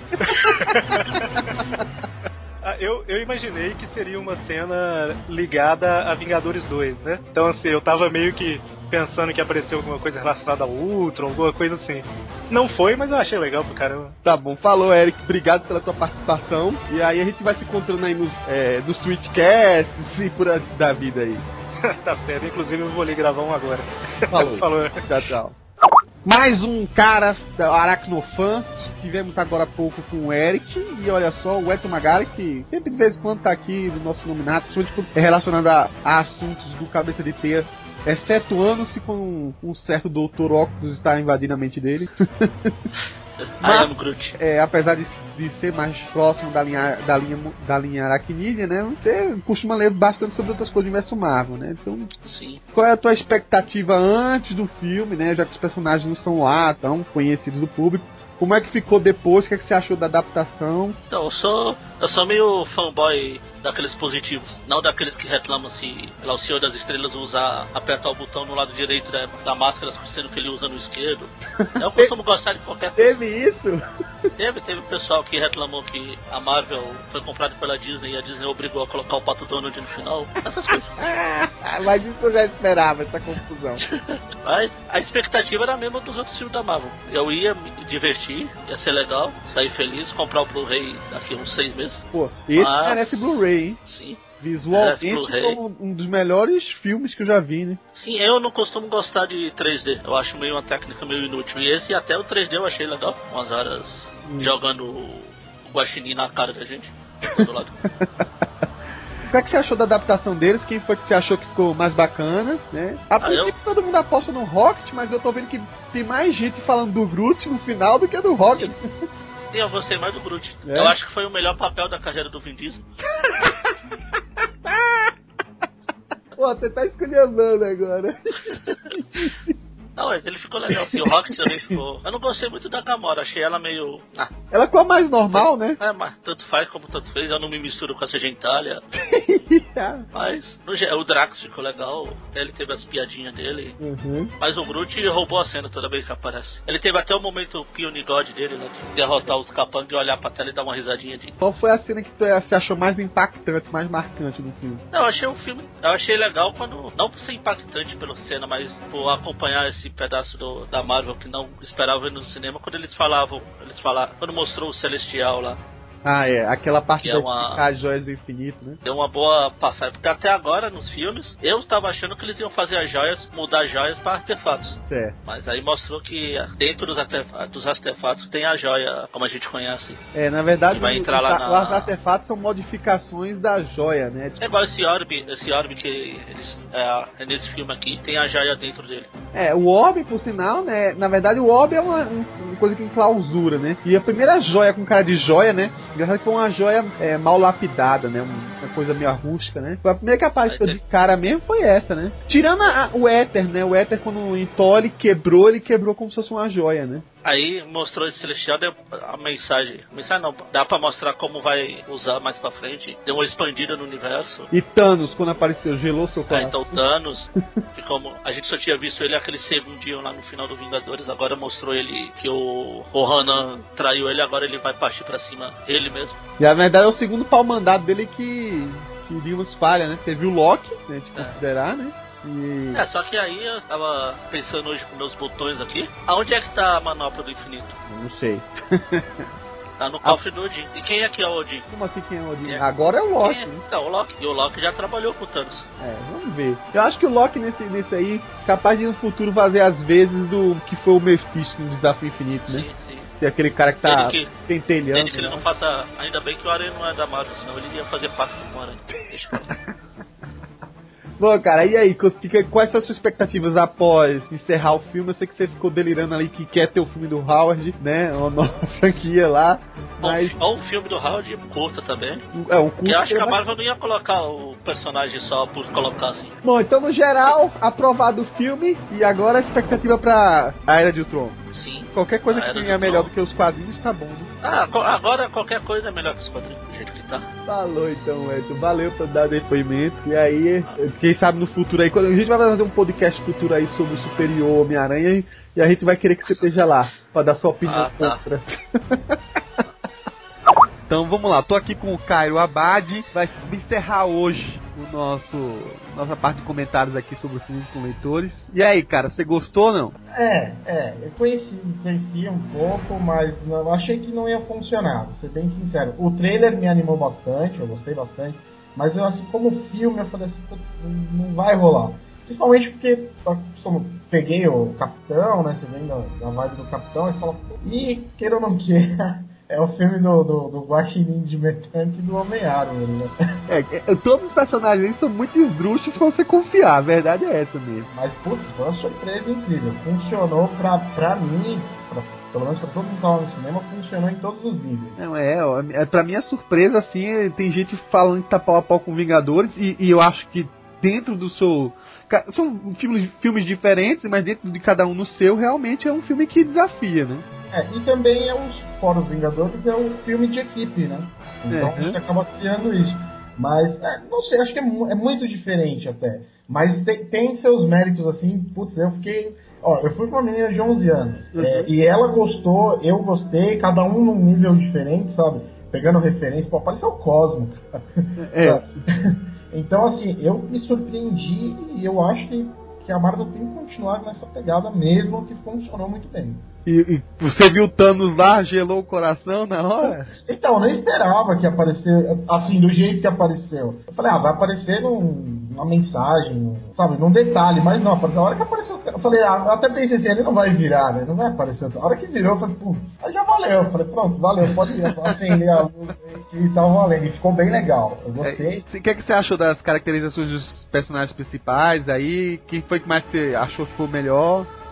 Eu, eu imaginei que seria uma cena ligada a Vingadores dois, né? Então, assim, eu tava meio que pensando que apareceu alguma coisa relacionada ao Ultron, alguma coisa assim. Não foi, mas eu achei legal pro caramba. Tá bom, falou, Eric. Obrigado pela tua participação. E aí a gente vai se encontrando aí nos, é, nos Tweetcasts e por aí da vida aí. Tá certo, inclusive eu vou ali gravar um agora. Falou. Falou. Tchau, tchau. Mais um cara aracnofã. Tivemos agora há pouco com o Eric. E olha só, o Eto Magali, que sempre de vez em quando tá aqui no nosso nominato, principalmente é relacionado a, a assuntos do Cabeça de Teia, excetuando-se com um, um certo doutor Octopus está invadindo a mente dele. Mas, é, apesar de, de ser mais próximo da linha, da linha, da linha aracnídea, né? Você costuma ler bastante sobre outras coisas do universo Marvel, né? Então, sim. Qual é a tua expectativa antes do filme, né? Já que os personagens não são lá tão conhecidos do público. Como é que ficou depois? O que, é que você achou da adaptação? Então, eu sou, eu sou meio fanboy daqueles positivos, não daqueles que reclamam se lá o Senhor das Estrelas usar, apertar o botão no lado direito da, da máscara, sendo que ele usa no esquerdo. Eu costumo gostar de qualquer coisa. Teve isso? Teve, teve um pessoal que reclamou que a Marvel foi comprada pela Disney e a Disney obrigou a colocar o Pato Donald no final. Essas coisas. Mas isso eu já esperava, essa confusão. Mas a expectativa era a mesma dos outros filmes da Marvel. Eu ia me divertir, ia ser legal, sair feliz, comprar o Blu-ray daqui a uns seis meses. Pô, esse Mas... merece Blu-ray, hein? Sim. Visualmente foi um dos melhores filmes que eu já vi, né? Sim, eu não costumo gostar de três D. Eu acho meio uma técnica meio inútil. E esse até o três D eu achei legal. Com as áreas hum. jogando o guaxinim na cara da gente. Do lado. O que é que você achou da adaptação deles? Quem foi que você achou que ficou mais bacana, né? A princípio ah, eu... todo mundo aposta no Rocket, mas eu tô vendo que tem mais gente falando do Groot no final do que do Rocket. Sim, Sim eu gostei mais do Groot. É? Eu acho que foi o melhor papel da carreira do Vin Diesel. Pô, você tá esculhambando agora. Não, mas ele ficou legal, sim. O Rocket também ficou. Eu não gostei muito da Gamora, achei ela meio. Ah, Ela ficou mais normal, né? É, mas tanto faz como tanto fez, eu não me misturo com essa gentalha. Mas no, o Drax ficou legal, até ele teve as piadinhas dele. Uhum. Mas o Groot roubou a cena toda vez que aparece. Ele teve até o momento Peony God dele, né? De derrotar os capangas e olhar pra tela e dar uma risadinha de. Qual foi a cena que tu você achou mais impactante, mais marcante no filme? Não, eu achei o filme. Eu achei legal quando. Não por ser impactante pela cena, mas por acompanhar esse pedaço do, da Marvel que não esperava ver no cinema, quando eles falavam. Eles falaram. Quando mostrou o Celestial lá. Ah, é. Aquela parte é de uma... explicar as joias do infinito, né? Deu uma boa passagem. Porque até agora, nos filmes, eu estava achando que eles iam fazer as joias, mudar as joias para artefatos. Certo. Mas aí mostrou que dentro dos artefatos, dos artefatos tem a joia, como a gente conhece. É, na verdade, vai entrar os, lá na... os artefatos são modificações da joia, né? Tipo... É igual esse orbe, esse orbe que eles, é, nesse filme aqui, tem a joia dentro dele. É, o orbe, por sinal, né? Na verdade, o orbe é uma, uma coisa que enclausura, né? E a primeira joia com cara de joia, né? Engraçado que foi uma joia é, mal lapidada, né? Uma coisa meio rústica, né? Foi a primeira que apareceu de cara mesmo, foi essa, né? Tirando a, o éter, né? O éter, quando o Thor quebrou, ele quebrou como se fosse uma joia, né? Aí mostrou esse Celestial, deu a mensagem. A mensagem não, dá pra mostrar como vai usar mais pra frente. Deu uma expandida no universo. E Thanos, quando apareceu, gelou seu coração. É, então Thanos, como a gente só tinha visto ele aquele segundinho lá no final do Vingadores, agora mostrou ele que o Rohan traiu ele, agora ele vai partir pra cima ele mesmo. E na verdade é o segundo pau mandado dele que, que Deus falha, né? Teve o Loki, se a gente é. considerar, né? E... É, só que aí eu tava pensando hoje com meus botões aqui, aonde é que tá a manopla do infinito? Eu não sei. Tá no cofre a... do Odin. E quem é que é o Odin? Como assim quem é o Odin? Quem é? Agora é o Loki. É? Né? Então, o Loki. E o Loki já trabalhou com o Thanos. É, vamos ver. Eu acho que o Loki nesse, nesse aí, capaz de no futuro fazer as vezes do que foi o Mephisto no Desafio Infinito, né? Sim, sim. Ser aquele cara que tá que, pentelhando. Desde que ele não faça... Ainda bem que o Aranha não é da Marvel, senão ele ia fazer pacto com o Aranha. Deixa eu falar. Bom, cara, e aí, quais são as suas expectativas após encerrar o filme? Eu sei que você ficou delirando ali que quer ter o filme do Howard, né? Uma nova franquia lá. Mas... Ou um filme do Howard curta também. É, um curta. Eu acho que a Marvel não ia colocar o personagem só por colocar assim. Bom, então no geral, aprovado o filme. E agora a expectativa pra A Era de Ultron. Sim. Qualquer coisa que tenha melhor do que os quadrinhos tá bom, né? Ah, agora qualquer coisa é melhor que os quadrinhos, do jeito que tá. Falou então, Edson. Valeu por dar depoimento. E aí, quem sabe no futuro aí, quando a gente vai fazer um podcast futuro aí sobre o Superior Homem-Aranha, e a gente vai querer que você esteja lá, pra dar sua opinião ah, tá. contra. Então vamos lá, tô aqui com o Cairo Abad, vai encerrar hoje o nosso nossa parte de comentários aqui sobre o filme com leitores. E aí, cara, você gostou ou não? É, é, eu conheci, conhecia um pouco, mas não, achei que não ia funcionar, vou ser bem sincero. O trailer me animou bastante, eu gostei bastante, mas eu, assim, como filme, eu falei assim, não vai rolar. Principalmente porque eu peguei o Capitão, né, você vem da, da vibe do Capitão, e fala, e queira ou não queira... É o filme do, do, do Guaxinim de Mecânica e do Homem-Árvore, né? É, todos os personagens são muito esdrúxulos se você confiar, a verdade é essa mesmo. Mas, putz, foi uma surpresa incrível. Funcionou pra, pra mim, pra, pelo menos pra todo mundo que tava no cinema, funcionou em todos os níveis. Não, é, pra mim a surpresa, assim, tem gente falando que tá pau a pau com Vingadores, e, e eu acho que dentro do seu... São filmes, filmes diferentes, mas dentro de cada um no seu, realmente é um filme que desafia, né? É, e também é os fora os Vingadores, é o filme de equipe, né? Então uhum. a gente acaba criando isso. Mas, é, não sei, acho que é, é muito diferente até. Mas tem, tem seus méritos, assim, putz, eu fiquei... Ó, eu fui com uma menina de onze anos, uhum. é, e ela gostou, eu gostei, cada um num nível diferente, sabe? Pegando referência, pô, apareceu o Cosmo. É. Então, assim, eu me surpreendi e eu acho que, que a Marvel tem que continuar nessa pegada mesmo, que funcionou muito bem. E, e você viu o Thanos lá, gelou o coração na hora? Então, eu não esperava que aparecesse, assim, do jeito que apareceu. Eu falei, ah, vai aparecer num, numa mensagem, sabe, num detalhe, mas não, apareceu. A hora que apareceu, eu falei, ah, eu até pensei assim, ele não vai virar, né, não vai aparecer. A hora que virou, eu falei, pô, aí já valeu. Eu falei, pronto, valeu, pode acender a luz e tá valendo. E ficou bem legal, eu gostei. O é, que, que você achou das caracterizações dos personagens principais aí? Quem foi que mais você achou que foi o melhor?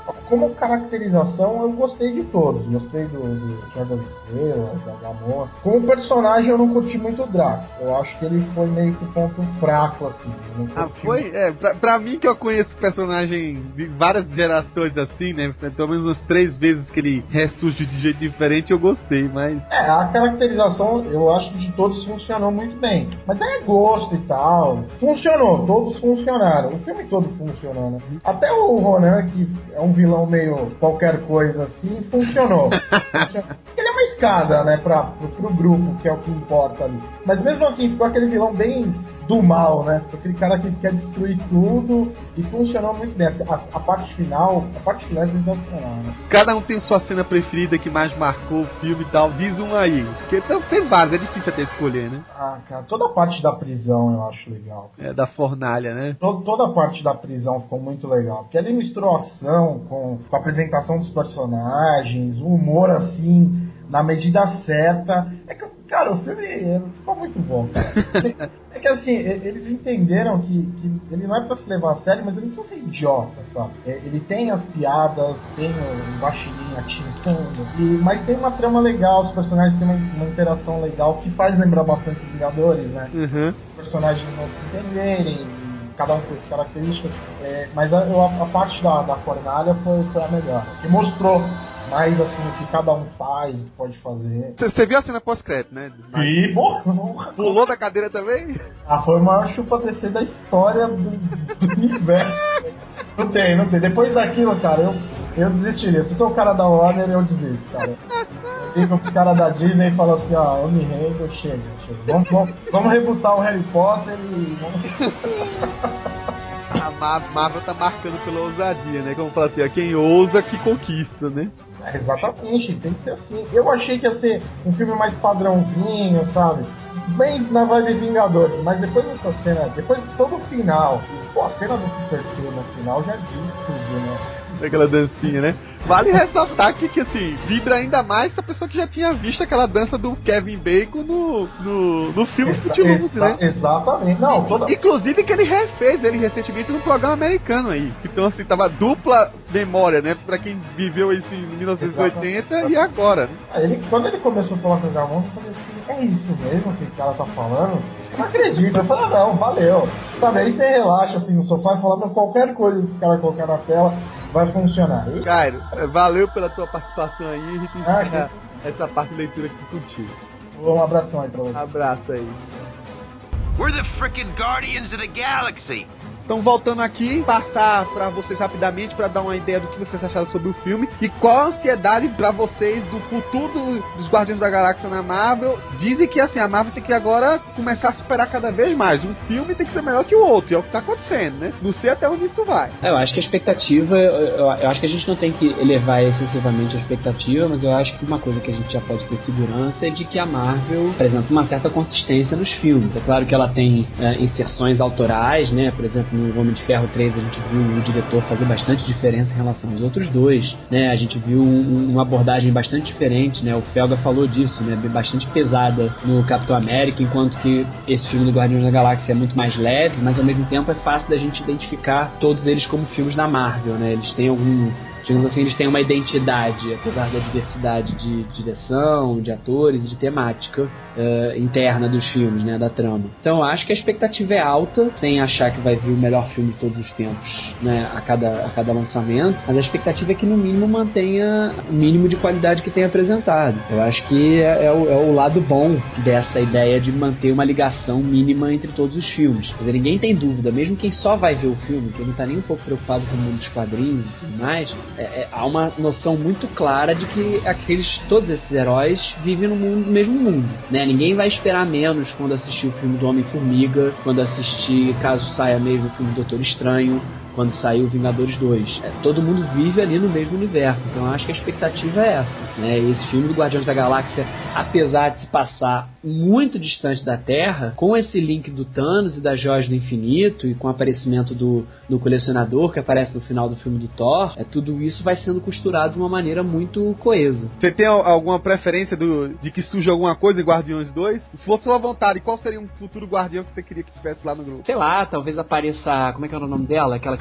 Como caracterização, eu gostei de todos. Gostei do, do Senhor das Estrelas, da Gamora. Como personagem, eu não curti muito o Drax. Eu acho que ele foi meio que ponto fraco, assim. Eu não Ah, curti foi? muito. É, pra, pra mim que eu conheço o personagem de várias gerações assim, né? Pelo menos umas três vezes que ele ressurge de jeito diferente, eu gostei, mas... É, a caracterização, eu acho que de todos funcionou muito bem. Mas é gosto e tal. Funcionou, todos funcionaram. O filme todo funcionou, né? Até o Ronan, que é um vilão meio qualquer coisa assim, funcionou. funcionou. Ele é uma escada, né, pra, pro, pro grupo, que é o que importa ali. Mas mesmo assim, ficou aquele vilão bem do mal, né? Aquele cara que quer destruir tudo e funcionou muito bem. A, a parte final, a parte final é sensacional, né? Cada um tem sua cena preferida que mais marcou o filme e tal. Diz um aí. Porque então, tem vários, é difícil até escolher, né? Ah, cara, toda a parte da prisão eu acho legal. É, da fornalha, né? Todo, toda a parte da prisão ficou muito legal. Porque ele misturou ação com, com a apresentação dos personagens, o humor assim, na medida certa. É que, cara, o filme ficou muito bom, cara. É que assim, eles entenderam que, que ele não é pra se levar a sério, mas ele não precisa ser idiota, sabe? Ele tem as piadas, tem o baixinho atirando, e, mas tem uma trama legal, os personagens têm uma, uma interação legal que faz lembrar bastante os Vingadores, né? Uhum. Os personagens não se entenderem, cada um com suas características, é, mas a, a, a parte da, da fornalha foi, foi a melhor, que mostrou mais assim o que cada um faz, o que pode fazer. Você viu a cena pós-crédito, né? Sim, porra. Pulou da cadeira também? Ah, foi o maior chupa-T C da história do, do universo. Não tem, não tem. Depois daquilo, cara, eu, eu desistiria. Se eu sou o cara da Warner, eu desisto, cara. Eu ligo pro cara da Disney e falo assim, ó, eu me rendo, chega, chega. Vamos, vamos, vamos rebutar o Harry Potter e vamos... A Marvel tá marcando pela ousadia, né? Como fala assim, ó, quem ousa que conquista, né? É, exatamente, tem que ser assim. Eu achei que ia ser um filme mais padrãozinho, sabe? Bem na vibe Vingadores, mas depois dessa cena, depois de todo o final, pô, a cena do Super Q no final já diz tudo, né? Aquela dancinha, né? Vale ressaltar que, que, assim, vibra ainda mais essa pessoa que já tinha visto aquela dança do Kevin Bacon no, no, no filme Exa- Footloose, exa- né? Exatamente. Não, toda... Inclusive que ele refez ele recentemente num programa americano aí. Então, assim, tava dupla memória, né? Pra quem viveu isso em mil novecentos e oitenta Exatamente. E agora, né? Ele, quando ele começou a falar com o Gamon, eu falei assim, é isso mesmo que o cara tá falando? Eu não acredito. Eu falei, não, valeu. Sabe, aí você relaxa assim no sofá e fala, meu, qualquer coisa que esse cara colocar na tela vai funcionar. E... Cairo, valeu pela tua participação aí. A gente ah, encerra que... essa parte de leitura aqui contigo. Um abração aí pra você. Abraço aí. We're the frickin' Guardians of the Galaxy. Então, voltando aqui, passar pra vocês rapidamente pra dar uma ideia do que vocês acharam sobre o filme e qual a ansiedade pra vocês do futuro dos Guardiões da Galáxia na Marvel. Dizem que assim, a Marvel tem que agora começar a superar cada vez mais. Um filme tem que ser melhor que o outro, e é o que tá acontecendo, né? Não sei até onde isso vai. Eu acho que a expectativa, eu, eu acho que a gente não tem que elevar excessivamente a expectativa, mas eu acho que uma coisa que a gente já pode ter segurança é de que a Marvel apresenta uma certa consistência nos filmes. É claro que ela tem é, inserções autorais, né? Por exemplo, no Homem de Ferro três a gente viu o diretor fazer bastante diferença em relação aos outros dois, né? A gente viu um, uma abordagem bastante diferente, né? O Felga falou disso, né? Bastante pesada no Capitão América, enquanto que esse filme do Guardiões da Galáxia é muito mais leve, mas ao mesmo tempo é fácil da gente identificar todos eles como filmes da Marvel, né? Eles têm algum... digamos assim, eles têm uma identidade, apesar da diversidade de direção, de atores e de temática uh, interna dos filmes, né, da trama. Então eu acho que a expectativa é alta, sem achar que vai vir o melhor filme de todos os tempos, né, a cada, a cada lançamento, mas a expectativa é que no mínimo mantenha o mínimo de qualidade que tem apresentado. Eu acho que é, é, o, é o lado bom dessa ideia de manter uma ligação mínima entre todos os filmes. Quer dizer, ninguém tem dúvida, mesmo quem só vai ver o filme, quem não tá nem um pouco preocupado com o mundo dos quadrinhos e tudo mais, É, é, há uma noção muito clara de que aqueles, todos esses heróis vivem no, mundo, no mesmo mundo, né? Ninguém vai esperar menos quando assistir o filme do Homem-Formiga, quando assistir, caso saia mesmo, o filme do Doutor Estranho, quando saiu Vingadores dois. É, todo mundo vive ali no mesmo universo, então eu acho que a expectativa é essa, né? E esse filme do Guardiões da Galáxia, apesar de se passar muito distante da Terra, com esse link do Thanos e das Joias do Infinito e com o aparecimento do, do colecionador que aparece no final do filme do Thor, é, tudo isso vai sendo costurado de uma maneira muito coesa. Você tem alguma preferência do, de que surja alguma coisa em Guardiões dois? Se fosse sua vontade, qual seria um futuro Guardião que você queria que tivesse lá no grupo? Sei lá, talvez apareça, como é que era o nome dela? Aquela que já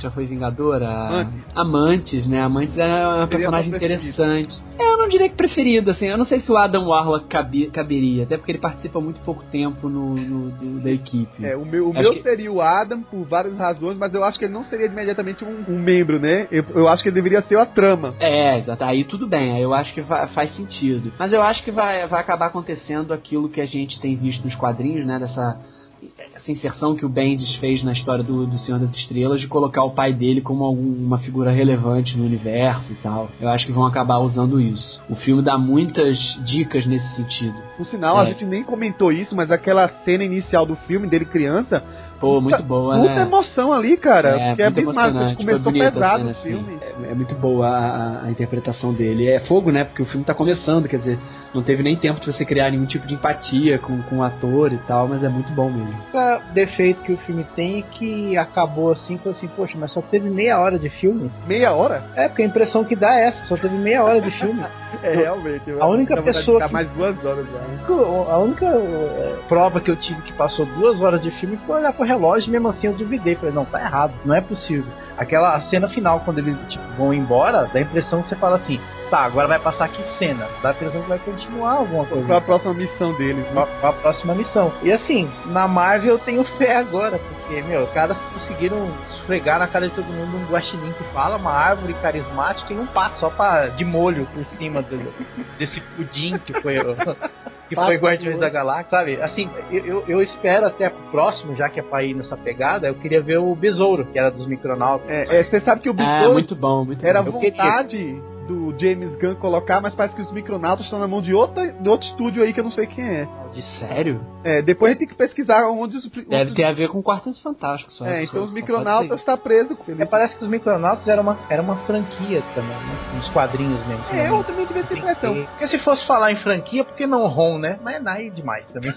nunca foi Vingadora? Amantes. Amantes, né? Amantes é uma personagem interessante. É, eu não diria que preferido, assim. Eu não sei se o Adam Warlock cabe, caberia, até porque ele participa muito pouco tempo no, no do, da equipe. É, o meu, o meu que... seria o Adam por várias razões, mas eu acho que ele não seria imediatamente um, um membro, né? Eu, eu acho que ele deveria ser a trama. É, exato. Aí tudo bem, aí eu acho que vai, faz sentido. Mas eu acho que vai, vai acabar acontecendo aquilo que a gente tem visto nos quadrinhos, né? Dessa essa inserção que o Bendis fez na história do, do Senhor das Estrelas, de colocar o pai dele como alguma figura relevante no universo e tal. Eu acho que vão acabar usando isso. O filme dá muitas dicas nesse sentido. Por sinal, é. a gente nem comentou isso, mas aquela cena inicial do filme dele criança, pô, muito boa, muita né? emoção ali, cara. É, porque é bem massa, começou pesado cena, o filme. Assim. É, é muito boa a, a interpretação dele. É fogo, né? Porque o filme tá começando, quer dizer, não teve nem tempo de você criar nenhum tipo de empatia com, com o ator e tal, mas é muito bom mesmo. O defeito que o filme tem é que acabou assim, foi assim, poxa, mas só teve meia hora de filme. Meia hora? É, porque a impressão que dá é essa, só teve meia hora de filme. É, realmente. A única pessoa que... mais duas horas lá. A única é, prova que eu tive que passou duas horas de filme foi olhar pro relógio e mesmo assim eu duvidei. Falei, não, tá errado, não é possível. Aquela a cena final, quando eles tipo, vão embora, dá a impressão que você fala assim, tá, agora vai passar que cena? Dá a impressão que vai continuar alguma coisa. Qual a próxima missão deles? Né? Qual a próxima missão. E assim, na Marvel eu tenho fé agora, porque, meu, os caras conseguiram esfregar na cara de todo mundo um guaxinim que fala, uma árvore carismática e um pato, só pra, de molho por cima do, desse pudim que foi... que foi Guardiões da Galáxia, sabe? Assim, eu, eu, eu espero até pro próximo, já que é pra ir nessa pegada, eu queria ver o Besouro, que era dos Micronautas. É, você sabe que o Besouro... É, muito bom, muito era bom. vontade do James Gunn colocar, mas parece que os Micronautas estão na mão de, outra, de outro estúdio aí que eu não sei quem é. De sério? É, depois a gente tem que pesquisar onde os... Deve ter a ver com Quartetos Fantásticos. Só, é, então só, os Micronautas tá preso com ele. É, parece que os Micronautas era uma, era uma franquia também, né? Uns quadrinhos mesmo. É, eu também tive essa impressão. Porque se fosse falar em franquia, por que não Ron, né? Mas é nada demais também.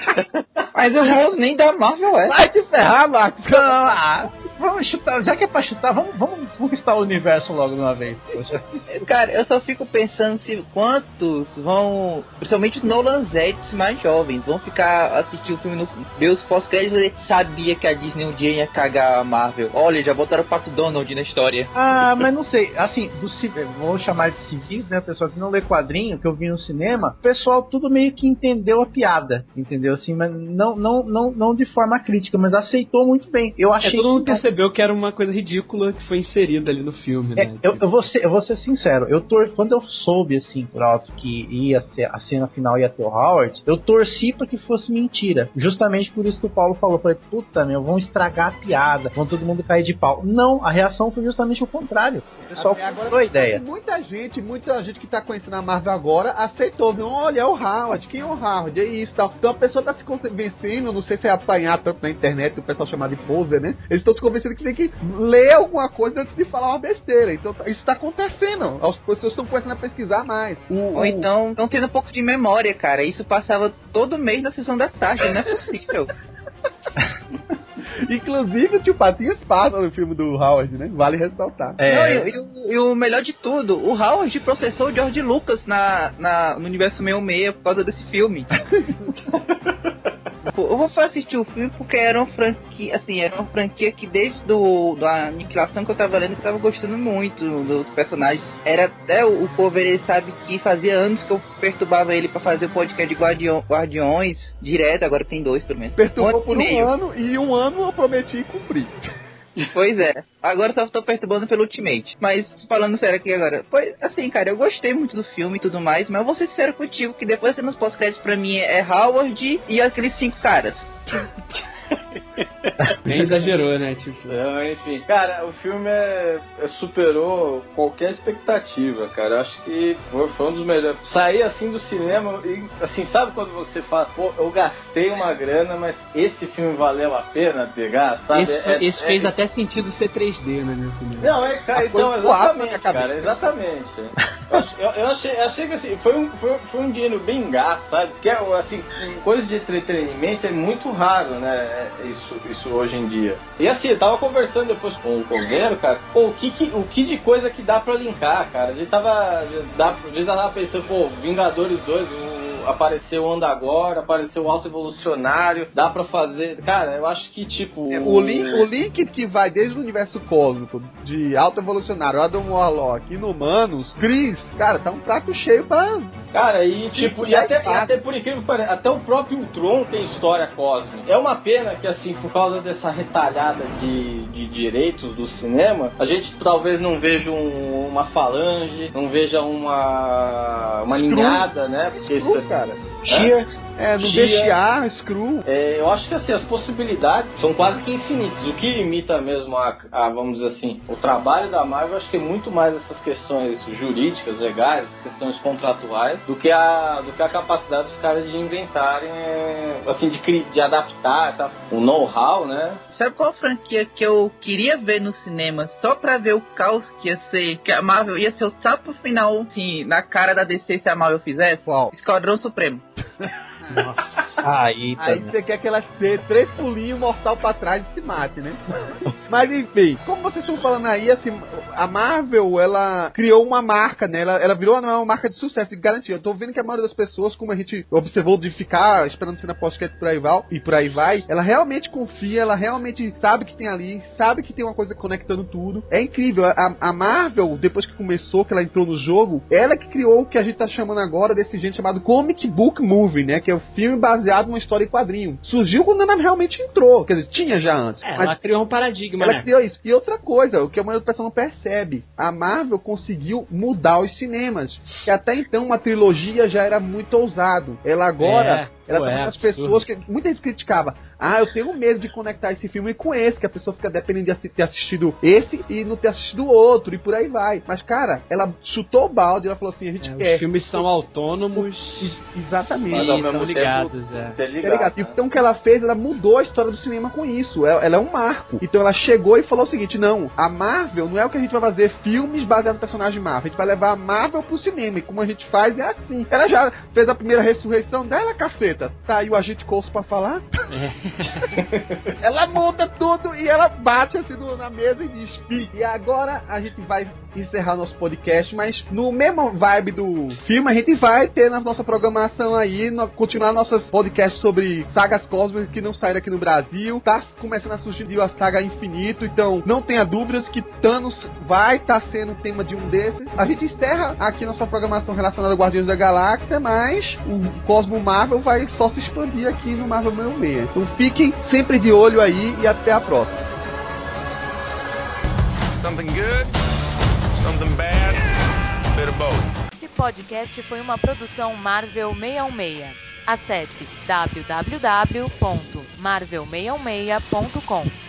Mas o Ron nem da Marvel é. Vai te ferrar, Marcos. Ah, vamos chutar, já que é pra chutar, vamos, vamos conquistar o universo logo de uma vez. Poxa. Cara, eu só fico pensando se quantos vão, principalmente os Nolanzettes mais jovens, vão ficar assistir o filme no ver os pós-créditos e sabia que a Disney um dia ia cagar a Marvel. Olha, já botaram o Pato Donald na história. Ah, mas não sei, assim, do, vou chamar de civis, né, pessoal que não lê quadrinho, que eu vi no cinema, o pessoal tudo meio que entendeu a piada, entendeu? Assim, mas não, não, não, não de forma crítica, mas aceitou muito bem. Eu achei é, todo mundo que... percebeu que era uma coisa ridícula que foi inserida ali no filme, né? É, eu, eu, vou ser, eu vou ser sincero, eu tor- quando eu soube, assim, por alto, que ia ser, a cena final ia ter o Howard, eu torci pra que fosse mentira. Justamente por isso que o Paulo falou, falei, puta, meu, vão estragar a piada, vão todo mundo cair de pau. Não, a reação foi justamente o contrário. O pessoal comprou a ideia. Muita gente, muita gente que tá conhecendo a Marvel agora aceitou, viu? Olha, é o Howard, quem é o Howard? É isso e tal. Então a pessoa tá se convencendo, não sei se é apanhar tanto na internet, o pessoal chamar de poser, né? Eles estão se convencendo que tem que ler alguma coisa antes de falar uma besteira. Então isso tá acontecendo. As pessoas estão começando a pesquisar mais. O, Ou o... então estão tendo um pouco de memória, cara. Isso passava todo mês na sessão da tarde, não é possível. Inclusive o tio Patinhas passa no filme do Howard, né? Vale ressaltar. É. Não, e, e, e o melhor de tudo, o Howard processou o George Lucas na, na, no universo sessenta e seis por causa desse filme. Eu vou assistir o filme porque era uma franquia, assim, era uma franquia que desde do, da aniquilação que eu tava lendo, que eu tava gostando muito dos personagens. Era até o, o povo, ele sabe que fazia anos que eu perturbava ele pra fazer o podcast de Guardião, Guardiões direto, agora tem dois pelo menos. Perturbou um por um ano e um ano eu prometi cumprir. Pois é, agora só tô perturbando pelo Ultimate. Mas falando sério aqui agora, foi assim, cara, eu gostei muito do filme e tudo mais, mas eu vou ser sincero contigo que depois nos pós-créditos pra mim é Howard e aqueles cinco caras. Nem exagerou, né? Tipo. Não, enfim, cara, o filme é, é superou qualquer expectativa, cara. Eu acho que foi, foi um dos melhores. Sair assim do cinema e, assim, sabe quando você fala, pô, eu gastei uma grana, mas esse filme valeu a pena pegar, sabe? Esse, é, esse é, fez é... até sentido ser três D, na minha opinião. Não, é, cara, então, exatamente, cara, exatamente. eu, eu, achei, eu achei que assim, foi um, foi, foi um dinheiro bem gasto, sabe? Porque, assim, coisa de entretenimento é muito raro, né? Isso, isso hoje em dia. E assim, eu tava conversando depois com o Coveiro, cara, pô, o que, que, o que de coisa que dá pra linkar, cara? A gente tava, dá, a gente tava pensando, pô, Vingadores dois, o apareceu o Andagora, apareceu o Alto Evolucionário, dá pra fazer... Cara, eu acho que, tipo... É, o, link, o link que vai desde o universo cósmico, de Alto Evolucionário, Adam Warlock, Inumanos, Chris, cara, tá um prato cheio pra... Cara, e tipo, e até, e até por incrível que pareça, até o próprio Ultron tem história cósmica. É uma pena que, assim, por causa dessa retalhada de, de direitos do cinema, a gente talvez não veja um, uma falange, não veja uma uma Screw. ninhada, né? Porque Screw, isso... cara. Chia. É, no Chia. V C A, Screw. É, eu acho que assim, as possibilidades são quase que infinitas. O que imita mesmo a, a, vamos dizer assim, o trabalho da Marvel, eu acho que é muito mais essas questões jurídicas, legais, questões contratuais, do que a, do que a capacidade dos caras de inventarem, assim, de, de adaptar, tá? O know-how, né? Sabe qual franquia que eu queria ver no cinema só pra ver o caos que ia ser, que a Marvel ia ser o tapa final, assim, na cara da D C se a Marvel fizesse? Qual? Esquadrão Supremo. Nossa. Aí, Aí você quer que ela dê três pulinhos mortal pra trás e se mate, né? Mas enfim, como vocês estão falando aí, assim, a Marvel, ela criou uma marca, né? Ela, ela virou uma marca de sucesso, de garantia. Eu tô vendo que a maioria das pessoas, como a gente observou de ficar esperando cena pós-crédito por aí vai, e por aí vai, ela realmente confia, ela realmente sabe que tem ali, sabe que tem uma coisa conectando tudo. É incrível. A, a Marvel, depois que começou, que ela entrou no jogo, ela que criou o que a gente tá chamando agora desse jeito chamado Comic Book Movie, né? Que é o filme baseado numa história em quadrinho. Surgiu quando ela realmente entrou, quer dizer, tinha já antes. É, mas ela criou um paradigma, ela né? criou isso. E outra coisa, o que a maioria da pessoa não percebe, a Marvel conseguiu mudar os cinemas. Que até então uma trilogia já era muito ousado. Ela agora, É, ela pô, tá é com as absurdo. pessoas que muita gente criticava. Ah, eu tenho medo de conectar esse filme com esse, que a pessoa fica dependendo de assi- ter assistido esse e não ter assistido o outro, e por aí vai. Mas, cara, ela chutou o balde e ela falou assim, a gente É, quer. os filmes são autônomos E- exatamente. Mas ao e mesmo são tempo ligados, é. Tá Tá ligado, ligado? né? Então o que ela fez, ela mudou a história do cinema com isso. Ela, ela é um marco. Então ela chegou e falou o seguinte: não, a Marvel não é o que a gente vai fazer filmes baseados no personagem Marvel. A gente vai levar a Marvel pro cinema. E como a gente faz é assim. Ela já fez a primeira ressurreição dela, caceta. Tá aí o Agente Corso pra falar. Ela muda tudo e ela bate assim no- na mesa e diz: e agora a gente vai encerrar nosso podcast, mas no mesmo vibe do filme, a gente vai ter na nossa programação aí, no, continuar nossos podcasts sobre sagas cósmicas que não saíram aqui no Brasil. Tá começando a surgir a saga Infinito, então não tenha dúvidas que Thanos vai estar tá sendo o tema de um desses. A gente encerra aqui nossa programação relacionada a Guardiões da Galáxia, mas o Cosmo Marvel vai só se expandir aqui no Marvel sessenta e seis. Então fiquem sempre de olho aí e até a próxima. Something good, something bad, a bit of both. Esse podcast foi uma produção Marvel sessenta e seis. Acesse w w w ponto marvel seis seis ponto com.